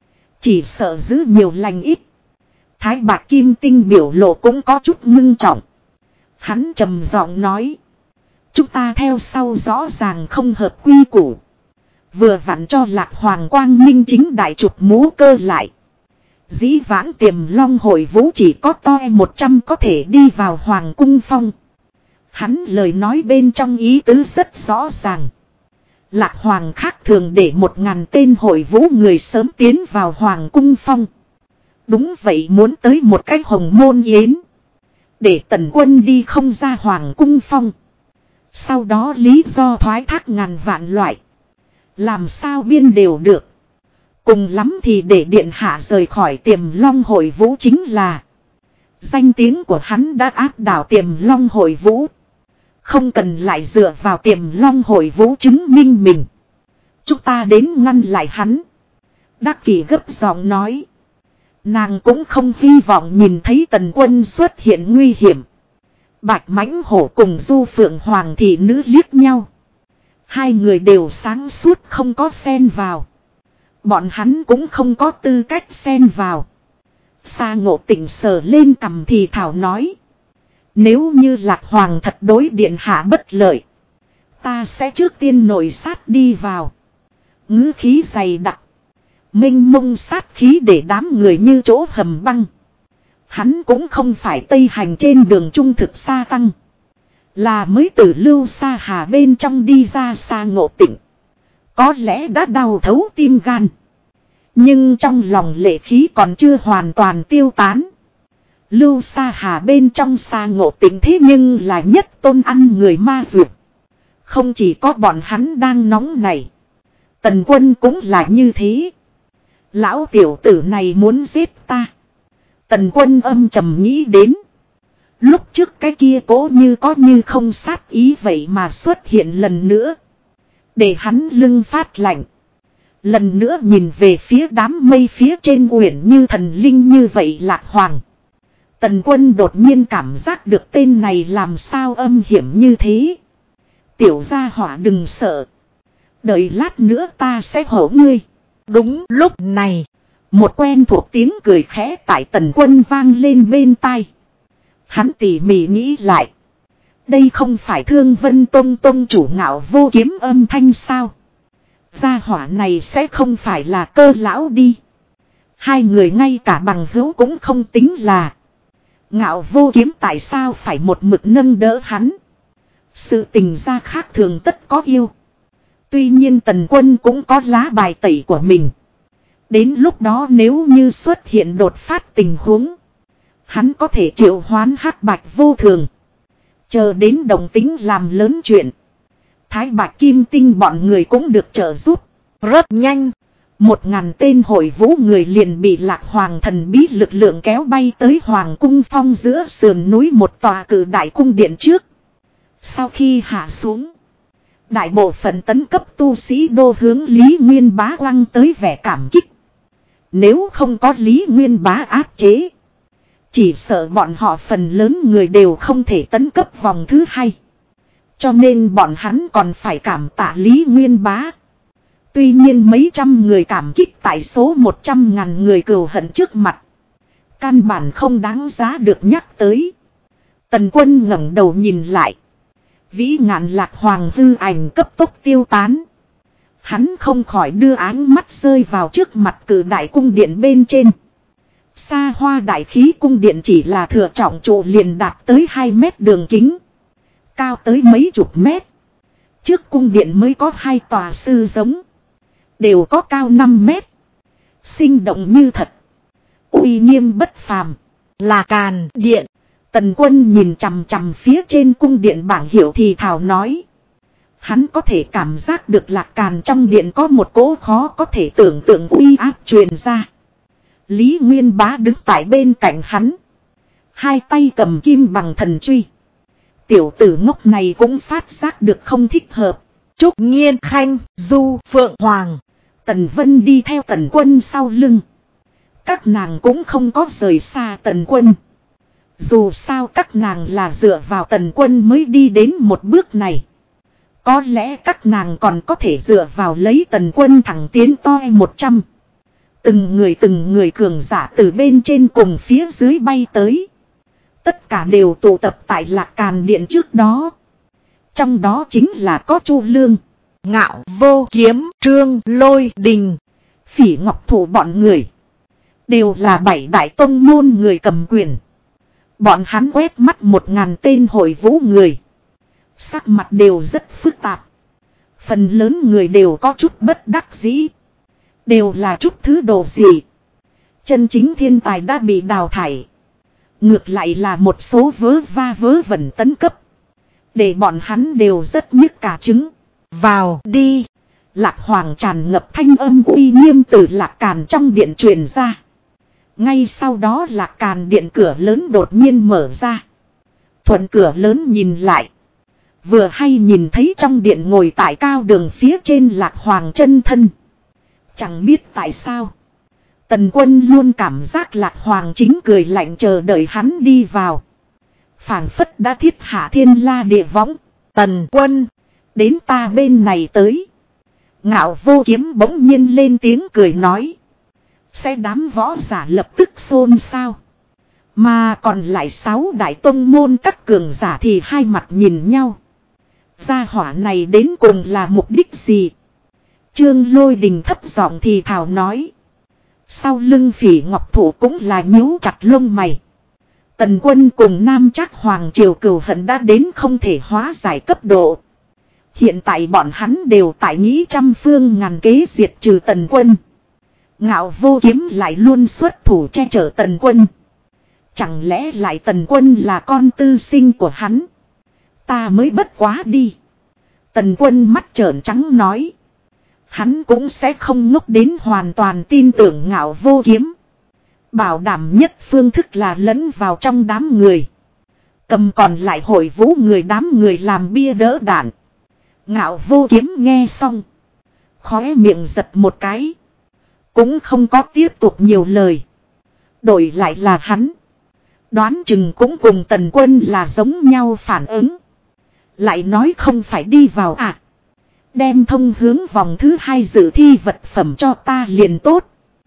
S1: Chỉ sợ giữ nhiều lành ít. Thái Bạch Kim Tinh biểu lộ cũng có chút ngưng trọng. Hắn trầm giọng nói. Chúng ta theo sau rõ ràng không hợp quy củ. Vừa vặn cho Lạc Hoàng Quang Minh chính đại trục mũ cơ lại. Dĩ vãng Tiềm Long Hội Vũ chỉ có toi 100 có thể đi vào Hoàng Cung Phong. Hắn lời nói bên trong ý tứ rất rõ ràng. Lạc Hoàng khác thường để 1000 tên hội vũ người sớm tiến vào Hoàng Cung Phong. Đúng vậy, muốn tới một cái hồng môn yến. Để Tần Quân đi không ra Hoàng Cung Phong. Sau đó lý do thoái thác ngàn vạn loại. Làm sao biên đều được. Cùng lắm thì để điện hạ rời khỏi Tiềm Long Hội Vũ chính là. Danh tiếng của hắn đã áp đảo Tiềm Long Hội Vũ. Không cần lại dựa vào Tiềm Long Hội Vũ chứng minh mình. Chúng ta đến ngăn lại hắn. Đắc Kỷ gấp giọng nói. Nàng cũng không hy vọng nhìn thấy Tần Quân xuất hiện nguy hiểm. Bạch Mãnh Hổ cùng Du Phượng Hoàng thị nữ liếc nhau. Hai người đều sáng suốt không có xen vào. Bọn hắn cũng không có tư cách xen vào. Sa Ngộ Tịnh sờ lên cằm thì thảo nói. Nếu như Lạc Hoàng thật đối điện hạ bất lợi. Ta sẽ trước tiên nổi sát đi vào. Ngữ khí dày đặc. Mênh mông sát khí để đám người như chỗ hầm băng. Hắn cũng không phải tây hành trên đường trung thực Sa Tăng. Là mới từ Lưu Sa Hà bên trong đi ra Sa Ngộ Tịnh. Có lẽ đã đau thấu tim gan. Nhưng trong lòng lệ khí còn chưa hoàn toàn tiêu tán. Lưu Sa Hà bên trong Sa Ngộ Tịnh thế nhưng là nhất tôn ăn người ma dược. Không chỉ có bọn hắn đang nóng này. Tần Quân cũng là như thế. Lão tiểu tử này muốn giết ta. Tần Quân âm trầm nghĩ đến. Lúc trước cái kia cố như có như không sát ý vậy mà xuất hiện lần nữa. Để hắn lưng phát lạnh. Lần nữa nhìn về phía đám mây phía trên uyển như thần linh như vậy Lạc Hoàng. Tần Quân đột nhiên cảm giác được tên này làm sao âm hiểm như thế. Tiểu gia hỏa đừng sợ. Đợi lát nữa ta sẽ hổ ngươi. Đúng lúc này. Một quen thuộc tiếng cười khẽ tại Tần Quân vang lên bên tai. Hắn tỉ mỉ nghĩ lại. Đây không phải Thương Vân Tông tông chủ Ngạo Vô Kiếm âm thanh sao? Gia hỏa này sẽ không phải là Cơ lão đi. Hai người ngay cả bằng hữu cũng không tính là. Ngạo Vô Kiếm tại sao phải một mực nâng đỡ hắn? Sự tình ra khác thường tất có yêu. Tuy nhiên Tần Quân cũng có lá bài tẩy của mình. Đến lúc đó nếu như xuất hiện đột phát tình huống. Hắn có thể triệu hoán Hắc Bạch Vô Thường. Chờ đến đồng tính làm lớn chuyện. Thái Bạch Kim Tinh bọn người cũng được trợ giúp. Rất nhanh. 1000 tên hội vũ người liền bị Lạc Hoàng thần bí lực lượng kéo bay tới Hoàng Cung Phong giữa sườn núi một tòa cử đại cung điện trước. Sau khi hạ xuống. Đại bộ phận tấn cấp tu sĩ đô hướng Lý Nguyên Bá lăng tới vẻ cảm kích. Nếu không có Lý Nguyên Bá áp chế. Chỉ sợ bọn họ phần lớn người đều không thể tấn cấp vòng thứ hai. Cho nên bọn hắn còn phải cảm tạ Lý Nguyên Bá. Tuy nhiên mấy trăm người cảm kích tại số 100.000 người cừu hận trước mặt. Căn bản không đáng giá được nhắc tới. Tần Quân ngẩng đầu nhìn lại. Vĩ ngạn Lạc Hoàng hư ảnh cấp tốc tiêu tán. Hắn không khỏi đưa áng mắt rơi vào trước mặt Cử Đại cung điện bên trên. Xa hoa đại khí cung điện chỉ là thừa trọng trụ liền đạt tới 2 mét đường kính. Cao tới mấy chục mét. Trước cung điện mới có 2 tòa sư giống. Đều có cao 5 mét. Sinh động như thật. Uy nghiêm bất phàm.
S2: Là Càn Điện.
S1: Tần Quân nhìn chằm chằm phía trên cung điện bảng hiệu thì thào nói. Hắn có thể cảm giác được Lạc Càn trong điện có một cỗ khó có thể tưởng tượng uy áp truyền ra. Lý Nguyên Bá đứng tại bên cạnh hắn. Hai tay cầm kim bằng thần truy. Tiểu tử ngốc này cũng phát giác được không thích hợp.
S2: Trúc Nghiên Khanh, Du Phượng Hoàng.
S1: Tần Vân đi theo Tần Quân sau lưng. Các nàng cũng không có rời xa Tần Quân. Dù sao các nàng là dựa vào Tần Quân mới đi đến một bước này. Có lẽ các nàng còn có thể dựa vào lấy Tần Quân thẳng tiến toi 100. Từng người cường giả từ bên trên cùng phía dưới bay tới. Tất cả đều tụ tập tại Lạc Càn Điện trước đó. Trong đó chính là có Chu Lương,
S2: Ngạo Vô Kiếm, Trương Lôi Đình,
S1: Phỉ Ngọc Thủ bọn người. Đều là 7 đại tông môn người cầm quyền. Bọn hắn quét mắt 1000 tên hội vũ người. Sắc mặt đều rất phức tạp. Phần lớn người đều có chút bất đắc dĩ. Đều là chút thứ đồ gì. Chân chính thiên tài đã bị đào thải. Ngược lại là một số vớ va vớ vẩn tấn cấp. Để bọn hắn đều rất nhức cả trứng.
S2: Vào đi.
S1: Lạc Hoàng tràn ngập thanh âm uy nghiêm từ Lạc Càn trong điện truyền ra. Ngay sau đó Lạc Càn điện cửa lớn đột nhiên mở ra. Thuận cửa lớn nhìn lại. Vừa hay nhìn thấy trong điện ngồi tại cao đường phía trên Lạc Hoàng chân thân. Chẳng biết tại sao. Tần Quân luôn cảm giác Lạc Hoàng chính cười lạnh chờ đợi hắn đi vào. Phảng phất đã thiết hạ thiên la địa võng.
S2: Tần Quân,
S1: đến ta bên này tới. Ngạo Vô Kiếm bỗng nhiên lên tiếng cười nói. Sẽ đám võ giả lập tức xôn xao. Mà còn lại 6 đại tông môn các cường giả thì hai mặt nhìn nhau. Gia hỏa này đến cùng là mục đích gì? Trương Lôi Đình thấp giọng thì thào nói. Sau lưng Phỉ Ngọc Thủ cũng là nhíu chặt lông mày. Tần Quân cùng Nam Trác Hoàng triều cừu hận đã đến không thể hóa giải cấp độ. Hiện tại bọn hắn đều tại nghĩ trăm phương ngàn kế diệt trừ Tần Quân. Ngạo Vô Kiếm lại luôn xuất thủ che chở Tần Quân. Chẳng lẽ lại Tần Quân là con tư sinh của hắn? Ta mới bất quá đi. Tần Quân mắt trợn trắng nói. Hắn cũng sẽ không ngốc đến hoàn toàn tin tưởng Ngạo Vô Kiếm. Bảo đảm nhất phương thức là lẫn vào trong đám người. Cầm còn lại hội vũ người đám người làm bia đỡ đạn. Ngạo Vô Kiếm nghe xong. Khóe miệng giật một cái. Cũng không có tiếp tục nhiều lời. Đổi lại là hắn. Đoán chừng cũng cùng Tần Quân là giống nhau phản ứng. Lại nói không phải đi vào à. Đem thông hướng vòng thứ 2 dự thi vật phẩm cho ta liền tốt.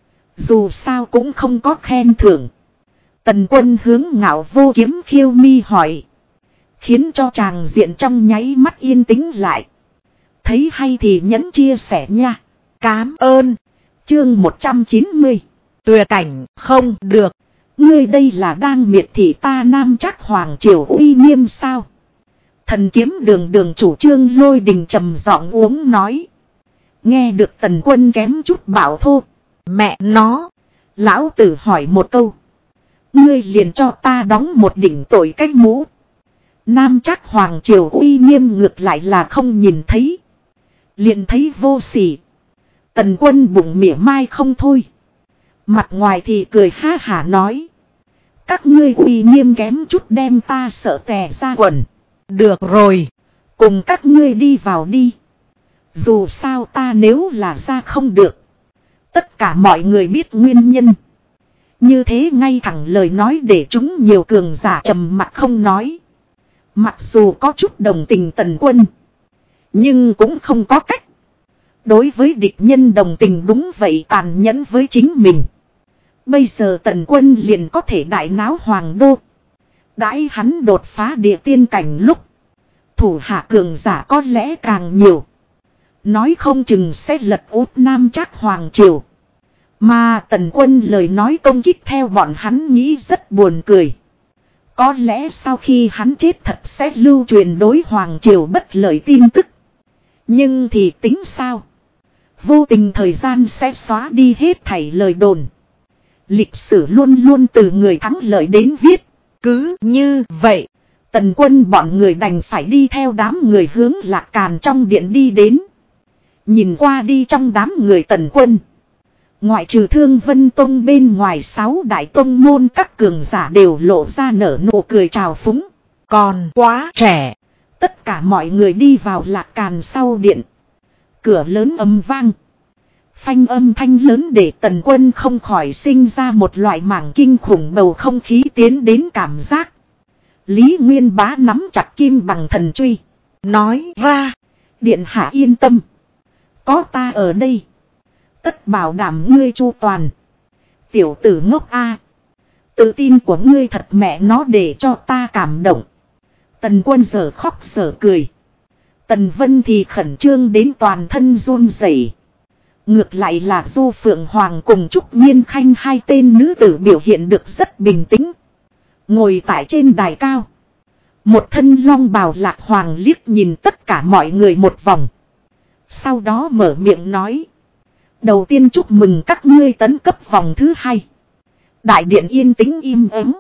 S1: Dù sao cũng không có khen thưởng. Tần Quân hướng Ngạo Vô Kiếm khiêu mi hỏi. Khiến cho chàng diện trong nháy mắt yên tĩnh lại. Thấy hay thì nhấn chia sẻ nha.
S2: Cám ơn.
S1: Chương 190.
S2: Tuyệt cảnh không được.
S1: Ngươi đây là đang miệt thị ta Nam Trác Hoàng triều uy nghiêm sao? Thần kiếm đường chủ Trương Lôi Đình trầm giọng uống nói. Nghe được Tần Quân kém chút bảo thô.
S2: Mẹ nó.
S1: Lão tử hỏi một câu. Ngươi liền cho ta đóng một đỉnh tội cách mũ. Nam Trác Hoàng triều uy nghiêm ngược lại là không nhìn thấy. Liền thấy vô sỉ. Tần Quân bụng mỉa mai không thôi. Mặt ngoài thì cười ha hả nói. Các ngươi uy nghiêm kém chút đem ta sợ tè ra quần.
S2: Được rồi.
S1: Cùng các ngươi đi vào đi. Dù sao ta nếu là ra không được. Tất cả mọi người biết nguyên nhân. Như thế ngay thẳng lời nói để chúng nhiều cường giả trầm mặc không nói. Mặc dù có chút đồng tình Tần Quân, nhưng cũng không có cách. Đối với địch nhân đồng tình đúng vậy tàn nhẫn với chính mình. Bây giờ Tần Quân liền có thể đại náo hoàng đô. Đãi hắn đột phá địa tiên cảnh lúc, thủ hạ cường giả có lẽ càng nhiều. Nói không chừng sẽ lật út Nam Trác hoàng triều. Mà Tần Quân lời nói công kích theo bọn hắn nghĩ rất buồn cười. Có lẽ sau khi hắn chết thật sẽ lưu truyền đối hoàng triều bất lợi tin tức. Nhưng thì tính sao? Vô tình thời gian sẽ xóa đi hết thảy lời đồn. Lịch sử luôn luôn từ người thắng lợi đến viết. Cứ như vậy, Tần Quân bọn người đành phải đi theo đám người hướng Lạc Càn trong điện đi đến. Nhìn qua đi trong đám người Tần Quân, ngoại trừ Thương Vân Tông bên ngoài 6 đại tông môn các cường giả đều lộ ra nở nụ cười trào phúng.
S2: Còn quá trẻ.
S1: Tất cả mọi người đi vào Lạc Càn sau điện. Cửa lớn ầm vang. Phanh âm thanh lớn để Tần Quân không khỏi sinh ra một loại mảng kinh khủng bầu không khí tiến đến cảm giác. Lý Nguyên Bá nắm chặt kim bằng thần truy. Nói ra, điện hạ yên tâm. Có ta ở đây. Tất bảo đảm ngươi chu toàn. Tiểu tử ngốc a, tự tin của ngươi thật mẹ nó để cho ta cảm động. Tần Quân giờ khóc giờ cười. Tần Vân thì khẩn trương đến toàn thân run rẩy. Ngược lại là Du Phượng Hoàng cùng Trúc Nhiên Khanh hai tên nữ tử biểu hiện được rất bình tĩnh. Ngồi tại trên đài cao, một thân long bào Lạc Hoàng liếc nhìn tất cả mọi người một vòng. Sau đó mở miệng nói. Đầu tiên chúc mừng các ngươi tấn cấp vòng thứ 2. Đại điện yên tĩnh im ắng.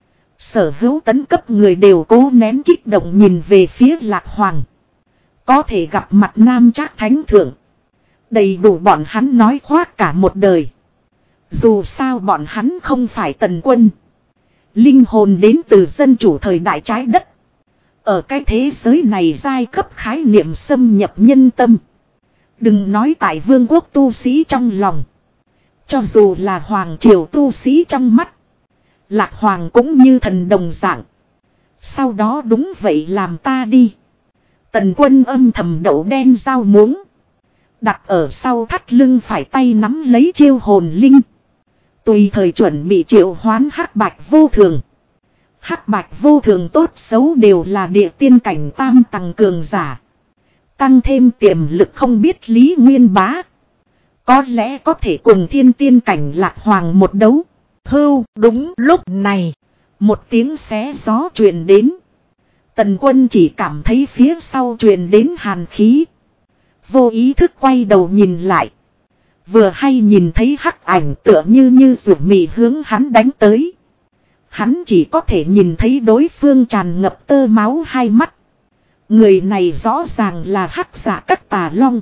S1: Sở hữu tấn cấp người đều cố nén kích động nhìn về phía Lạc Hoàng. Có thể gặp mặt Nam Trác Thánh Thượng. Đầy đủ bọn hắn nói khoác cả một đời. Dù sao bọn hắn không phải Tần Quân. Linh hồn đến từ dân chủ thời đại trái đất. Ở cái thế giới này giai cấp khái niệm xâm nhập nhân tâm. Đừng nói tại vương quốc tu sĩ trong lòng. Cho dù là hoàng triều tu sĩ trong mắt. Lạc Hoàng cũng như thần đồng dạng. Sau đó đúng vậy làm ta đi. Tần Quân âm thầm đậu đen dao muống. Đặt ở sau thắt lưng phải tay nắm lấy chiêu hồn linh. Tùy thời chuẩn bị triệu hoán hắc bạch vô thường. Hắc bạch vô thường tốt xấu đều là địa tiên cảnh tam tầng cường giả. Tăng thêm tiềm lực không biết Lý Nguyên Bá. Có lẽ có thể cùng thiên tiên cảnh Lạc Hoàng một đấu. Hưu, đúng lúc này. Một tiếng xé gió truyền đến. Tần Quân chỉ cảm thấy phía sau truyền đến hàn khí. Vô ý thức quay đầu nhìn lại. Vừa hay nhìn thấy hắc ảnh tựa như rủ mị hướng hắn đánh tới. Hắn chỉ có thể nhìn thấy đối phương tràn ngập tơ máu hai mắt. Người này rõ ràng là hắc giả Cắt Tà Long.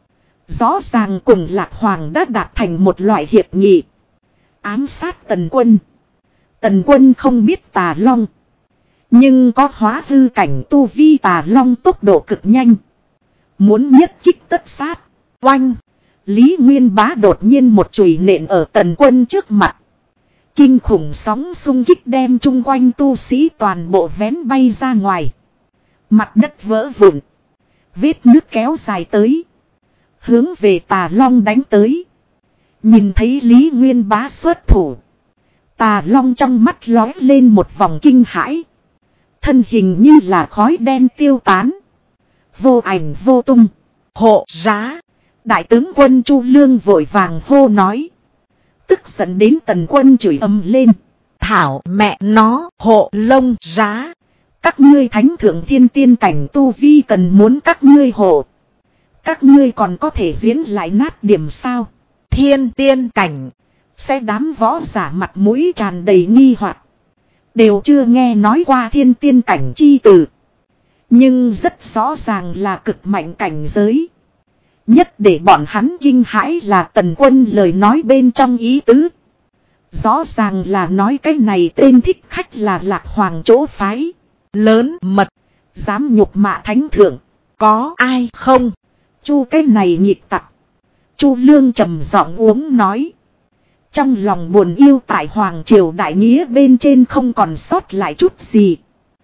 S1: Rõ ràng cùng Lạc Hoàng đã đạt thành một loại hiệp nghị. Ám sát Tần Quân. Tần Quân không biết Tà Long. Nhưng có hóa hư cảnh tu vi Tà Long tốc độ cực nhanh. Muốn nhất kích tất sát. Oanh. Lý Nguyên Bá đột nhiên một chùy nện ở Tần Quân trước mặt. Kinh khủng sóng xung kích đem chung quanh tu sĩ toàn bộ vén bay ra ngoài. Mặt đất vỡ vụn. Vết nước kéo dài tới. Hướng về Tà Long đánh tới. Nhìn thấy Lý Nguyên Bá xuất thủ. Tà Long trong mắt lóe lên một vòng kinh hãi. Thân hình như là khói đen tiêu tán. Vô ảnh vô tung. Hộ giá. Đại tướng quân Chu Lương vội vàng hô nói. Tức giận đến Tần Quân chửi ầm lên. Thảo mẹ nó hộ lông giá. Các ngươi thánh thượng thiên tiên cảnh tu vi cần muốn các ngươi hộ. Các ngươi còn có thể diễn lại nát điểm sao? Thiên tiên cảnh. Sẽ đám võ giả mặt mũi tràn đầy nghi hoặc. Đều chưa nghe nói qua thiên tiên cảnh chi từ. Nhưng rất rõ ràng là cực mạnh cảnh giới. Nhất để bọn hắn kinh hãi là Tần Quân lời nói bên trong ý tứ. Rõ ràng là nói cái này tên thích khách là Lạc Hoàng chỗ phái. Lớn mật. Dám nhục mạ thánh thượng. Có ai không? Chu cái này nhịp tặc. Chu Lương trầm giọng uống nói. Trong lòng buồn yêu tại Hoàng Triều đại nghĩa bên trên không còn sót lại chút gì.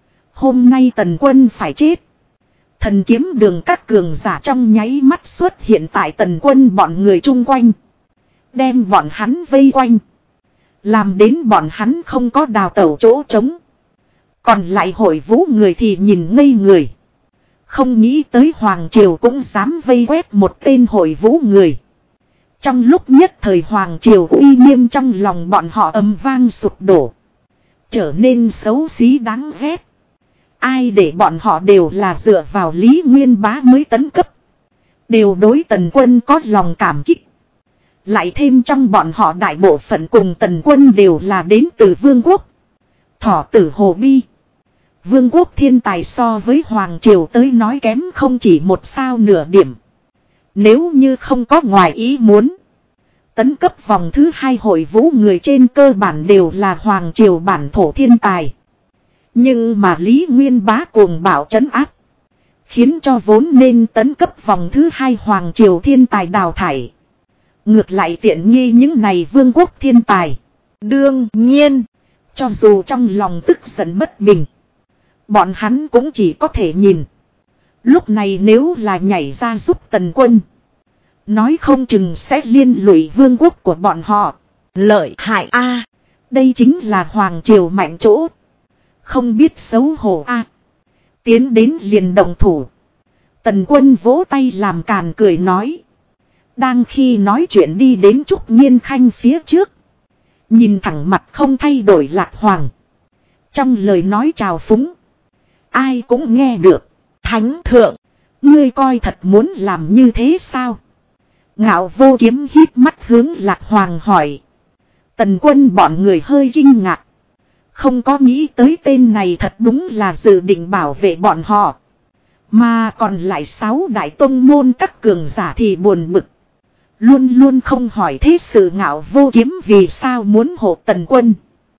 S1: Hôm nay Tần Quân phải chết. Thần kiếm đường các cường giả trong nháy mắt xuất hiện tại Tần Quân bọn người chung quanh. Đem bọn hắn vây quanh. Làm đến bọn hắn không có đào tẩu chỗ trống. Còn lại hội vũ người thì nhìn ngây người. Không nghĩ tới Hoàng Triều cũng dám vây quét một tên hội vũ người. Trong lúc nhất thời Hoàng Triều uy nghiêm trong lòng bọn họ ầm vang sụp đổ. Trở nên xấu xí đáng ghét. Ai để bọn họ đều là dựa vào Lý Nguyên Bá mới tấn cấp. Đều đối Tần Quân có lòng cảm kích. Lại thêm trong bọn họ đại bộ phận cùng Tần Quân đều là đến từ Vương quốc. Thỏ tử Hồ Bi. Vương quốc thiên tài so với Hoàng Triều tới nói kém không chỉ một sao nửa điểm. Nếu như không có ngoài ý muốn. Tấn cấp vòng thứ 2 hội vũ người trên cơ bản đều là Hoàng Triều bản thổ thiên tài. Nhưng mà Lý Nguyên Bá cuồng bạo trấn áp. Khiến cho vốn nên tấn cấp vòng thứ 2 Hoàng Triều thiên tài đào thải. Ngược lại tiện nghi những này vương quốc thiên tài. Đương nhiên, cho dù trong lòng tức giận bất bình. Bọn hắn cũng chỉ có thể nhìn. Lúc này nếu là nhảy ra giúp Tần Quân. Nói không chừng sẽ liên lụy vương quốc của bọn họ. Lợi hại a, đây chính là Hoàng Triều mạnh chỗ. Không biết xấu hổ a. Tiến đến liền động thủ. Tần Quân vỗ tay làm càn cười nói. Đang khi nói chuyện đi đến Trúc Nhiên Khanh phía trước. Nhìn thẳng mặt không thay đổi Lạc Hoàng. Trong lời nói trào phúng. Ai cũng nghe được. Thánh thượng, ngươi coi thật muốn làm như thế sao? Ngạo Vô Kiếm hít mắt hướng Lạc Hoàng hỏi. Tần Quân bọn người hơi kinh ngạc. Không có nghĩ tới tên này thật đúng là dự định bảo vệ bọn họ. Mà còn lại 6 đại tông môn các cường giả thì buồn bực. Luôn luôn không hỏi thế sự Ngạo Vô Kiếm vì sao muốn hộ Tần Quân.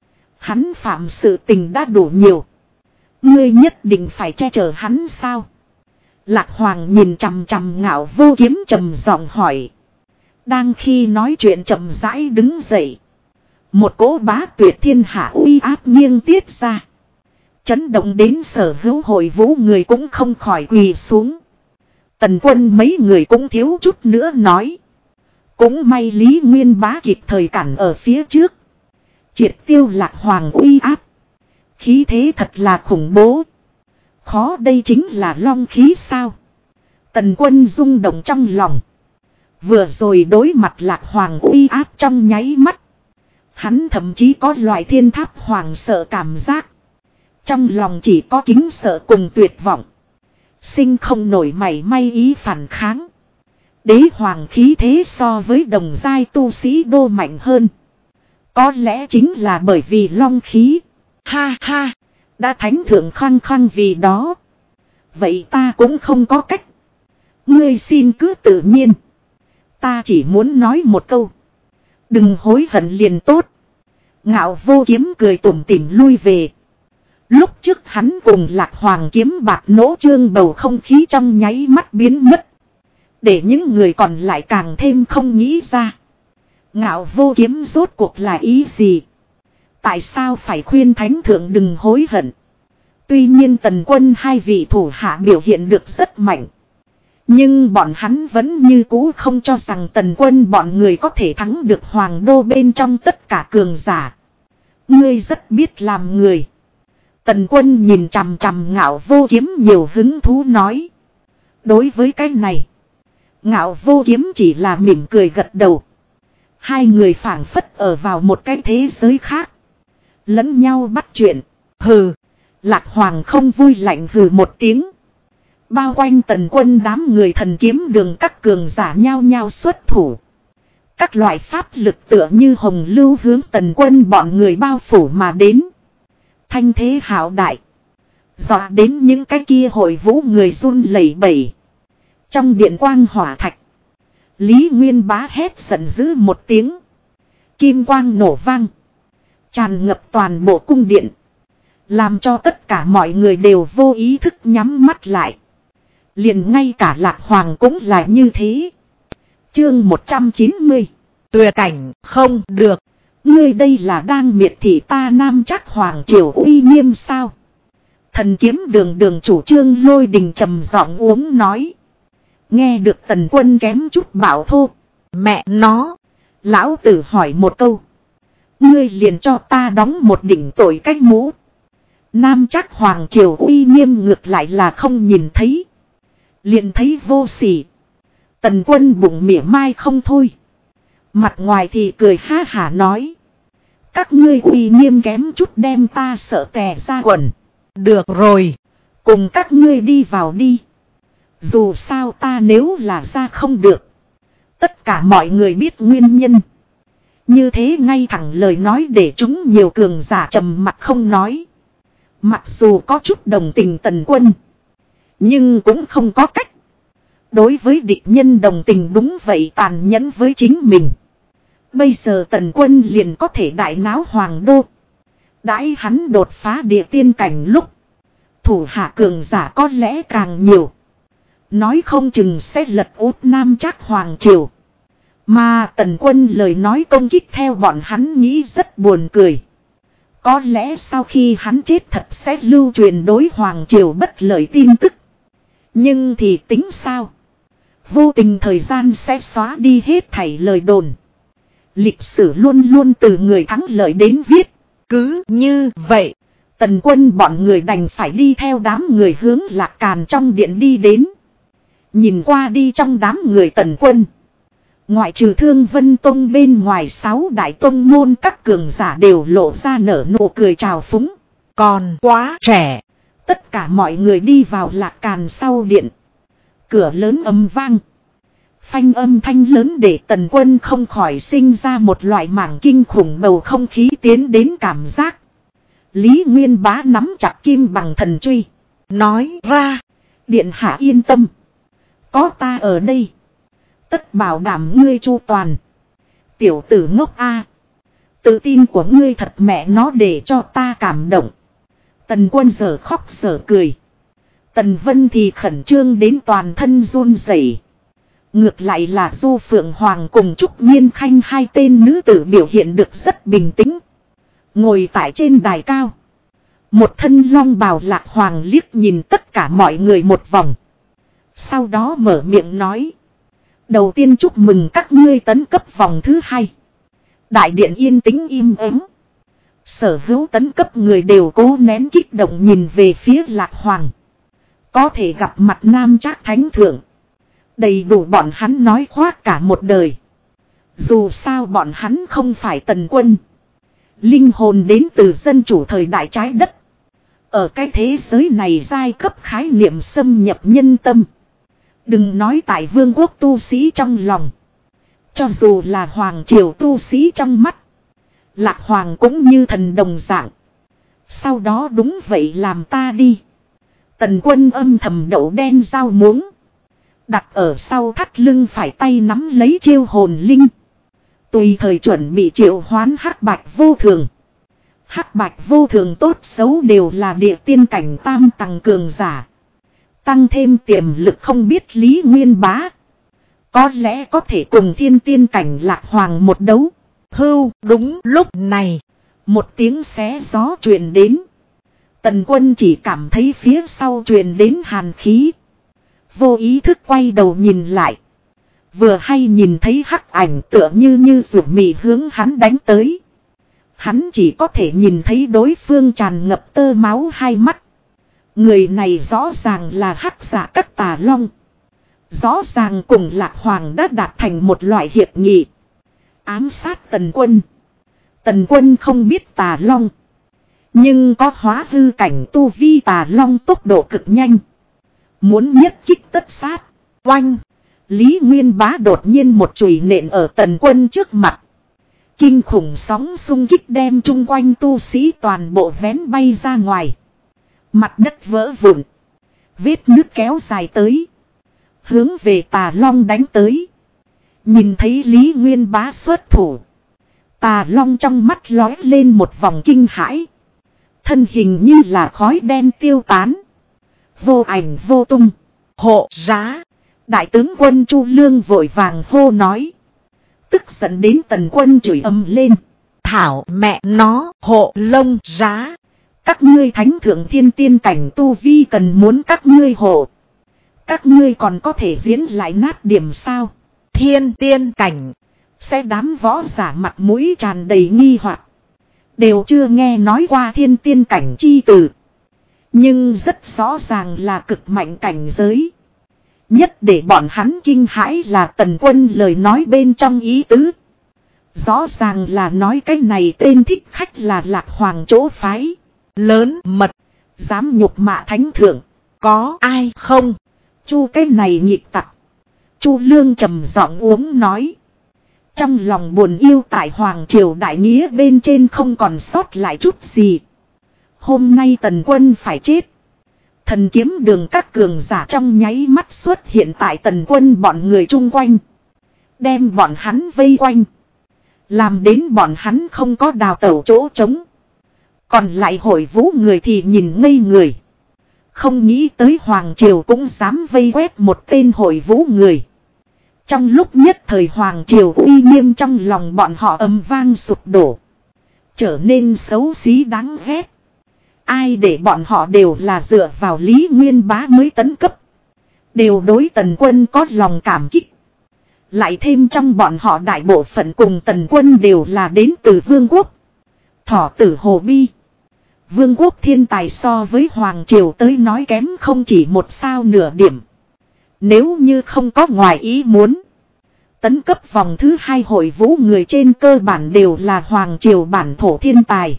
S1: Hắn phạm sự tình đã đủ nhiều. Ngươi nhất định phải che chở hắn sao? Lạc Hoàng nhìn chằm chằm Ngạo Vô Kiếm trầm giọng hỏi. Đang khi nói chuyện chậm rãi đứng dậy. Một cỗ bá tuyệt thiên hạ uy áp nghiêng tiết ra. Chấn động đến sở hữu hội vũ người cũng không khỏi quỳ xuống. Tần Quân mấy người cũng thiếu chút nữa nói. Cũng may Lý Nguyên Bá kịp thời cản ở phía trước. Triệt tiêu Lạc Hoàng uy áp. Khí thế thật là khủng bố. Khó đây chính là long khí sao? Tần Quân rung động trong lòng. Vừa rồi đối mặt Lạc Hoàng uy áp trong nháy mắt. Hắn thậm chí có loại thiên tháp hoàng sợ cảm giác. Trong lòng chỉ có kính sợ cùng tuyệt vọng. Sinh không nổi mảy may ý phản kháng. Đế hoàng khí thế so với đồng giai tu sĩ đô mạnh hơn. Có lẽ chính là bởi vì long khí. Ha ha, đã thánh thượng khăng khăng vì đó. Vậy ta cũng không có cách. Ngươi xin cứ tự nhiên. Ta chỉ muốn nói một câu. Đừng hối hận liền tốt. Ngạo Vô Kiếm cười tủm tỉm lui về. Lúc trước hắn cùng Lạc Hoàng kiếm bạc nỗ trương bầu không khí trong nháy mắt biến mất. Để những người còn lại càng thêm không nghĩ ra. Ngạo Vô Kiếm rốt cuộc là ý gì? Tại sao phải khuyên thánh thượng đừng hối hận? Tuy nhiên Tần Quân hai vị thủ hạ biểu hiện được rất mạnh. Nhưng bọn hắn vẫn như cũ không cho rằng Tần Quân bọn người có thể thắng được Hoàng đô bên trong tất cả cường giả. Ngươi rất biết làm người. Tần Quân nhìn chằm chằm Ngạo Vô Kiếm nhiều hứng thú nói. Đối với cái này, Ngạo Vô Kiếm chỉ là mỉm cười gật đầu. Hai người phảng phất ở vào một cái thế giới khác. Lẫn nhau bắt chuyện. Hừ. Lạc Hoàng không vui lạnh hừ một tiếng. Bao quanh Tần Quân đám người thần kiếm đường các cường giả nhao nhao xuất thủ. Các loại pháp lực tựa như hồng lưu hướng Tần Quân bọn người bao phủ mà đến. Thanh thế hạo đại. Dọa đến những cái kia hội vũ người run lẩy bẩy. Trong điện quang hỏa thạch. Lý Nguyên Bá hét giận dữ một tiếng. Kim quang nổ vang. Tràn ngập toàn bộ cung điện. Làm cho tất cả mọi người đều vô ý thức nhắm mắt lại. Liền ngay cả Lạc Hoàng cũng là như thế. Chương 190.
S2: tuyệt cảnh không được.
S1: Ngươi đây là đang miệt thị ta Nam Trác Hoàng triều uy nghiêm sao? Thần Kiếm Đường Đường chủ Trương Lôi Đình trầm giọng uống nói. Nghe được Tần Quân kém chút bảo thô.
S2: Mẹ nó.
S1: Lão tử hỏi một câu. Ngươi liền cho ta đóng một đỉnh tội cách mũ. Nam Trác Hoàng triều uy nghiêm ngược lại là không nhìn thấy. Liền thấy vô sỉ. Tần Quân bụng mỉa mai không thôi. Mặt ngoài thì cười ha hả nói. Các ngươi uy nghiêm kém chút đem ta sợ tè ra quần.
S2: Được rồi.
S1: Cùng các ngươi đi vào đi. Dù sao ta nếu là ra không được. Tất cả mọi người biết nguyên nhân. Như thế ngay thẳng lời nói để chúng nhiều cường giả trầm mặt không nói. Mặc dù có chút đồng tình Tần Quân. Nhưng cũng không có cách. Đối với địch nhân đồng tình đúng vậy tàn nhẫn với chính mình. Bây giờ Tần Quân liền có thể đại náo hoàng đô. Đãi hắn đột phá địa tiên cảnh lúc. Thủ hạ cường giả có lẽ càng nhiều. Nói không chừng sẽ lật út Nam Trác Hoàng triều. Mà Tần Quân lời nói công kích theo bọn hắn nghĩ rất buồn cười. Có lẽ sau khi hắn chết thật sẽ lưu truyền đối Hoàng triều bất lợi tin tức. Nhưng thì tính sao? Vô tình thời gian sẽ xóa đi hết thảy lời đồn. Lịch sử luôn luôn từ người thắng lợi đến viết. Cứ như vậy, Tần Quân bọn người đành phải đi theo đám người hướng Lạc Càn trong điện đi đến. Nhìn qua đi trong đám người Tần Quân. Ngoại trừ Thương Vân Tông bên ngoài 6 đại tông môn các cường giả đều lộ ra nở nụ cười chào phúng.
S2: Còn quá trẻ.
S1: Tất cả mọi người đi vào Lạc Càn sau điện. Cửa lớn ầm vang. Phanh âm thanh lớn để Tần Quân không khỏi sinh ra một loại mảng kinh khủng bầu không khí tiến đến cảm giác. Lý Nguyên Bá nắm chặt kim bằng thần truy. Nói ra. Điện hạ yên tâm. Có ta ở đây. Tất bảo đảm ngươi chu toàn. Tiểu tử ngốc a. Tự tin của ngươi thật mẹ nó để cho ta cảm động. Tần Quân giờ khóc giờ cười. Tần Vân thì khẩn trương đến toàn thân run rẩy. Ngược lại là Du Phượng Hoàng cùng Trúc Nhiên Khanh hai tên nữ tử biểu hiện được rất bình tĩnh. Ngồi tại trên đài cao. Một thân long bào Lạc Hoàng liếc nhìn tất cả mọi người một vòng. Sau đó mở miệng nói. Đầu tiên chúc mừng các ngươi tấn cấp vòng thứ 2. Đại điện yên tĩnh im ắng. Sở hữu tấn cấp người đều cố nén kích động nhìn về phía Lạc Hoàng. Có thể gặp mặt Nam Trác Thánh Thượng. Đầy đủ bọn hắn nói khoác cả một đời. Dù sao bọn hắn không phải Tần Quân. Linh hồn đến từ dân chủ thời đại trái đất. Ở cái thế giới này giai cấp khái niệm xâm nhập nhân tâm. Đừng nói tại vương quốc tu sĩ trong lòng. Cho dù là hoàng triều tu sĩ trong mắt. Lạc Hoàng cũng như thần đồng dạng. Sau đó đúng vậy làm ta đi. Tần Quân âm thầm đậu đen dao muống. Đặt ở sau thắt lưng phải tay nắm lấy chiêu hồn linh. Tùy thời chuẩn bị triệu hoán hắc bạch vô thường. Hắc bạch vô thường tốt xấu đều là địa tiên cảnh tam tầng cường giả. Tăng thêm tiềm lực không biết Lý Nguyên Bá. Có lẽ có thể cùng thiên tiên cảnh Lạc Hoàng một đấu.
S2: Hưu, đúng lúc này.
S1: Một tiếng xé gió truyền đến. Tần Quân chỉ cảm thấy phía sau truyền đến hàn khí. Vô ý thức quay đầu nhìn lại. Vừa hay nhìn thấy hắc ảnh tựa như ruột mì hướng hắn đánh tới. Hắn chỉ có thể nhìn thấy đối phương tràn ngập tơ máu hai mắt. Người này rõ ràng là hắc giả Cắt Tà Long. Rõ ràng cùng Lạc Hoàng đã đạt thành một loại hiệp nghị. Ám sát Tần Quân. Tần Quân không biết Tà Long. Nhưng có hóa hư cảnh tu vi Tà Long tốc độ cực nhanh. Muốn nhất kích tất sát. Oanh. Lý Nguyên Bá đột nhiên một chùy nện ở Tần Quân trước mặt. Kinh khủng sóng xung kích đem chung quanh tu sĩ toàn bộ vén bay ra ngoài. Mặt đất vỡ vụn. Vết nước kéo dài tới. Hướng về Tà Long đánh tới. Nhìn thấy Lý Nguyên Bá xuất thủ. Tà Long trong mắt lóe lên một vòng kinh hãi. Thân hình như là khói đen tiêu tán. Vô ảnh vô tung. Hộ giá. Đại tướng quân Chu Lương vội vàng hô nói. tức giận đến Tần Quân chửi ầm lên.
S2: Thảo mẹ nó hộ lông giá.
S1: Các ngươi thánh thượng thiên tiên cảnh tu vi cần muốn các ngươi hộ. Các ngươi còn có thể diễn lại nát điểm sao?
S2: Thiên tiên cảnh.
S1: Sẽ đám võ giả mặt mũi tràn đầy nghi hoặc, đều chưa nghe nói qua thiên tiên cảnh chi từ. Nhưng rất rõ ràng là cực mạnh cảnh giới. Nhất để bọn hắn kinh hãi là Tần Quân lời nói bên trong ý tứ. Rõ ràng là nói cái này tên thích khách là Lạc Hoàng chỗ phái.
S2: Lớn mật.
S1: Dám nhục mạ thánh thượng.
S2: Có ai không?
S1: Chu cái này nhịp tặc. Chu Lương trầm giọng uống nói. Trong lòng buồn yêu tại Hoàng Triều đại nghĩa bên trên không còn sót lại chút gì. Hôm nay Tần Quân phải chết. Thần kiếm đường các cường giả trong nháy mắt xuất hiện tại Tần Quân bọn người chung quanh. Đem bọn hắn vây quanh. Làm đến bọn hắn không có đào tẩu chỗ trống. Còn lại hội vũ người thì nhìn ngây người. Không nghĩ tới Hoàng Triều cũng dám vây quét một tên hội vũ người. Trong lúc nhất thời Hoàng Triều uy nghiêm trong lòng bọn họ ầm vang sụp đổ. Trở nên xấu xí đáng ghét. Ai để bọn họ đều là dựa vào Lý Nguyên Bá mới tấn cấp. Đều đối Tần Quân có lòng cảm kích. Lại thêm trong bọn họ đại bộ phận cùng Tần Quân đều là đến từ Vương quốc. Thỏ tử Hồ Bi. Vương quốc thiên tài so với Hoàng Triều tới nói kém không chỉ một sao nửa điểm. Nếu như không có ngoài ý muốn. Tấn cấp vòng thứ 2 hội vũ người trên cơ bản đều là Hoàng Triều bản thổ thiên tài.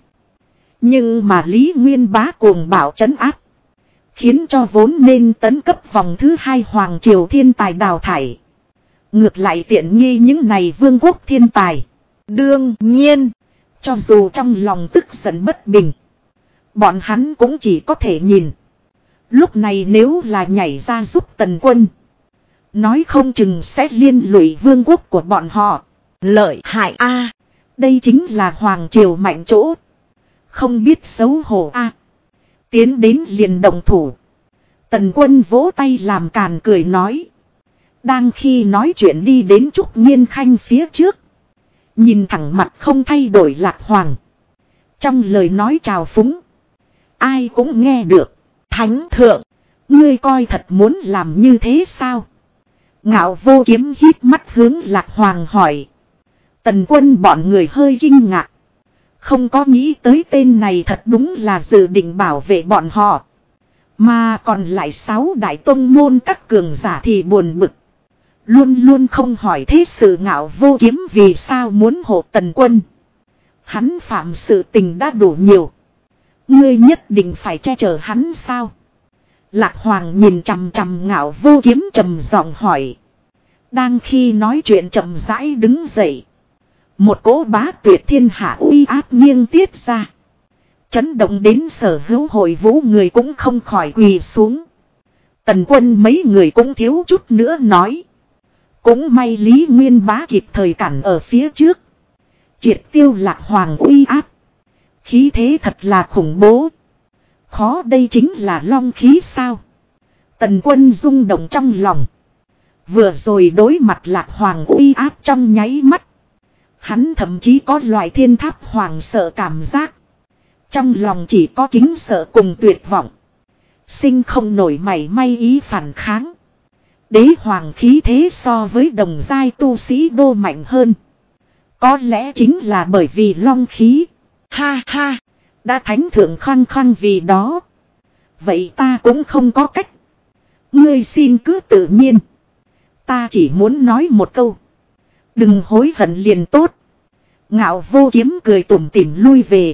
S1: Nhưng mà Lý Nguyên Bá cuồng bạo trấn áp. Khiến cho vốn nên tấn cấp vòng thứ 2 Hoàng Triều thiên tài đào thải. Ngược lại tiện nghi những này vương quốc thiên tài.
S2: Đương nhiên,
S1: cho dù trong lòng tức giận bất bình. Bọn hắn cũng chỉ có thể nhìn. Lúc này nếu là nhảy ra giúp Tần Quân. Nói không chừng sẽ liên lụy vương quốc của bọn họ.
S2: Lợi hại a.
S1: Đây chính là Hoàng Triều mạnh chỗ. Không biết xấu hổ a. Tiến đến liền động thủ. Tần Quân vỗ tay làm càn cười nói. Đang khi nói chuyện đi đến Trúc Nhiên Khanh phía trước. Nhìn thẳng mặt không thay đổi Lạc Hoàng. Trong lời nói trào phúng. Ai cũng nghe được. Thánh thượng. Ngươi coi thật muốn làm như thế sao? Ngạo Vô Kiếm híp mắt hướng Lạc Hoàng hỏi. Tần Quân bọn người hơi kinh ngạc. Không có nghĩ tới tên này thật đúng là dự định bảo vệ bọn họ. Mà còn lại 6 đại tông môn các cường giả thì buồn bực. Luôn luôn không hỏi thế sự Ngạo Vô Kiếm vì sao muốn hộ Tần Quân. Hắn phạm sự tình đã đủ nhiều. Ngươi nhất định phải che chở hắn sao? Lạc Hoàng nhìn chằm chằm Ngạo Vô Kiếm trầm giọng hỏi. Đang khi nói chuyện chậm rãi đứng dậy. Một cỗ bá tuyệt thiên hạ uy áp nghiêng tiết ra. Chấn động đến sở hữu hội vũ người cũng không khỏi quỳ xuống. Tần Quân mấy người cũng thiếu chút nữa nói. Cũng may Lý Nguyên Bá kịp thời cản ở phía trước. Triệt tiêu Lạc Hoàng uy áp. Khí thế thật là khủng bố. Khó đây chính là long khí sao? Tần Quân rung động trong lòng. Vừa rồi đối mặt Lạc Hoàng uy áp trong nháy mắt. Hắn thậm chí có loại thiên tháp hoàng sợ cảm giác. Trong lòng chỉ có kính sợ cùng tuyệt vọng. Sinh không nổi mảy may ý phản kháng. Đế hoàng khí thế so với đồng giai tu sĩ đô mạnh hơn. Có lẽ chính là bởi vì long khí. Ha ha, đã thánh thượng khăng khăng vì đó. Vậy ta cũng không có cách. Ngươi xin cứ tự nhiên. Ta chỉ muốn nói một câu. Đừng hối hận liền tốt. Ngạo Vô Kiếm cười tủm tỉm lui về.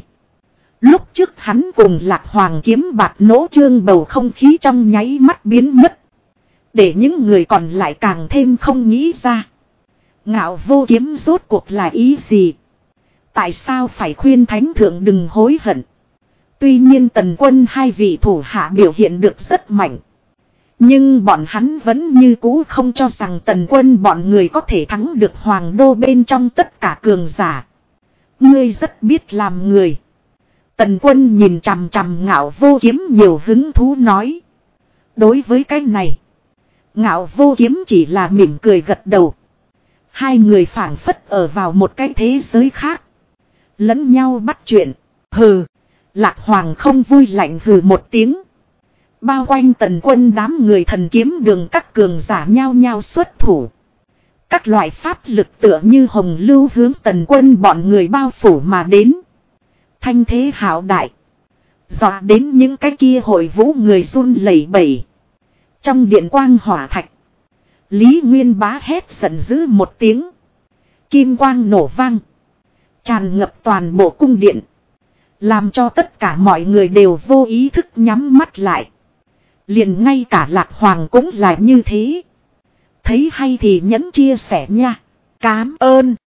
S1: Lúc trước hắn cùng Lạc Hoàng kiếm bạt nỗ trương bầu không khí trong nháy mắt biến mất. Để những người còn lại càng thêm không nghĩ ra. Ngạo Vô Kiếm rốt cuộc là ý gì? Tại sao phải khuyên thánh thượng đừng hối hận? Tuy nhiên Tần Quân hai vị thủ hạ biểu hiện được rất mạnh. Nhưng bọn hắn vẫn như cũ không cho rằng Tần Quân bọn người có thể thắng được Hoàng đô bên trong tất cả cường giả. Ngươi rất biết làm người. Tần Quân nhìn chằm chằm Ngạo Vô Kiếm nhiều hứng thú nói. Đối với cái này, Ngạo Vô Kiếm chỉ là mỉm cười gật đầu. Hai người phảng phất ở vào một cái thế giới khác. Lẫn nhau bắt chuyện. Hừ. Lạc Hoàng không vui lạnh hừ một tiếng. Bao quanh Tần Quân đám người Thần Kiếm Đường các cường giả nhao nhao xuất thủ. Các loại pháp lực tựa như hồng lưu hướng Tần Quân bọn người bao phủ mà đến. Thanh thế hạo đại. Dọa đến những cái kia hội vũ người run lẩy bẩy. Trong điện quang hỏa thạch. Lý Nguyên Bá hét giận dữ một tiếng. Kim quang nổ vang. Tràn ngập toàn bộ cung điện. Làm cho tất cả mọi người đều vô ý thức nhắm mắt lại. Liền ngay cả Lạc Hoàng cũng là như thế. Thấy hay thì nhẫn chia sẻ nha.
S2: Cám ơn.